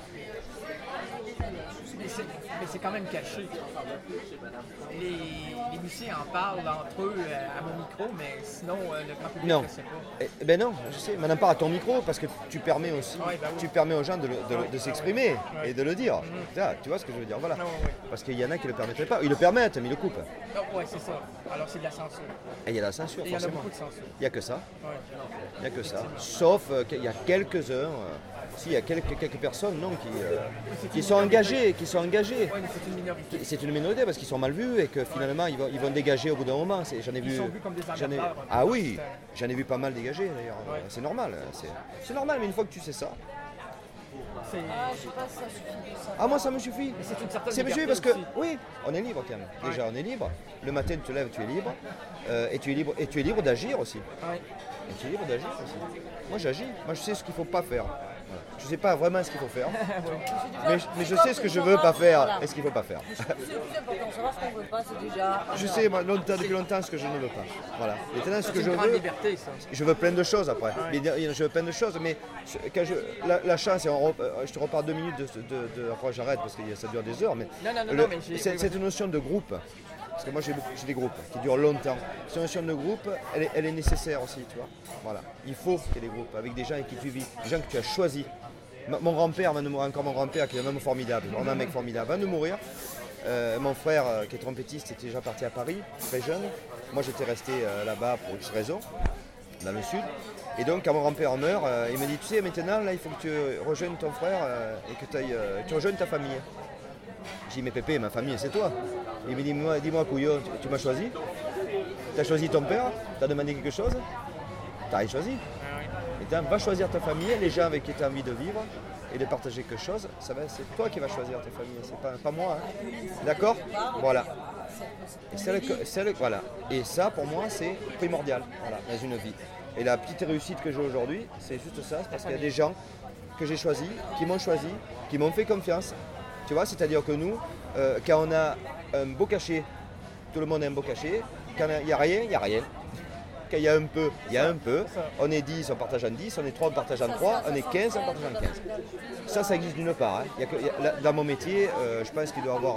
Mais c'est quand même caché. Les musiciens en parlent entre eux à mon micro, mais sinon le grand public Non. ne sait pas. Eh ben non, je sais, mais n'en parle à ton micro parce que tu permets aussi, Ouais, bah oui. tu permets aux gens de s'exprimer et de le dire. Tu vois ce que je veux dire, voilà. Ouais, ouais. Parce qu'il y en a qui ne le permettraient pas. Ils le permettent, mais ils le coupent. Oh, ouais, c'est ça. Alors c'est de la censure. Et il y a la censure, Et il y en a forcément. beaucoup de censure. Il n'y a que ça. Ouais. Il n'y a que ça. Sauf qu'il y a quelques-uns Si, il y a quelques personnes non, qui sont engagées. Oui, mais c'est une minorité. C'est une minorité parce qu'ils sont mal vus et que finalement ils vont dégager au bout d'un moment. J'en ai Ils vu. sont vus comme des j'en ai- emmerdeurs. Ah oui, j'en ai vu pas mal dégager d'ailleurs. Ouais. C'est normal. C'est normal, mais une fois que tu sais ça. C'est Je sais pas si ça suffit de ça. Ah moi ça me suffit. mais c'est une certaine C'est liberté parce que aussi. oui, on est libre quand même. Déjà on est libre. Le matin tu te lèves, tu es libre. Et tu es libre d'agir aussi. Ouais. Et tu es libre d'agir aussi. Moi j'agis. Moi je sais ce qu'il ne faut pas faire. Voilà. Je ne sais pas vraiment ce qu'il faut faire. mais je sais ce que je ne veux pas faire et ce qu'il ne faut pas faire. C'est le plus important, savoir ce qu'on veut pas, c'est déjà. Je sais moi, depuis longtemps ce que je ne veux pas. Voilà. Maintenant ce C'est que je une grande veux. liberté, ça. Je veux plein de choses après. Mais je veux plein de choses, mais quand la chance, je te reparle 2 minutes après j'arrête parce que ça dure des heures, mais, Non, mais j'ai- cette notion de groupe, parce que moi j'ai des groupes qui durent longtemps, cette notion de groupe, elle est nécessaire aussi, tu vois. Voilà. Il faut qu'il y ait des groupes avec des gens avec qui tu vis, des gens que tu as choisis. Mon grand-père vient de mourir, encore mon grand-père qui est un homme formidable, vraiment un mec formidable, vient de mourir. Mon frère qui est trompettiste était déjà parti à Paris, très jeune. Moi j'étais resté là-bas pour X raisons, dans le sud. Et donc quand mon grand-père meurt, il me dit tu sais maintenant là il faut que tu rejoignes ton frère et que tu rejoignes ta famille. J'ai dit mais Pépé, ma famille c'est toi. Il me dit dis-moi couillon, tu m'as choisi? Tu as choisi ton père? Tu as demandé quelque chose? Tu n'as rien choisi. Et va choisir ta famille, les gens avec qui tu as envie de vivre et de partager quelque chose, c'est toi qui vas choisir ta famille, c'est pas moi. Hein. D'accord? Voilà. Voilà. Et ça, pour moi, c'est primordial voilà, dans une vie. Et la petite réussite que j'ai aujourd'hui, c'est juste ça, c'est parce qu'il y a des gens que j'ai choisis, qui m'ont choisi, qui m'ont fait confiance. Tu vois, c'est-à-dire que nous, quand on a un beau cachet, tout le monde a un beau cachet. Quand il n'y a rien, il n'y a rien. Quand il y a un peu, il y a un peu. On est 10, on partage en 10, on est 3, on partage en 3, on est 15, on partage en 15. Ça existe d'une part. Hein. Dans mon métier, je pense qu'il doit y avoir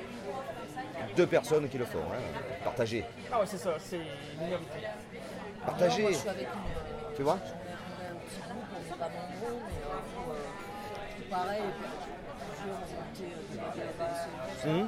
2 personnes qui le font, hein. Partager. Ah ouais, c'est ça, c'est une minorité. Partager, Moi, je suis avec une. tu vois? On est un petit groupe, on n'est pas nombreux, mais tout pareil, plusieurs ont été de Mhm.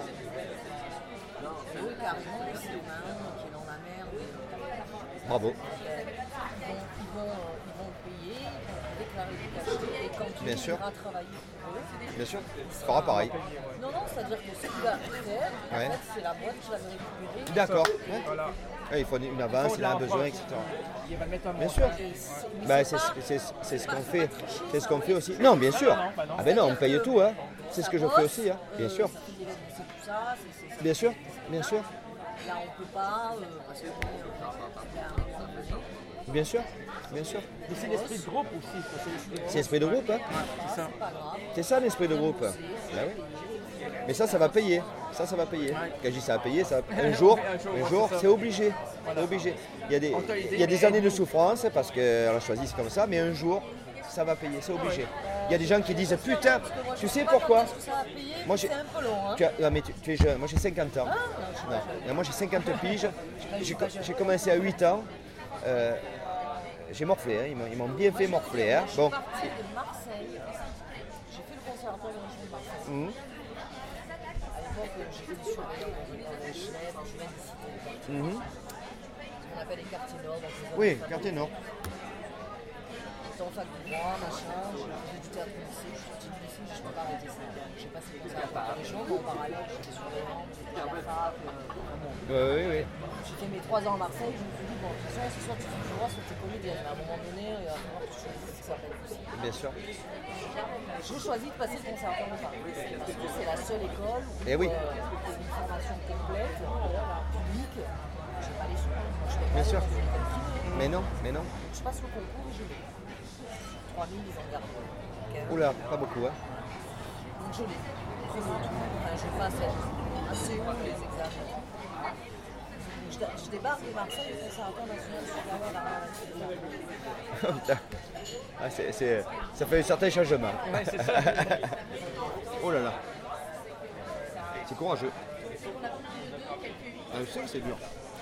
Et eux, carrément, c'est un qui est dans la merde. Bravo. Ils vont payer, ils vont déclarer du cachet, et quand Bien tu sûr. iras travailler pour eux, Bien sûr. Tu feras pareil. non, c'est-à-dire que ce qu'il va faire, Ouais. en fait, c'est la boîte qui va le récupérer. D'accord. Voilà. Ouais, il faut une avance, il a un besoin, etc. Il va mettre un Bien montant. sûr. Mais Bah, c'est pas- c'est ce qu'on fait. C'est ce qu'on fait aussi. Non, bien sûr. Ah ben non, on paye tout. Hein. C'est ce que je fais aussi. Hein. Bien sûr. Ça fait des lettres, c'est tout ça, c'est Bien sûr. Bien sûr. là on peut pas, parce que Bien sûr. Bien sûr. Mais c'est l'esprit de groupe aussi. ça, c'est l'esprit de groupe. C'est l'esprit de groupe. Hein. C'est ça. pas grave. C'est ça l'esprit de groupe. Bah oui. Mais ça va payer. Ça va payer. Quand je dis ça va payer, un jour, c'est obligé. C'est obligé. Il y a des années de souffrance parce qu'on a choisi c'est comme ça, mais un jour, ça va payer, c'est obligé. Il y a des gens qui disent putain, tu sais pourquoi? Ça va payer, Moi, c'est un peu long. Hein. Mais tu es jeune, moi j'ai 50 ans. Non, moi j'ai 50 piges. J'ai commencé à 8 ans. J'ai morflé, hein. Ils m'ont bien fait morfler. Hein. Je Bon. suis partie de Marseille. J'ai fait le conservatoire de région de Marseille. Mhm. À l'époque, j'étais du surveillant dans les Schleb, je viens d'ici. Mhm. Ce qu'on appelle les quartiers nord. donc les Oui, zones quartier nord. J'étais en fac de droit, machin, j'ai fait du théâtre au lycée, je suis sortie du lycée, je ne peux pas arrêter ça. J'ai passé le conservatoire de région, mais en parallèle, j'étais surveillant, j'étais à la fac. Oui. J'ai fait mes 3 ans à Marseille, je me suis dit, bon, de toute façon, c'est soit tu fais du droit, soit tu es comédienne. À un moment donné, il va falloir que tu choisisses ce qui s'appelle possible. Bien sûr. J'ai choisi de passer le conservatoire de Paris, parce que c'est la seule école où Eh oui. c'est une formation complète, publique. Je n'ai pas les sous. Moi, je fais Bien sûr. pas Mais non. Je passe le concours et je l'ai. 3000, ils en gardent. Donc, Oula, pas beaucoup. Hein. donc je l'ai. Enfin, je passe à Séoul les examens. Je débarque de Marseille, le conservatoire national supérieur d'art. Putain. Ah, ça fait un certain changement. Ouais, c'est ça. Oh là là. C'est courageux. Ah, je sais que c'est dur.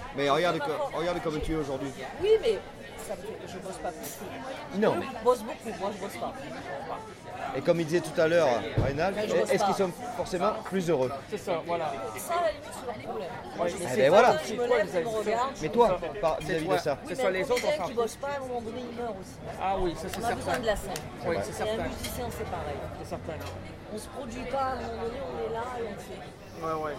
Mais regarde comme tu es aujourd'hui. Oui, mais ça me fait que je bosse pas plus. Non, Eux mais- bossent beaucoup, moi je bosse pas. Et comme il disait tout à l'heure, Reynald, Mais je bosse est-ce pas. qu'ils sont forcément plus heureux? C'est ça, voilà. Ça, à la limite, c'est leur problème. Moi, je Mais sais Eh c'est ben pas, voilà. je me lève, je me regarde. Mais toi, vis-à-vis de ça. Oui, C'est mais ça, un les autres, on comédien s'en qui bosse pas, à un moment donné, il meurt aussi. Ah oui, ça c'est On a besoin certain. de la scène. Oui, c'est Et un certain. musicien, c'est pareil. C'est certain. On se produit pas, à un moment donné, on est là et on fait. Ouais, ouais.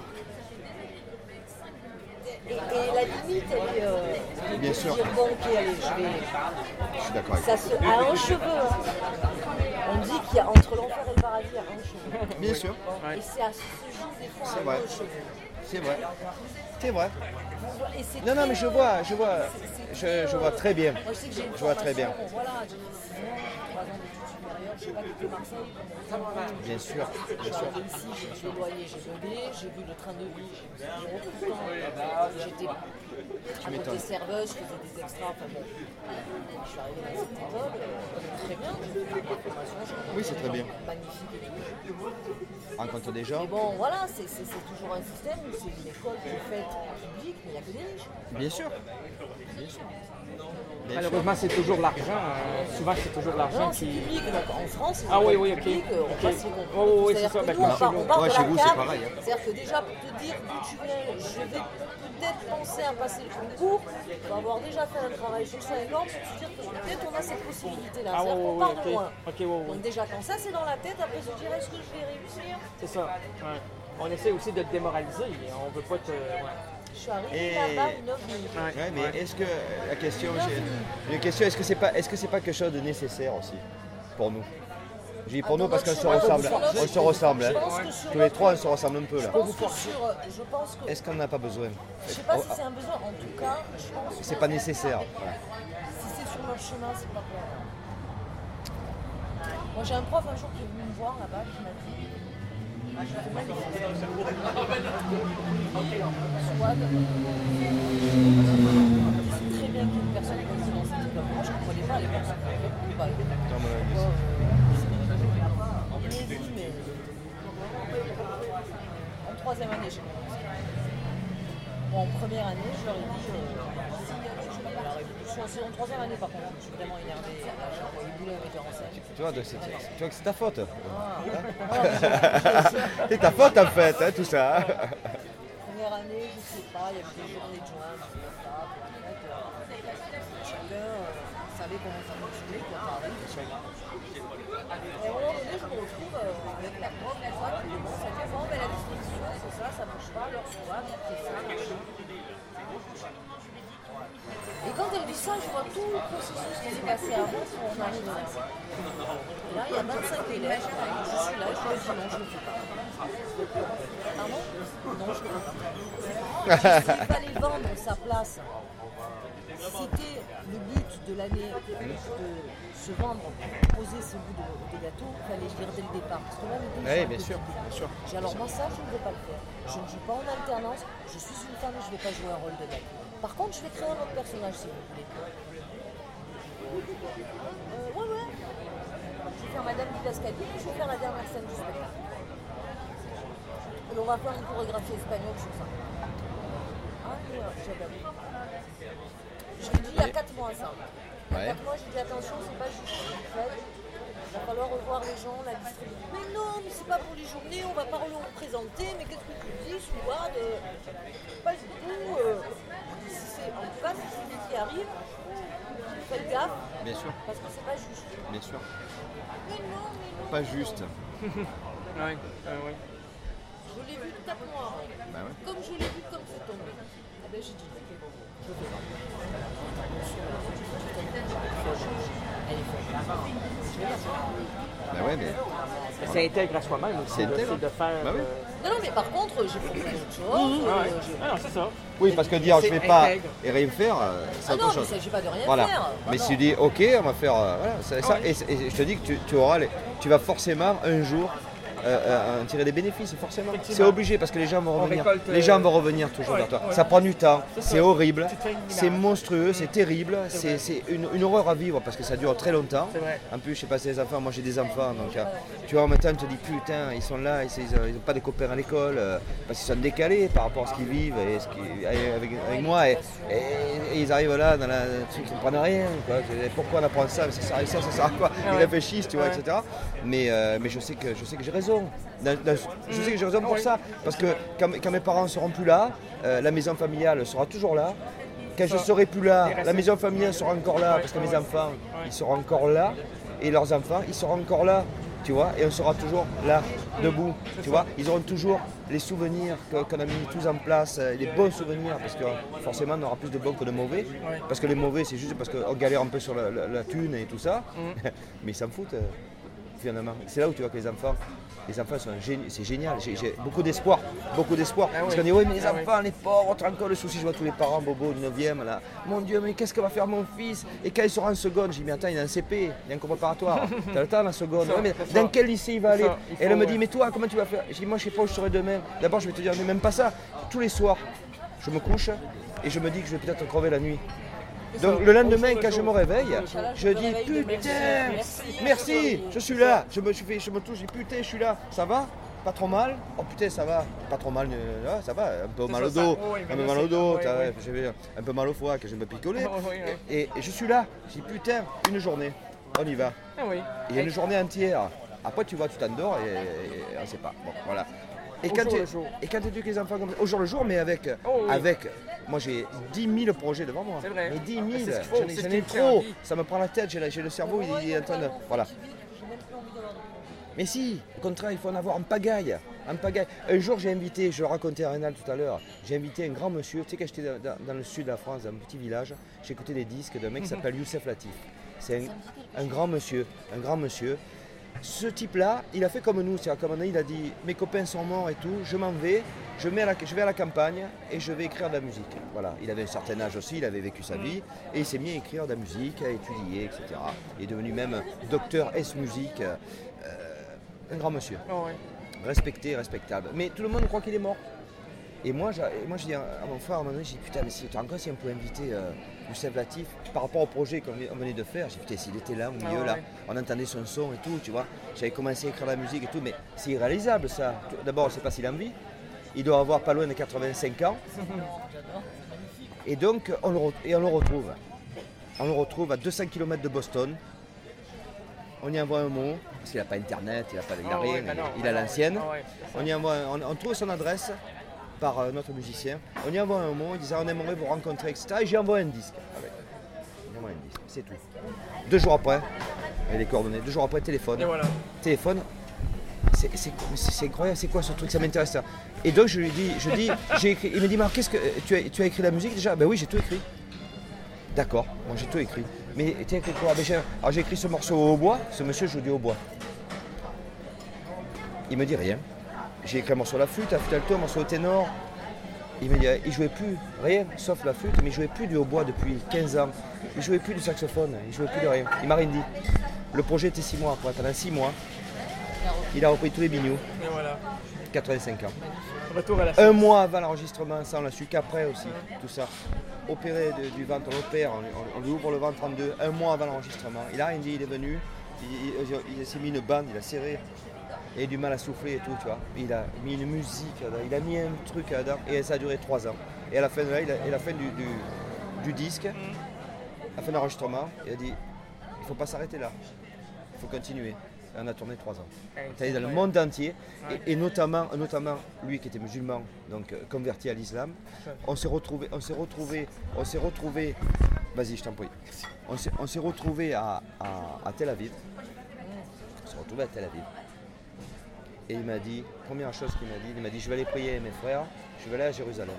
Et la limite, elle est. Bien sûr. Dire, bon, ok, allez, Je suis d'accord avec Ça se. À un cheveu. Hein. On dit qu'il y a entre l'enfer et le paradis, il y a un cheveu. toi. Bien sûr, Ouais. Et c'est à ce jour des fois C'est un vrai. peu cheveu. c'est vrai. C'est vrai. Et c'est Non, non, mais très, je vois très bien. Moi, je sais que j'ai une Je vois très bien. formation, voilà, j'ai 6 ans, 3 ans d'études supérieures, je sais pas, quitté Marseille. Bien sûr, Je bien suis sûr. arrivée ici, j'ai vu le loyer, j'ai bugué, j'ai vu le train de vie, j'ai vu tout le temps. J'étais à côté serveuse, je faisais des extras, enfin bon. Je suis arrivée dans cette école, très bien, j'ai fait ma formation, j'ai rencontré Oui, c'est des très gens bien. magnifiques et tout. Rencontre des gens. Mais bon, voilà, c'est toujours un système où c'est une école qui est faite publique, mais il n'y a que des riches. Bien sûr. Bien sûr. Bien sûr. Malheureusement, c'est toujours l'argent. Souvent, c'est toujours l'argent Non, c'est qui. public, donc en France, c'est Ah oui, oui, ok. public, on Ok. passe les concours. Oui, oui, c'est C'est-à-dire ça, que ben, nous, comme chez nous. on part Ouais, de chez la vous, c'est cave. pareil, hein. C'est-à-dire que déjà, pour te dire d'où tu viens, je vais peut-être penser à passer le concours, pour avoir déjà fait un travail sur 5 ans, pour se dire que peut-être on a cette possibilité-là. Ah oui, C'est-à-dire oui, qu'on oui, part ok. de loin. Ok, oui, oui. Donc déjà, quand ça c'est dans la tête, après se dire est-ce que je vais réussir? C'est ça. Ouais. On essaie aussi de te démoraliser. On veut pas te. Ouais. Je suis arrivée Et- là-bas 9 minutes. Ouais, mais est-ce que la question, j'ai une question, est-ce que c'est pas quelque chose de nécessaire aussi pour nous? Je dis pour nous parce qu'on se ressemble, on se ressemble. Hein. Je pense que sur Tous les notre- trois, on se ressemble un peu là. Je pense que sur- je pense que Est-ce qu'on n'a pas besoin? je sais pas si c'est un besoin, en tout cas, je pense que C'est pas nécessaire. si c'est sur leur chemin, c'est pas pour rien. Moi j'ai un prof un jour qui est venu me voir là-bas qui m'a dit c'est magnifique. Soit c'est très bien qu'il y ait une personne comme ça dans cette école. Moi je ne comprenais pas à l'époque ça me fait pas. Il m'a dit mais en troisième année j'ai commencé. Bon, en première année, je leur ai dit, la révolution, c'est en troisième année par contre, je suis vraiment énervée, là j'ai envoyé bouler un metteur en scène. Tu vois, tu vois que c'est ta faute. Ah, C'est ta faute en fait, hein, tout ça. première année, je sais pas, il y avait des journées de juin, je sais pas, chacun savait comment ça fonctionnait, quoi, t'arrives. Et à un moment donné, je me retrouve avec la prof, tout ça, qui commence à dire, bon, ben la disposition, c'est ça, ça bouge pas, l'heure soit, c'est ça, machin. Et quand elle dit ça, je vois tout le processus qui s'est passé avant pour en arriver là. Et là, il y a 25 élèves, je suis là, je leur dis non, je ne le fais pas. Pardon? Non, je ne le fais pas. S'il fallait vendre sa place, c'était le but de l'année de se vendre, poser ce bout de gâteau, il fallait le dire dès le départ. Parce que là, l'idée, Oui, c'est un bien peu sûr, compliqué. bien sûr. J'ai dit, alors moi ça, je ne vais pas le faire. Je ne joue pas en alternance, je suis une femme et je ne vais pas jouer un rôle de mec. Par contre, je vais créer un autre personnage si vous voulez. Ouais. Je vais faire Madame Didascali, je vais faire la dernière scène du spectacle. Et on va faire une chorégraphie espagnole sur ça. Ah, j'avais dit. Je lui dis il y a 4 mois ça. Il y a 4 mois, j'ai dit attention, c'est pas juste une fête. Il va falloir revoir les gens, la distribution. Mais non, mais c'est pas pour les journées, on va pas le représenter, mais qu'est-ce que tu dis, Souad? Pas du tout. En tout cas, si c'est ce qui arrive, faites gaffe, Bien sûr, parce que c'est pas juste. bien sûr. Mais non. Pas juste. Ouais, ouais. Je l'ai vu 4 mois avant. Bah ouais. Comme je l'ai vu, comme c'est tombé. Eh ben, j'ai dit, ok, je fais pas. Elle est faite. Je vais la faire. Bah ouais, mais C'est intègre à soi-même aussi. C'est là, intègre. c'est de faire. Bah oui. Non, mais par contre, j'ai fait autre chose. Ah ouais. Ah non, c'est ça. oui, parce que dire je C'est vais pas intègre. et rien faire, c'est Ah autre non, mais il chose. ne s'agit pas de rien Voilà. faire. Mais non. si tu dis ok, on va faire voilà, c'est ça. Et je te dis que tu auras tu vas forcément un jour en tirer des bénéfices, forcément. C'est obligé parce que les gens vont revenir. récolte, Les gens vont revenir toujours vers toi. Ça prend du temps, c'est horrible, Tu te fais une c'est image. monstrueux, c'est terrible, C'est c'est une horreur à vivre parce que ça dure très longtemps. C'est vrai. En plus, je sais pas si les enfants, moi j'ai des enfants, donc tu vois, en même temps, tu te dis putain, ils sont là, ils n'ont pas de copains à l'école parce qu'ils sont décalés par rapport à ce qu'ils vivent et avec moi et ils arrivent là dans la truc, ils ne comprennent rien. Quoi. Pourquoi on apprend ça, ça sert à quoi? Ils réfléchissent, tu vois, etc. Mais je sais que j'ai raison. Je sais que j'ai raison pour ça. Parce que quand mes parents ne seront plus là, la maison familiale sera toujours là. Quand je ne serai plus là, la maison familiale sera encore là. Parce que mes enfants, ils seront encore là. Et leurs enfants, ils seront encore là. Tu vois, et on sera toujours là, debout. Tu vois, ils auront toujours les souvenirs qu'on a mis tous en place, les bons souvenirs, parce que forcément on aura plus de bons que de mauvais. Parce que les mauvais, c'est juste parce qu'on galère un peu sur la thune et tout ça. Mais ils s'en foutent, finalement. C'est là où tu vois que les enfants sont c'est génial. J'ai beaucoup d'espoir. Parce qu'on dit, oui, mais les enfants, les pauvres, encore le souci. Je vois tous les parents, Bobo, du 9e, là. Mon Dieu, mais qu'est-ce que va faire mon fils? Et quand il sera en seconde, je dis, mais attends, il est en CP, il est en cours préparatoire. T'as le temps, la seconde. Ouais, mais dans quel lycée il va aller? Et elle me dit, mais toi, comment tu vas faire? Je dis, moi, je sais pas où je serai demain. D'abord, je vais te dire, mais même pas ça. Tous les soirs, je me couche et je me dis que je vais peut-être crever la nuit. Donc le lendemain, quand je me réveille, je dis putain, merci, je suis là. Je me touche, je dis putain, je suis là. Ça va? Pas trop mal? Oh putain, ça va. Pas trop mal, ça va. Un peu mal au dos, un peu mal au dos, j'avais un peu mal au foie que je me picolais. Et je suis là. Je dis putain, une journée, on y va. Il y a une journée entière. Après, tu vois, tu t'endors et on ne sait pas. Bon, voilà. Et quand tu éduques les enfants comme ça, au jour le jour, mais avec moi j'ai 10 000 projets devant moi. C'est vrai. Mais 10 000, C'est j'en ai trop. Ça me prend la tête, j'ai le cerveau, il est en train de. Voilà. Mais si, au contraire, il faut en avoir en pagaille. Un jour, j'ai invité, je le racontais à Rénal tout à l'heure, j'ai invité un grand monsieur. Tu sais, quand j'étais dans le sud de la France, dans un petit village, j'ai écouté des disques d'un mec qui s'appelle Youssef Latif. C'est un grand monsieur. Ce type-là, il a fait comme nous, c'est-à-dire comme il a dit, mes copains sont morts et tout, je m'en vais, je vais à la campagne et je vais écrire de la musique. Voilà, il avait un certain âge aussi, il avait vécu sa vie et il s'est mis à écrire de la musique, à étudier, etc. Il est devenu même docteur S-musique, un grand monsieur, respecté, respectable. Mais tout le monde croit qu'il est mort. Et moi, je dis à mon frère, à un moment donné, je dis putain, mais si on peut inviter Youssef Latif par rapport au projet qu'on venait de faire, je dis putain, s'il était là, au milieu, là, on entendait son son et tout, tu vois. J'avais commencé à écrire la musique et tout, mais c'est irréalisable ça. D'abord, on ne sait pas s'il a envie. Il doit avoir pas loin de 85 ans. Et donc, on le retrouve. On le retrouve à 200 km de Boston. On y envoie un mot, parce qu'il n'a pas internet, il n'a rien, il a l'ancienne. On y envoie, on trouve son adresse par notre musicien. On y envoie un mot, il disait on aimerait vous rencontrer, etc. Et j'y envoie un disque. C'est tout. 2 jours après, avec les coordonnées, 2 jours après, téléphone. Et voilà. Téléphone, c'est incroyable, c'est quoi ce truc, ça m'intéresse ça. Et donc je lui dis, j'ai écrit, il me dit, Marc, qu'est-ce que tu as écrit la musique déjà? Ben oui, j'ai tout écrit. D'accord, moi j'ai tout écrit. Mais tu as écrit quoi? Alors j'ai écrit ce morceau au hautbois, ce monsieur joue du hautbois. Il me dit rien. J'ai écrit un morceau à la flûte, alto, un morceau au ténor. Il me dit, il jouait plus rien, sauf la flûte, mais il jouait plus du hautbois depuis 15 ans. Il jouait plus du saxophone, il jouait plus de rien. Il m'a rien dit. Le projet était 6 mois après, pendant 6 mois. Il a repris tous les bignoux. Et voilà. 85 ans. Retour à la Un mois avant l'enregistrement, ça on l'a su qu'après aussi, tout ça. Opéré du ventre, on l'opère, on lui ouvre le ventre en deux, un mois avant l'enregistrement. Il a rien dit, il est venu, il s'est mis une bande, il a serré. Il a du mal à souffler et tout, tu vois. Il a mis une musique, il a mis un truc là-dedans et ça a duré 3 ans. Et à la fin de là, la fin du disque, à la fin de l'enregistrement, il a dit il ne faut pas s'arrêter là, il faut continuer. Et on a tourné 3 ans. On est allé dans le monde entier et notamment lui qui était musulman, donc converti à l'islam. On s'est retrouvé. Vas-y, je t'en prie. On s'est retrouvé à Tel Aviv. Et il m'a dit, première chose qu'il m'a dit, je vais aller prier mes frères, je vais aller à Jérusalem.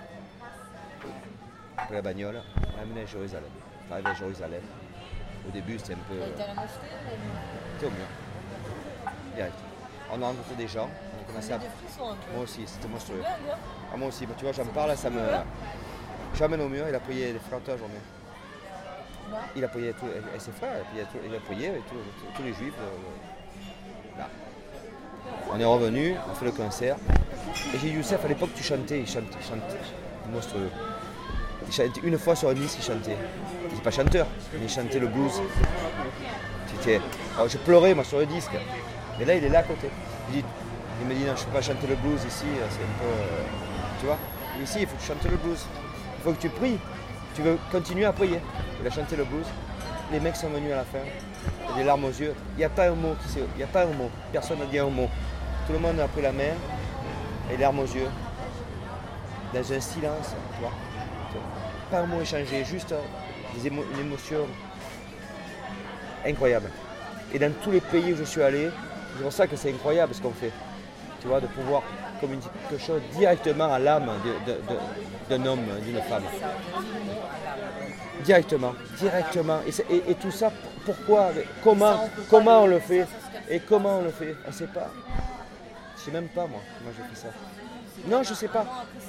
Après la bagnole, on m'a amené à Jérusalem. On est arrivé à Jérusalem. Au début, c'était un peu. T'as été à la mosquée C'était au mur. Direct. On a rencontré des gens, on a commencé à. des frissons un peu. Moi aussi, c'était monstrueux. Dingue, hein. Ah, moi aussi, bah, tu vois, j'en parle, ça me. J'emmène au mur, il a prié les frères toute la journée. Là. Il a prié ses frères, il a prié tous les juifs. Là. On est revenu, on fait le concert. Et j'ai dit, Youssef, à l'époque, tu chantais, il chantait, monstrueux. Il chantait une fois sur un disque, il chantait. Il n'était pas chanteur, mais il chantait le blues. Alors, je pleurais, moi, sur le disque. Mais là, il est là à côté. Il me dit, non, je ne peux pas chanter le blues ici, c'est un peu... tu vois? Ici, il faut que tu chantes le blues. Il faut que tu pries. Tu veux continuer à prier. Il a chanté le blues. Les mecs sont venus à la fin. Il y a des larmes aux yeux. Il n'y a pas un mot qui s'est... Il n'y a pas un mot. Personne n'a dit un mot. Tout le monde a pris la main. Et les larmes aux yeux. Dans un silence, tu vois. Pas un mot échangé. Juste une émotion incroyable. Et dans tous les pays où je suis allé, c'est pour ça que c'est incroyable ce qu'on fait. Tu vois, de pouvoir communiquer quelque chose directement à l'âme d'un homme, d'une femme. Directement. Et tout ça, pourquoi, comment on le fait? Et comment on le fait? On ne sait pas. Je ne sais même pas moi comment je fais ça. Non, je ne sais pas.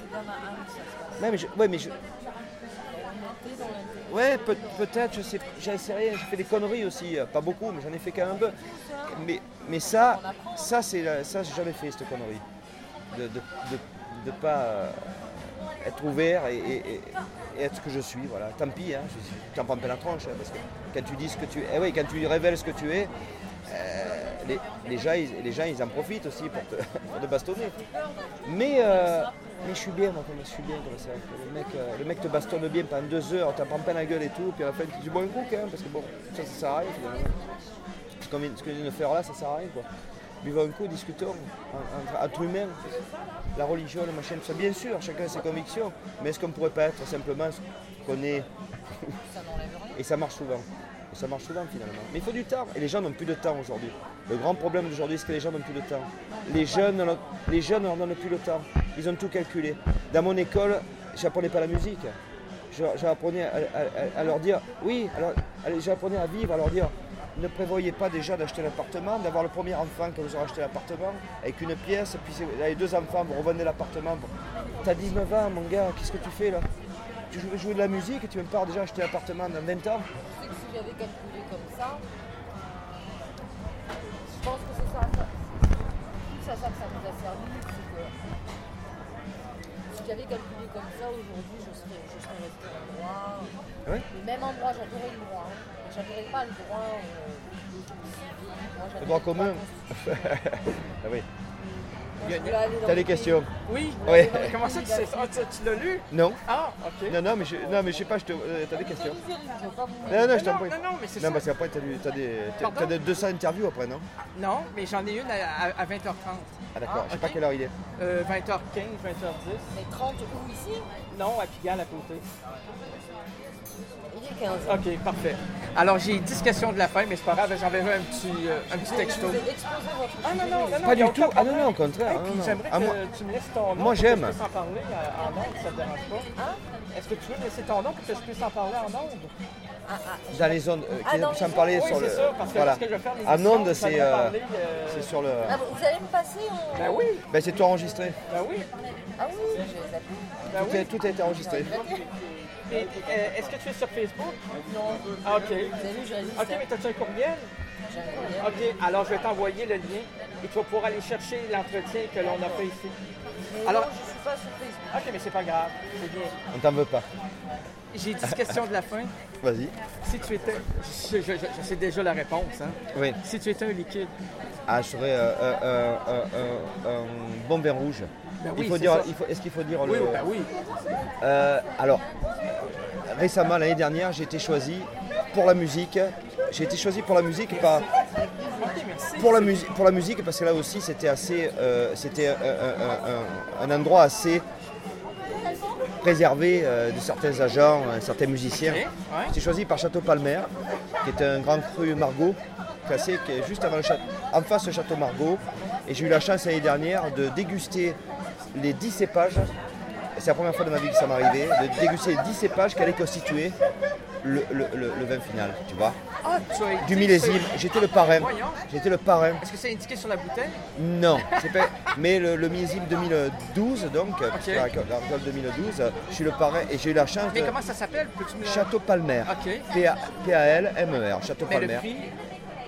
Ouais, peut-être, je sais rien, j'ai fait des conneries aussi, pas beaucoup, mais j'en ai fait quand même un peu. Mais ça j'ai jamais fait cette connerie. De pas être ouvert et être ce que je suis, voilà. Tant pis, hein, tu en prends plein la tronche, hein, parce que quand tu dis ce que tu es, quand tu révèles ce que tu es, les gens ils en profitent aussi pour te bastonner. Mais je suis bien, moi, je suis bien comme ça. Le mec te bastonne bien pendant 2 heures, t'en prends plein la gueule et tout, puis à la fin tu dis bon un coup quand même, parce que bon, ça sert à rien finalement. Ce qu'on vient de faire là, ça sert à rien quoi. Buvons un coup, discutons entre humains, la religion, le machin, tout ça. Bien sûr, chacun a ses convictions, mais est-ce qu'on ne pourrait pas être simplement ce qu'on est? Et ça marche souvent. Finalement. Mais il faut du temps. Et les gens n'ont plus de temps aujourd'hui. Le grand problème d'aujourd'hui, c'est que les gens n'ont plus de temps. Les jeunes ne leur donnent plus le temps. Ils ont tout calculé. Dans mon école, je n'apprenais pas la musique. J'apprenais à leur dire, oui, alors j'apprenais à vivre, à leur dire, ne prévoyez pas déjà d'acheter l'appartement, d'avoir le premier enfant quand vous aurez acheté l'appartement, avec une pièce, puis les 2 enfants, vous revendez l'appartement. T'as 19 ans, mon gars, qu'est-ce que tu fais là? Tu veux jouer de la musique et tu veux pas déjà acheter l'appartement dans 20 ans? Si j'avais calculé comme ça, je pense que c'est ça que ça nous a servi. Si j'avais calculé comme ça, aujourd'hui, je serais resté en droit. Ouais. Le même endroit, j'adorais le droit. J'adorais pas le droit le droit commun. Ah oui. T'as des questions? Oui. Ouais. Comment ça, tu sais ça? Tu l'as lu? Non. Ah, ok. Non, mais je sais pas, t'as des questions? Non, Non, je t'en prie. Non, mais c'est Non, ça. parce qu'après, t'as des 200 interviews après, non? Non, mais j'en ai une à 20h30. Ah d'accord, je sais pas ok. quelle heure il est. 20h15, 20h10. Mais 30 où ici? Non, à Pigalle à côté. Il est 15. Ok, parfait. Alors, j'ai 10 questions de la fin, mais c'est pas grave, j'enverrai un petit texto. Vous avez exposé votre Ah non, Pas il y a du tout. aucun Ah non, problème. non, au contraire. Hey, Ah, puis non. j'aimerais Ah, que moi- tu me laisses ton nom. moi, pour j'aime. que je puisse en parler en ondes, ça te dérange pas? Est-ce que tu veux me laisser ton nom pour que je puisse en parler en ondes? Dans les ondes, dans sans les parler Oui, sur le. c'est ça, parce que Voilà. lorsque je vais faire les En émissions, ondes, j'aimerais c'est parler, c'est sur le. Ah, vous allez me passer en... Ben oui, Ben c'est tout enregistré. ben oui, Ah oui, j'ai zappé. ben oui. Tout a été enregistré. Et, est-ce que tu es sur Facebook? Non. Ah, ok. Vous avez vu, j'ai résisté. Ok, mais t'as-tu un courriel? J'ai un courriel. Ok, alors je vais t'envoyer le lien et tu vas pouvoir aller chercher l'entretien que l'on a fait ici. Mais Alors- non, je suis pas sur Facebook. Ok, mais c'est pas grave, c'est bien. On t'en veut pas. J'ai 10 questions de la fin. Vas-y. Si tu étais... Je sais déjà la réponse, hein. Oui. Si tu étais un liquide, Ah, je serais un bon vin rouge. Ben oui, il faut c'est dire. ça. Est-ce qu'il faut dire oui, le. ben oui. Alors, récemment, l'année dernière, j'ai été choisi pour la musique. J'ai été choisi pour la musique par. Ok, merci. Pour la musique, parce que là aussi, c'était assez. C'était un endroit assez préservé de certains agents, certains musiciens. Ok, ouais. J'étais choisi par Château Palmer, qui est un grand cru Margaux, classé, qui est juste avant en face du Château Margaux. Et j'ai eu la chance l'année dernière de déguster les 10 cépages. C'est la première fois de ma vie que ça m'arrivait, de déguster les 10 cépages qui allaient constituer le vin final, tu vois. Ah, tu as été Du millésime, j'étais le parrain. Voyons. J'étais le parrain. Est-ce que c'est indiqué sur la bouteille? Non, c'est pas... mais le millésime 2012, donc, parce que la récolte 2012, je suis le parrain et j'ai eu la chance Mais de... comment ça s'appelle? Peux-tu me le... Château Palmer. Ok. P-A-L-M-E-R, Château Mais le Palmer. prix?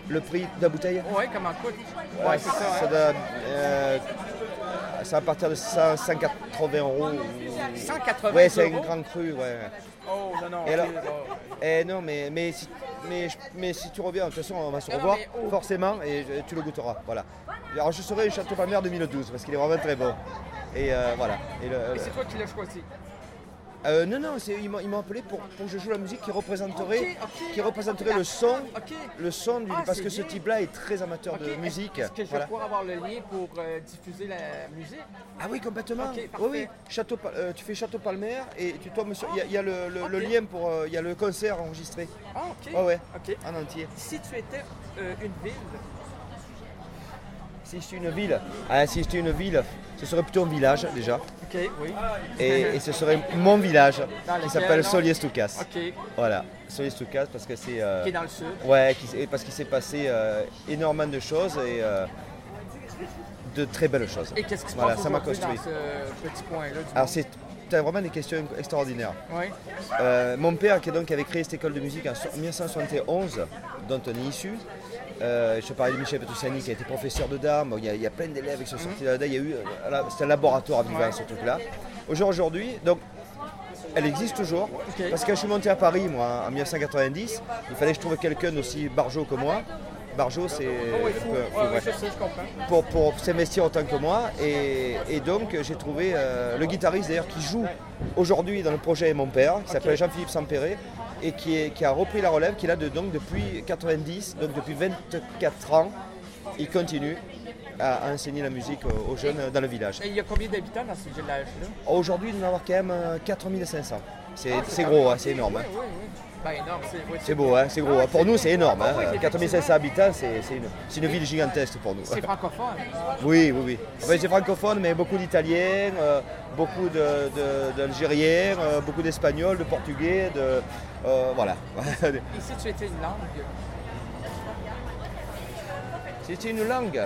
Le prix de la bouteille? Ouais, comment coûte? Ouais, c'est ça. Ça Hein? doit, c'est à partir de 180 €. 180 Ouais, c'est un euros? grand cru, ouais. Oh, non, non. Et alors- ok, bon. Non, mais si tu reviens, de toute façon, on va se Non, revoir, mais oh. forcément, et tu le goûteras. Voilà. Alors, je serai Château Palmer 2012, parce qu'il est vraiment très bon. Et voilà. Et Et c'est toi qui l'as choisi? non, ils m'ont appelé pour que je joue la musique qui représenterait, Ok. le son. Ok. Le son, Ah, parce c'est que ce bien. type-là est très amateur Ok, de musique. Est-ce que je vais Voilà. pouvoir avoir le lien pour diffuser la musique? Ah oui, complètement. Ok, oui, parfait. oui. Tu fais Château Palmer et tu tombes sur. Il y a le Ok. lien pour. Il y a le concert enregistré. Ah, ok. Ouais, ouais. Ok. En entier. Si tu étais une ville, Si j'étais une ville, ce serait plutôt un village déjà. ok, oui. Et ce serait mon village Dans qui lequel, s'appelle non? Solier-Stoucas. Ok, Voilà, Solier-Stoucas parce que c'est. qui est dans le sud. Ouais, parce qu'il s'est passé énormément de choses et de très belles choses. Et qu'est-ce qui se Voilà, passe ça m'a aujourd'hui dans construit. ce petit point-là du Alors monde? t'as vraiment des questions extraordinaires. Oui, Mon père qui avait créé cette école de musique en 1971, dont on est issu. Je parlais de Michel Petrucciani qui a été professeur de dames. Il y a plein d'élèves qui sont sortis de là-dedans. Il y a eu, c'était un laboratoire vivant Ouais. ce truc-là. Aujourd'hui, donc, elle existe toujours. Ok. Parce que quand je suis monté à Paris, moi, en 1990, il fallait que je trouve quelqu'un d'aussi barjot que moi. Barjot, c'est oh, oui, un fou. peu- Ouais, ouais. je sais, je comprends. pour s'investir autant que moi. Et donc, j'ai trouvé le guitariste d'ailleurs qui joue aujourd'hui dans le projet Mon Père, qui s'appelle Jean-Philippe Sampéré, et qui a repris la relève, qui est là donc depuis 90, donc depuis 24 ans. Il continue à enseigner la musique aux jeunes dans le village. Et il y a combien d'habitants dans ce village-là? Aujourd'hui, il doit y en avoir quand même 4500. C'est Ah, c'est quand gros, même- hein, c'est énorme. Hein. Oui, oui, oui. Ben énorme, oui, C'est beau, hein, c'est gros. Hein. Pour nous, c'est énorme. Ah, oui, Hein. 4500 habitants, c'est une ville gigantesque pour nous. c'est francophone. Oui, oui, oui. Ouais, c'est francophone, mais beaucoup d'Italiens, beaucoup d'Algériens, beaucoup d'Espagnols, de Portugais, voilà. Et si tu étais une langue? C'était une langue.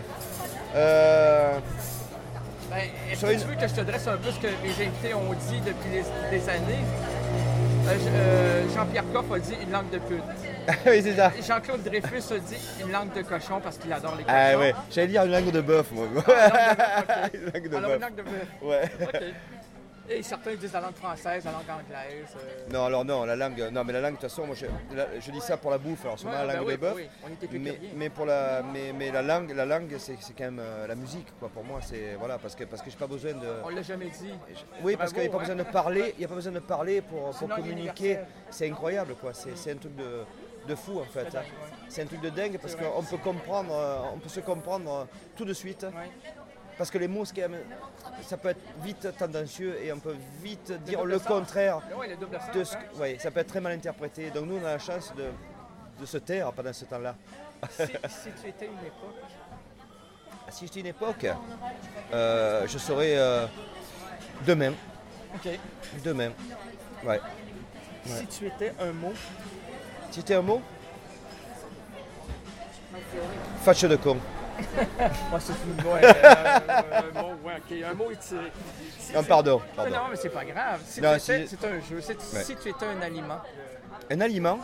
Ben, est-ce Sur que une- tu veux que je te dresse un peu ce que mes invités ont dit depuis des années? Jean-Pierre Coff a dit une langue de pute. Oui, c'est ça. Jean-Claude Dreyfus a dit une langue de cochon parce qu'il adore les cochons. Ah ouais, j'allais dire une langue de bœuf, moi. Ok. Une langue de Alors bœuf. une langue de bœuf. Ouais. OK. Et certains disent la langue française, la langue anglaise. Non, alors non, la langue, non, mais la langue, de toute façon, moi, je dis ça pour la bouffe, alors sûrement Ouais, la langue ben oui, de bœuf. oui, on était plus Mais, curieux. mais pour mais la langue, c'est quand même la musique, quoi. Pour moi, c'est voilà, parce que j'ai pas besoin de. On l'a jamais dit. Oui, parce qu'il n'y a pas Bravo, besoin de parler, il y a pas besoin de parler pour Sinon, il est communiquer. universel. C'est incroyable, quoi. C'est un truc de fou, en fait. Hein. C'est un truc de dingue parce qu'on peut comprendre, on peut se comprendre tout de suite. Ouais. Parce que les mots, c'est quand même, ça peut être vite tendancieux et on peut vite dire double le sens. contraire. Oui, le double sens. De ce, hein. ouais, ça peut être très mal interprété. Donc nous, on a la chance de se taire pendant ce temps-là. Si tu étais une époque, Si j'étais une époque, je serais demain. OK. Demain. Ouais. Si tu étais un mot, Si c'était un mot Fâche de con. moi c'est une ouais, un mot, ouais, OK, un mot étiré. Si Un tu- pardon. Non, non, mais c'est pas grave. Si Non, tu étais, si- c'est un jeu. Si tu étais un aliment, Un aliment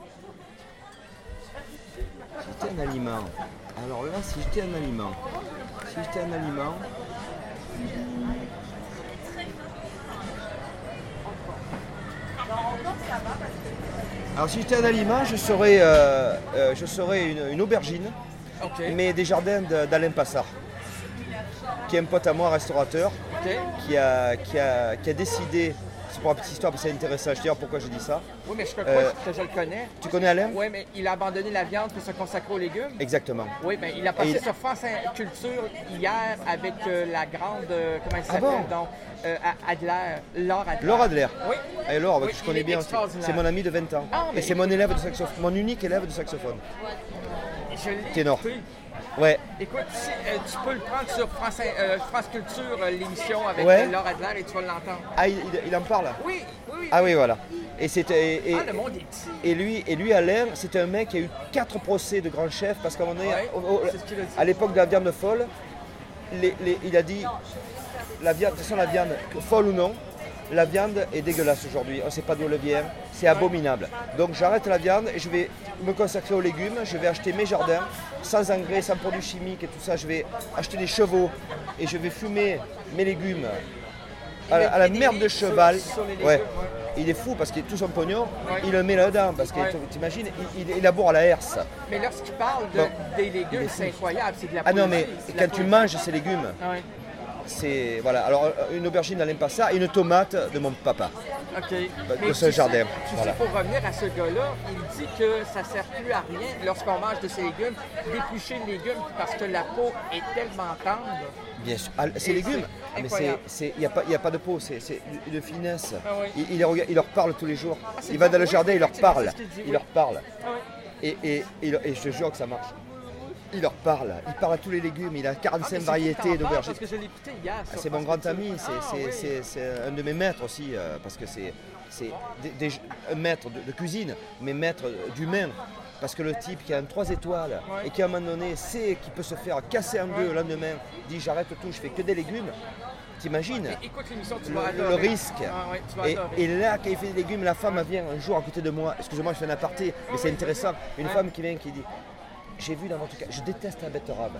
Si j'étais un aliment. Alors là, si j'étais un aliment. Si j'étais un aliment. Alors si j'étais un aliment, je serais une aubergine, OK. mais des jardins d'Alain Passard, qui est un pote à moi, restaurateur, OK. qui a décidé, c'est pour la petite histoire parce que c'est intéressant, je vais te dire pourquoi j'ai dit ça. Oui, mais je crois que je le connais. Tu connais Alain? Oui, mais il a abandonné la viande pour se consacrer aux légumes. Exactement. Oui, mais il a passé Et il- sur France Culture hier avec la grande, comment elle Ah s'appelle bon? donc, Adler, Laure Adler. Laure Adler. Oui. Et Laure, Oui, que je il connais est bien aussi. extraordinaire. C'est mon ami de 20 ans. Ah, mais et c'est mon élève de saxophone, mon unique élève de saxophone. Je l'ai Ténor. écouté. Ouais. Écoute, si, tu peux le prendre sur France Culture, l'émission avec Ouais. Laure Adler, et tu vas l'entendre. Ah, il en parle? Oui, oui, oui. Ah oui, voilà. Et c'était. Ah, le monde est petit. Et lui, Alain, c'était un mec qui a eu 4 procès de grands chefs parce qu'à un moment donné, Ouais, c'est ce qu'il a dit. à l'époque de la viande folle, il a dit la viande, de toute façon, la viande, folle ou non, la viande est dégueulasse aujourd'hui, on ne sait pas d'où elle vient, c'est abominable. Donc j'arrête la viande et je vais me consacrer aux légumes, je vais acheter mes jardins, sans engrais, sans produits chimiques et tout ça, je vais acheter des chevaux et je vais fumer mes légumes à la merde de cheval. Ouais. Il est fou parce qu'il tout son pognon, il le met là-dedans parce que t'imagines, il laboure à la herse. Mais lorsqu'il parle des légumes, c'est incroyable, c'est de la Ah non, poésie, mais c'est de quand la tu poésie. manges ces légumes, Ouais. c'est. Voilà, alors une aubergine, elle n'aime pas ça, et une tomate de mon papa. OK. De ce jardin. Tu Voilà. sais, pour revenir à ce gars-là, il dit que ça ne sert plus à rien lorsqu'on mange de ces légumes, d'éplucher le légume parce que la peau est tellement tendre. Bien sûr. Ah, ces Et légumes, c'est mais incroyable. il n'y a pas de peau, c'est de finesse. Ah oui. Il leur parle tous les jours. c'est Il va bon, dans le oui, jardin, il leur effectivement, parle. c'est ce qu'il dit, Il oui. leur parle. Ah oui. Et je te jure que ça marche. Il leur parle. Il parle à tous les légumes. Il a 45 mais variétés c'est qui t'en parle, d'aubergines. parce que je l'ai écouté hier. Ah, sur c'est mon France grand Culture. ami, Ah, c'est un de mes maîtres aussi, parce que c'est un maître de cuisine, mais maître d'humain. Parce que le type qui a un 3 étoiles Ouais. et qui à un moment donné sait qu'il peut se faire casser en deux le lendemain, dit j'arrête tout, je fais que des légumes. T'imagines oui. Écoute l'émission, tu le, vas le adorer. risque. Ah, ouais, tu vas Et, adorer. et là, quand il fait des légumes, la femme elle vient un jour à côté de moi. Excusez-moi, je fais un aparté, mais c'est intéressant. Une femme qui vient qui dit j'ai vu dans votre cas, je déteste la betterave.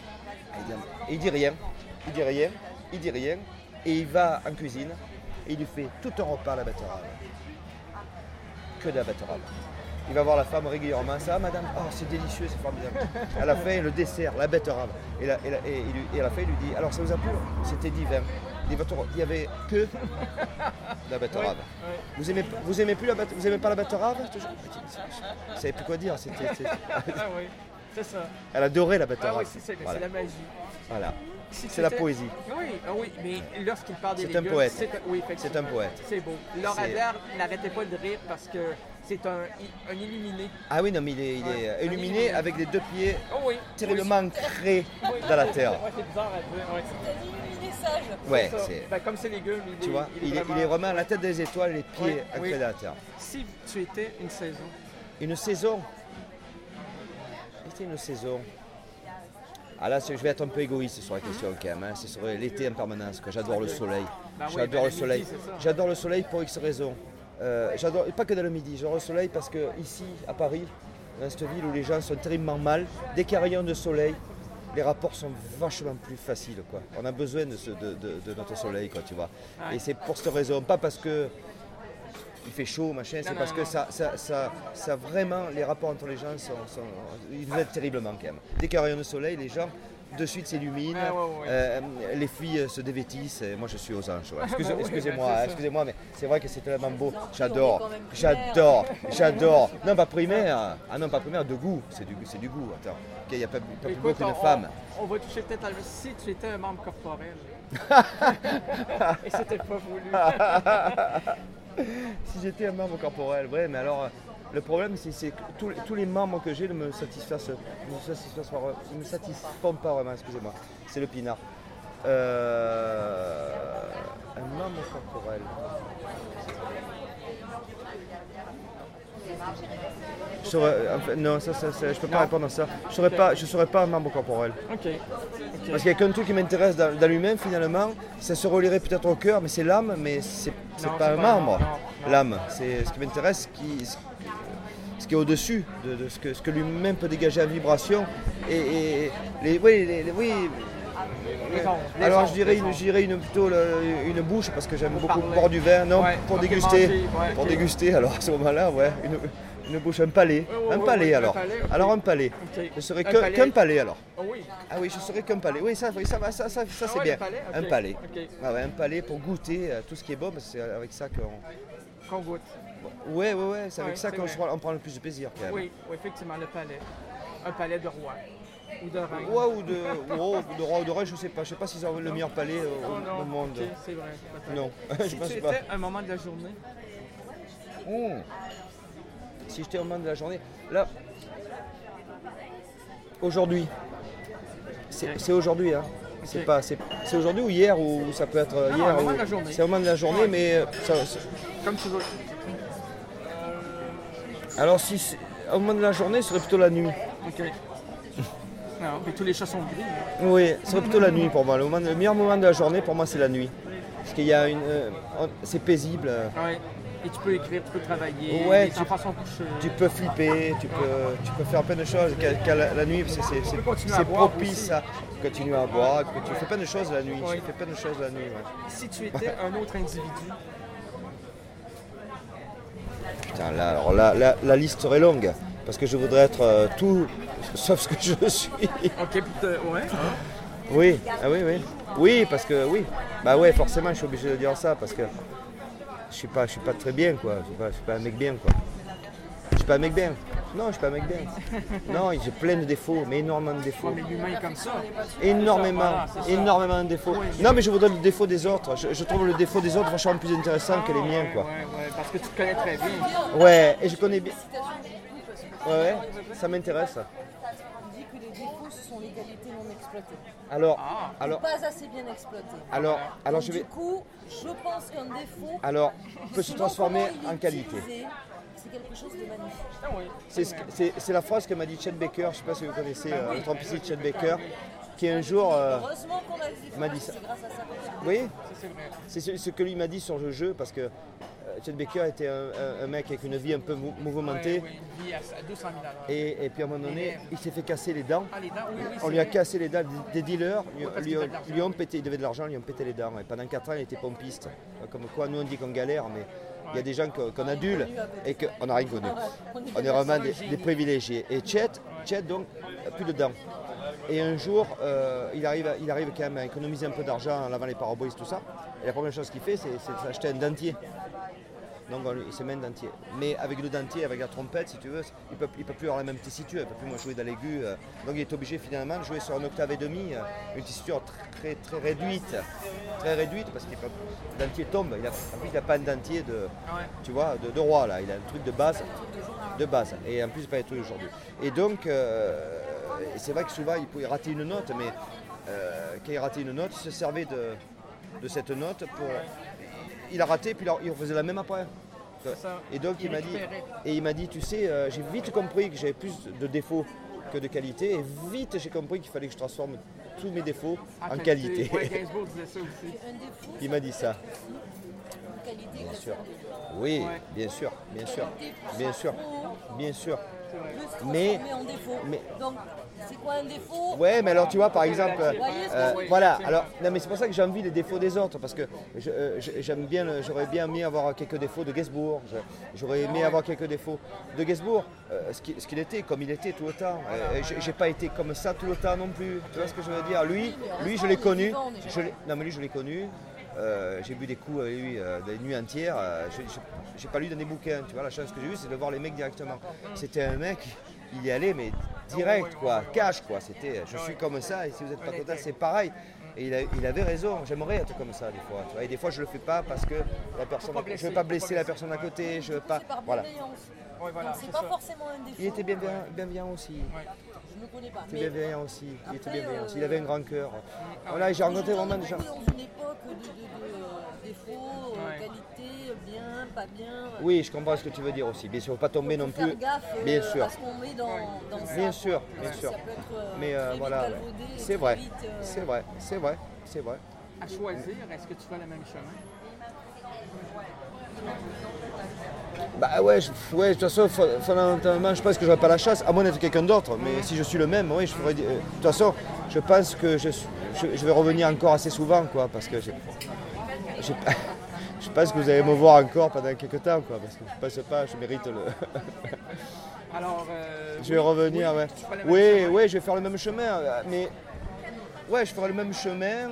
Et il dit rien, il dit rien, il dit rien. Et il va en cuisine et il lui fait tout un repas à la betterave. Que de la betterave. Il va voir la femme régulièrement. Ça va, madame? Oh, c'est délicieux, c'est formidable. À la fin, le dessert, la betterave. Et à la fin, il lui dit alors, ça vous a plu? C'était divin. Il n'y avait que de la betterave. Vous aimez plus vous aimez pas la betterave? Vous savez plus quoi dire. Ah oui, c'est ça. Elle adorait la Ah betterave. oui, c'est Voilà. la magie. Voilà. Si C'est la c'était- poésie. Oui, ah oui, mais lorsqu'il parle des C'est un légumes, poète. oui, effectivement. C'est un poète. C'est beau. Laura C'est- Adler n'arrêtait pas de rire parce que c'est un illuminé. Ah oui, non, mais il est illuminé avec les deux pieds Oh oui. terriblement ancrés dans la terre. Ouais, c'est bizarre à dire. Ouais. C'est un illuminé sage. Ouais, Ça. c'est. Ben, comme c'est légumes, Tu vois, il est vraiment à la tête des étoiles, les pieds Ouais, ancrés oui. dans la terre. Si tu étais une saison, Une saison. C'était une saison. Ah là, je vais être un peu égoïste sur la question quand même. Hein. Ce serait l'été en permanence, que j'adore le soleil. Ben oui, J'adore ben le le soleil. midi, c'est ça. J'adore le soleil pour X raisons. J'adore, pas que dans le midi, j'adore le soleil parce que ici, à Paris, dans cette ville où les gens sont terriblement mal, dès qu'il y a un rayon de soleil, les rapports sont vachement plus faciles. Quoi. On a besoin de notre soleil, quoi, tu vois. Ouais. Et c'est pour cette raison, pas parce que il fait chaud, machin, c'est non, parce non. que ça vraiment, les rapports entre les gens ils nous aident terriblement quand même. Dès qu'il y a un rayon de soleil, les gens de suite s'illuminent, Ah, ouais. les filles se dévêtissent, et moi je suis aux anges. Ouais. bah oui, Excusez-moi, ben, c'est ça. excusez-moi, mais c'est vrai que c'est tellement beau. On est J'adore, quand même j'adore. Non, pas primaire. Ah non, pas primaire, de goût. C'est du goût. Attends, il n'y a pas plus beau écoute, qu'une femme. on va toucher peut-être à si tu étais un membre corporel. Et c'était pas voulu. Si j'étais un membre corporel, ouais, mais alors le problème c'est que tous les membres que j'ai ne me satisfont pas vraiment, excusez-moi. C'est le pinard. Un membre corporel. Non, je peux pas répondre à ça. Je ne serais pas un membre corporel. OK. Parce qu'il n'y a qu'un truc qui m'intéresse dans l'humain finalement, ça se relierait peut-être au cœur, mais c'est l'âme, mais c'est Non, pas c'est un pas membre. non. L'âme, c'est ce qui m'intéresse, ce qui est au-dessus de ce que l'humain peut dégager en vibration. Et oui. Alors je dirais plutôt une bouche parce que j'aime beaucoup parler. boire du vin, non, Ouais, pour ok, déguster. manger, ouais, Pour ok. déguster, alors à ce moment-là, ouais, une bouche, un palais. Ouais, Un ouais, palais ouais, un alors. palais, ok. Alors un palais. Ok. Je serais Un qu'un palais. palais alors. Oh oui. Ah oui, je serais qu'un palais. Oui, ça c'est ouais, bien. le palais, ok. Un palais. Ok. Ah ouais, un palais pour goûter tout ce qui est bon, parce que c'est avec ça qu'on. Qu'on goûte. Ouais, c'est avec Ouais, ça c'est qu'on vrai. on prend le plus de plaisir quand même. Oui, effectivement, le palais. Un palais de roi. Ou de reine. Ouais, ou de roi ou de reine, je sais pas s'ils ont le meilleur palais Oh non, au monde. ok, c'est vrai. peut-être. Non, Si je tu pense étais pas. un moment de la journée, Si j'étais au moment de la journée, là, aujourd'hui, c'est aujourd'hui, hein. Ok. C'est aujourd'hui ou hier, ou ça peut être Non, hier. au moment ou- de la journée. C'est au moment de la journée, Ouais. mais comme tu veux. alors si c'est au moment de la journée, ce serait plutôt la nuit. OK. Non, mais tous les chats sont gris. là. Oui, ce serait plutôt la nuit pour moi. Le meilleur moment de la journée pour moi, c'est la nuit. Parce qu'il y a c'est paisible. Ouais. Et tu peux écrire, tu peux travailler, Ouais, les enfants sont couchés. Tu peux flipper, tu peux faire plein de choses. La nuit, continuer à c'est boire propice aussi. à continuer à boire. Tu fais plein de choses la nuit. Oui. Tu fais plein de choses la nuit. Ouais. Si tu étais un autre individu, Putain, là, alors là, la liste serait longue. Parce que je voudrais être tout sauf ce que je suis. ok, puis ouais. Oui, ah oui, oui. Oui, parce que oui. Bah ouais, forcément, je suis obligé de dire ça parce que je suis pas très bien, quoi. Je suis pas un mec bien, quoi. Je suis pas un mec bien. Non, je suis pas un mec bien. Non, j'ai plein de défauts, mais énormément de défauts. Mais l'humain est comme ça. Énormément, Voilà, c'est ça. énormément de défauts. Non, mais je voudrais le défaut des autres. Je trouve le défaut des autres vachement plus intéressant que les miens, quoi. Ouais, parce que tu te connais très bien. Ouais, et je connais bien. Ouais, ça m'intéresse. On dit que les défauts, ce sont les qualités non exploitées. Alors, Pas assez bien exploitées. alors, Donc, je vais. Du coup, je pense qu'un défaut Alors, peut se selon transformer comment il est en qualité. utilisé, c'est quelque chose de magnifique. C'est la phrase que m'a dit Chet Baker, je ne sais pas si vous connaissez le trompiste Chet Baker, qui un jour Heureusement qu'on a vu m'a dit ça. c'est grâce à ça. Oui, C'est vrai. c'est ce que lui m'a dit sur le jeu, parce que Chet Baker était un mec avec une vie un peu mouvementée, Ouais, une vie à 200 000 à l'heure. et puis à un moment donné, il s'est fait casser les dents. Ah, les dents, oui, On c'est lui a vrai. cassé les dents, des dealers parce qu'il avait de l'argent. lui ont pété, il devait de l'argent, lui ont pété les dents. Et pendant 4 ans, il était pompiste. Comme quoi, nous on dit qu'on galère, mais il y a des gens qu'on adule et qu'on n'a rien connu. On est vraiment des privilégiés. Et Chet donc, plus de dents. Et un jour, il arrive quand même à économiser un peu d'argent en lavant les parabolis, tout ça. Et la première chose qu'il fait, c'est s'acheter un dentier. Donc il se met un dentier. Mais avec le dentier, avec la trompette, si tu veux, il peut plus avoir la même tessiture, il peut plus moins jouer dans l'aigu. Donc il est obligé finalement de jouer sur un octave et demi, une tessiture très réduite. Très réduite parce que le dentier tombe. En plus, il n'a pas un dentier tu vois, de roi là. Il a un truc de base. Et en plus, pas les trucs aujourd'hui. Et donc, c'est vrai que souvent, il pouvait rater une note, mais quand il ratait une note, il se servait de cette note pour. Il a raté, puis il refaisait la même après. ça. Et donc il m'a dit, tu sais, j'ai vite compris que j'avais plus de défauts que de qualités, et vite j'ai compris qu'il fallait que je transforme tous mes défauts en qualité. Ouais, Gainsbourg disait ça aussi. Un défaut, Il m'a dit ça. une qualité, Bien c'est sûr. un Oui, Ouais. bien sûr. Qualité pour Bien ça, sûr. faut Bien sûr. le Mais- transformer en défaut. mais- Donc, c'est quoi un défaut? Ouais, mais alors tu vois, par exemple, voyez ce que je veux dire voilà. Alors, non, mais c'est pour ça que j'envie les défauts des autres, parce que j'aurais bien aimé avoir quelques défauts de Gainsbourg. J'aurais aimé avoir quelques défauts de Gainsbourg, ce qu'il était, comme il était tout le temps. J'ai pas été comme ça tout le temps non plus. Tu vois ce que je veux dire? Lui, je l'ai connu. Non, mais lui, je l'ai connu. J'ai bu des coups avec lui des nuits entières. J'ai pas lu dans des bouquins. Tu vois, la chance que j'ai eue, c'est de voir les mecs directement. C'était un mec, il y allait, mais direct, quoi, cash, quoi. C'était, je suis comme ça, et si vous n'êtes pas content, c'est pareil. Et il avait raison. J'aimerais être comme ça des fois. Tu vois. Et des fois, je le fais pas parce que la personne, je veux pas blesser la personne à côté. Je veux pas. C'est par Voilà. bienveillance. Ouais, voilà, Donc, c'est c'est pas ça. forcément un défaut. Il était bienveillant aussi. Je ne connais pas. Il était bienveillant aussi. Il était Après, bienveillant aussi. Il avait un grand cœur. Voilà, j'ai rencontré vraiment des gens. Dans une époque de défauts, Ouais. qualité, bien, pas bien. Oui, je comprends ce que tu veux dire aussi. Bien sûr, faut pas tomber non Faut plus. faire gaffe Bien sûr. à ce qu'on met dans ça. Bien sûr, bien Parce que sûr. Ça peut être Mais très vite voilà, galvaudé et c'est très vrai, vite, c'est vrai, c'est vrai, c'est vrai. À choisir, est-ce que tu fais le même chemin? Bah ouais, de toute façon, fondamentalement, je pense que je n'aurai pas la chance, à moins d'être quelqu'un d'autre. Mais si je suis le même, oui, je ferai. De toute façon, je pense que je vais revenir encore assez souvent, quoi, parce que je pense que vous allez me voir encore pendant quelques temps, quoi, parce que je pense pas, je mérite le. Alors, Je vais revenir, ouais. tu feras le même Oui, chemin. oui, je vais faire le même chemin, mais ouais, je ferai le même chemin.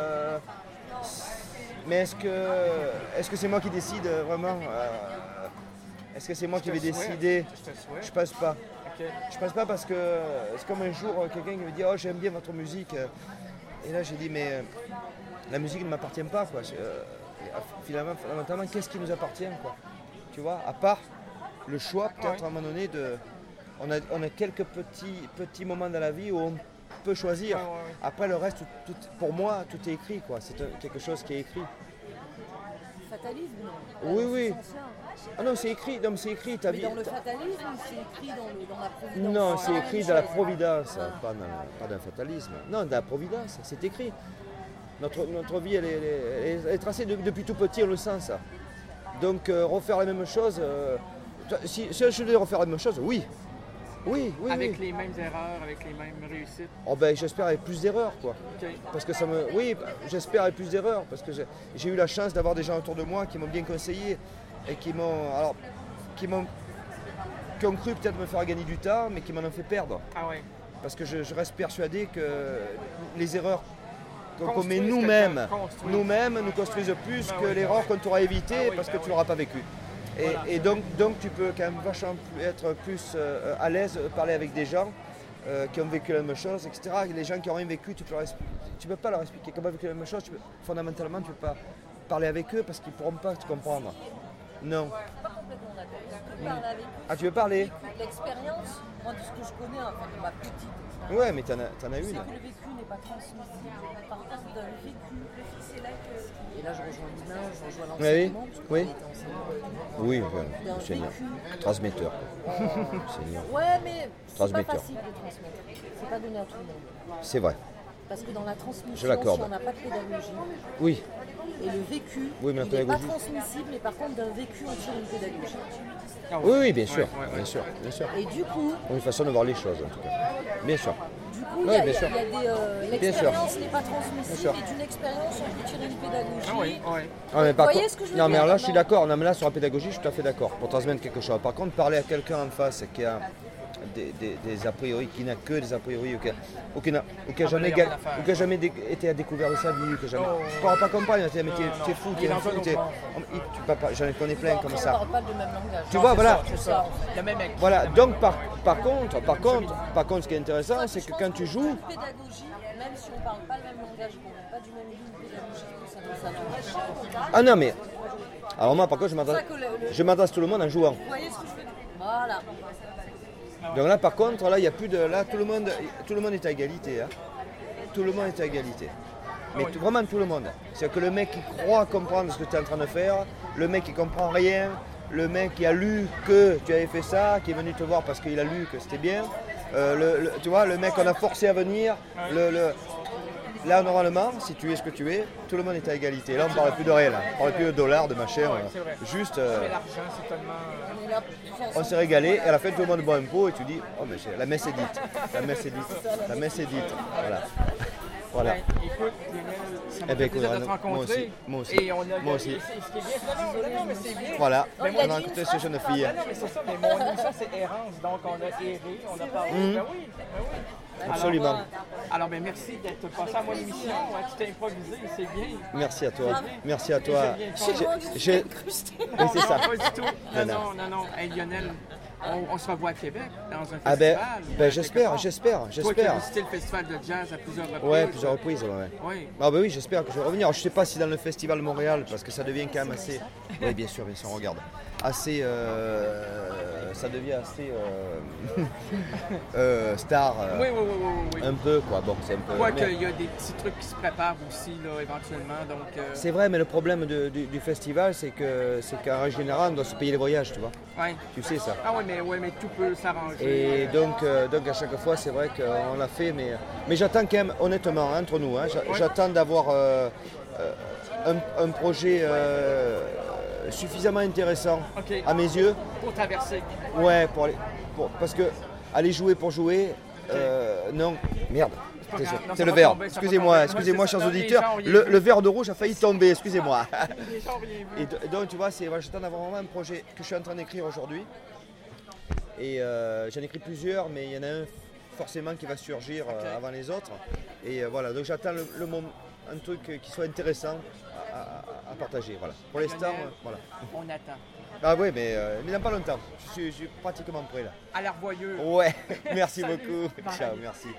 Mais est-ce que c'est moi qui décide vraiment Est-ce que c'est moi qui vais décider? Je te souhaite. Je pense pas. Ok. Je pense pas parce que c'est comme un jour quelqu'un qui me dit oh j'aime bien votre musique et là j'ai dit mais la musique ne m'appartient pas quoi. Fondamentalement qu'est-ce qui nous appartient quoi? Tu vois, à part le choix peut-être à un moment donné de on a quelques petits moments dans la vie où on peut choisir. Ouais. Après le reste pour moi tout est écrit quoi. C'est quelque chose qui est écrit. Fatalisme, non. Oui, oui. Dans ce sens-là. Ah non c'est écrit, ta Mais vie. dans le fatalisme, c'est écrit dans la providence. Non, C'est c'est la écrit même dans la chose. providence, Voilà. pas dans le fatalisme. Non, dans la providence, c'est écrit. Notre vie, elle est tracée depuis tout petit, on le sent ça. Donc refaire la même chose, si je devais refaire la même chose, oui. Oui. Avec les mêmes erreurs, avec les mêmes réussites. Oh ben, j'espère avec plus d'erreurs, quoi. OK. Parce que oui, j'espère avec plus d'erreurs, parce que j'ai eu la chance d'avoir des gens autour de moi qui m'ont bien conseillé et qui ont cru peut-être me faire gagner du temps, mais qui m'en ont fait perdre. Ah ouais. Parce que je reste persuadé que les erreurs qu'on commet Construisent nous-mêmes nous construisent plus que l'erreur qu'on t'aura évitée parce que tu l'auras pas vécue. Et donc tu peux quand même vachement être plus à l'aise de parler avec des gens qui ont vécu la même chose, etc. Les gens qui n'ont rien vécu, tu peux pas leur expliquer comment vécu la même chose. Fondamentalement, tu ne peux pas parler avec eux parce qu'ils ne pourront pas te comprendre. Non. Pas complètement d'accord. Tu peux parler avec eux. Ah, tu veux parler? L'expérience, moi de ce que je connais, enfin de ma petite expérience, Ouais, mais t'en as c'est une. que le vécu n'est pas transmissible. Par contre, d'un vécu, et là je rejoins l'humain, je rejoins l'enseignement, parce que Oui. j'ai été enseignant. Oui, D'un Seigneur. vécu. Transmetteur. Seigneur. Ouais, mais c'est pas Transmetteur. facile de transmettre. C'est pas donné à tout le monde. C'est vrai. Parce que dans la transmission, Je l'accorde. si on n'a pas de pédagogie, Oui. et le vécu, Oui, mais la il n'est pas pédagogie. transmissible, mais par contre d'un vécu, on tire une pédagogie. Ah ouais. Oui, bien sûr. Ouais. Bien sûr. Et du coup, Une façon de voir les choses, en tout cas. Bien sûr. il y a bien sûr. l'expérience n'est pas Bien transmissible, sûr. et d'une expérience, on peut tirer une pédagogie. Ah oui, oui. Ah, mais Vous voyez ce que je veux non, mais dire, alors là, je suis non. d'accord. Non, mais là, sur la pédagogie, je suis tout à fait d'accord. Pour transmettre quelque chose. Par contre, parler à quelqu'un en face qui a des a priori, qui n'a que des a priori, ou qui n'a jamais, il y a rien à faire. ou qui a jamais été à découvert de sa vie, que jamais. Tu ne pourras pas comprendre, tu dis, mais t'es fou, Il est t'es un dans fou. un autre monde. Tu peux pas, j'en connais plein comme Après, ça. on ne parle pas le même langage. Tu vois, voilà. C'est ça. Le même mec. Voilà, donc par contre, ce qui est intéressant, c'est que quand tu joues, Une pédagogie, même si on ne parle pas le même langage, qu'on n'a pas du même ligne pédagogique, ça n'empêche pas. ah non mais, alors moi par contre, C'est pour ça que je m'adresse tout le monde en jouant. Vous voyez ce que je fais? Voilà. Donc là par contre, là il n'y a plus de, là tout le monde est à égalité, hein. Tout le monde est à égalité. Mais vraiment tout le monde. C'est-à-dire que le mec qui croit comprendre ce que tu es en train de faire, le mec qui comprend rien, le mec qui a lu que tu avais fait ça, qui est venu te voir parce qu'il a lu que c'était bien, tu vois, le mec qu'on a forcé à venir, là normalement, si tu es ce que tu es, tout le monde est à égalité. Là on ne parle plus de réel, on ne parle plus de dollars, de machin, c'est vrai. juste Mais l'argent, c'est tellement. On est là pour faire on s'est régalé et à la fin tout le monde boit un pot et tu dis, oh mais la messe est dite, la messe est dite, la messe est dite, voilà. Voilà. Ben, écoute, Lionel, ça m'a Eh ben, fait écoute, plaisir de te moi rencontrer. aussi. Et on a Moi aussi. Ce qui est bien, non, mais c'est bien. Voilà, Non, il on a a dit écouté une ces jeunes filles. Non, mais c'est ça, mais mon émission, c'est Errance, donc on a erré, on a parlé. Ben oui, ben oui. Absolument. Alors, ben merci d'être passé à mon émission. Ouais, tu t'es improvisé, c'est bien. Merci à toi, merci à toi. C'est moi qui suis incrustée. Oui, c'est ça. Pas du tout. Non, Non. Hey, Lionel, on se revoit à Québec dans un festival. Ah ben, quelque j'espère. part. Toi qui as visité le festival de jazz à plusieurs reprises. Ouais, plusieurs reprises, ouais. Oui. Ah ben oui, j'espère que je vais revenir. Alors, je sais pas si dans le festival de Montréal, parce que ça devient quand même assez. Oui, bien sûr, on regarde. Assez. Ça devient assez. Star. Oui. Un peu, quoi. Bon, c'est un peu. Quoi mais- qu'il y a des petits trucs qui se préparent aussi, là, éventuellement. Donc, C'est vrai, mais le problème du festival, c'est qu'en général, on doit se payer les voyages, tu vois. ouais. Tu sais ça. Ah oui, mais tout peut s'arranger. Et donc à chaque fois, c'est vrai qu'on l'a fait, mais j'attends quand même, honnêtement, entre nous, hein, j'attends d'avoir un projet suffisamment intéressant OK. à mes yeux. Pour traverser. Ouais, parce que aller jouer pour jouer, non, merde. pas grave. Non, C'est ça le va verre. tomber, ça va Excusez-moi, tomber. excusez-moi, Ouais, c'est chers ça. auditeurs. Les gens, ils- Le verre de rouge a failli tomber, excusez-moi. Les gens ont rien vu. Et donc, tu vois, j'attends d'avoir vraiment un projet que je suis en train d'écrire aujourd'hui. Et j'en écris plusieurs, mais il y en a un forcément qui va surgir avant les autres. Et voilà, donc j'attends un truc qui soit intéressant à partager. Voilà. Pour l'instant, voilà. On attend. Ah oui, mais dans pas longtemps. Je suis pratiquement prêt là. À l'Arvoyeux. Ouais, merci Salut. beaucoup. Bye. Ciao, merci.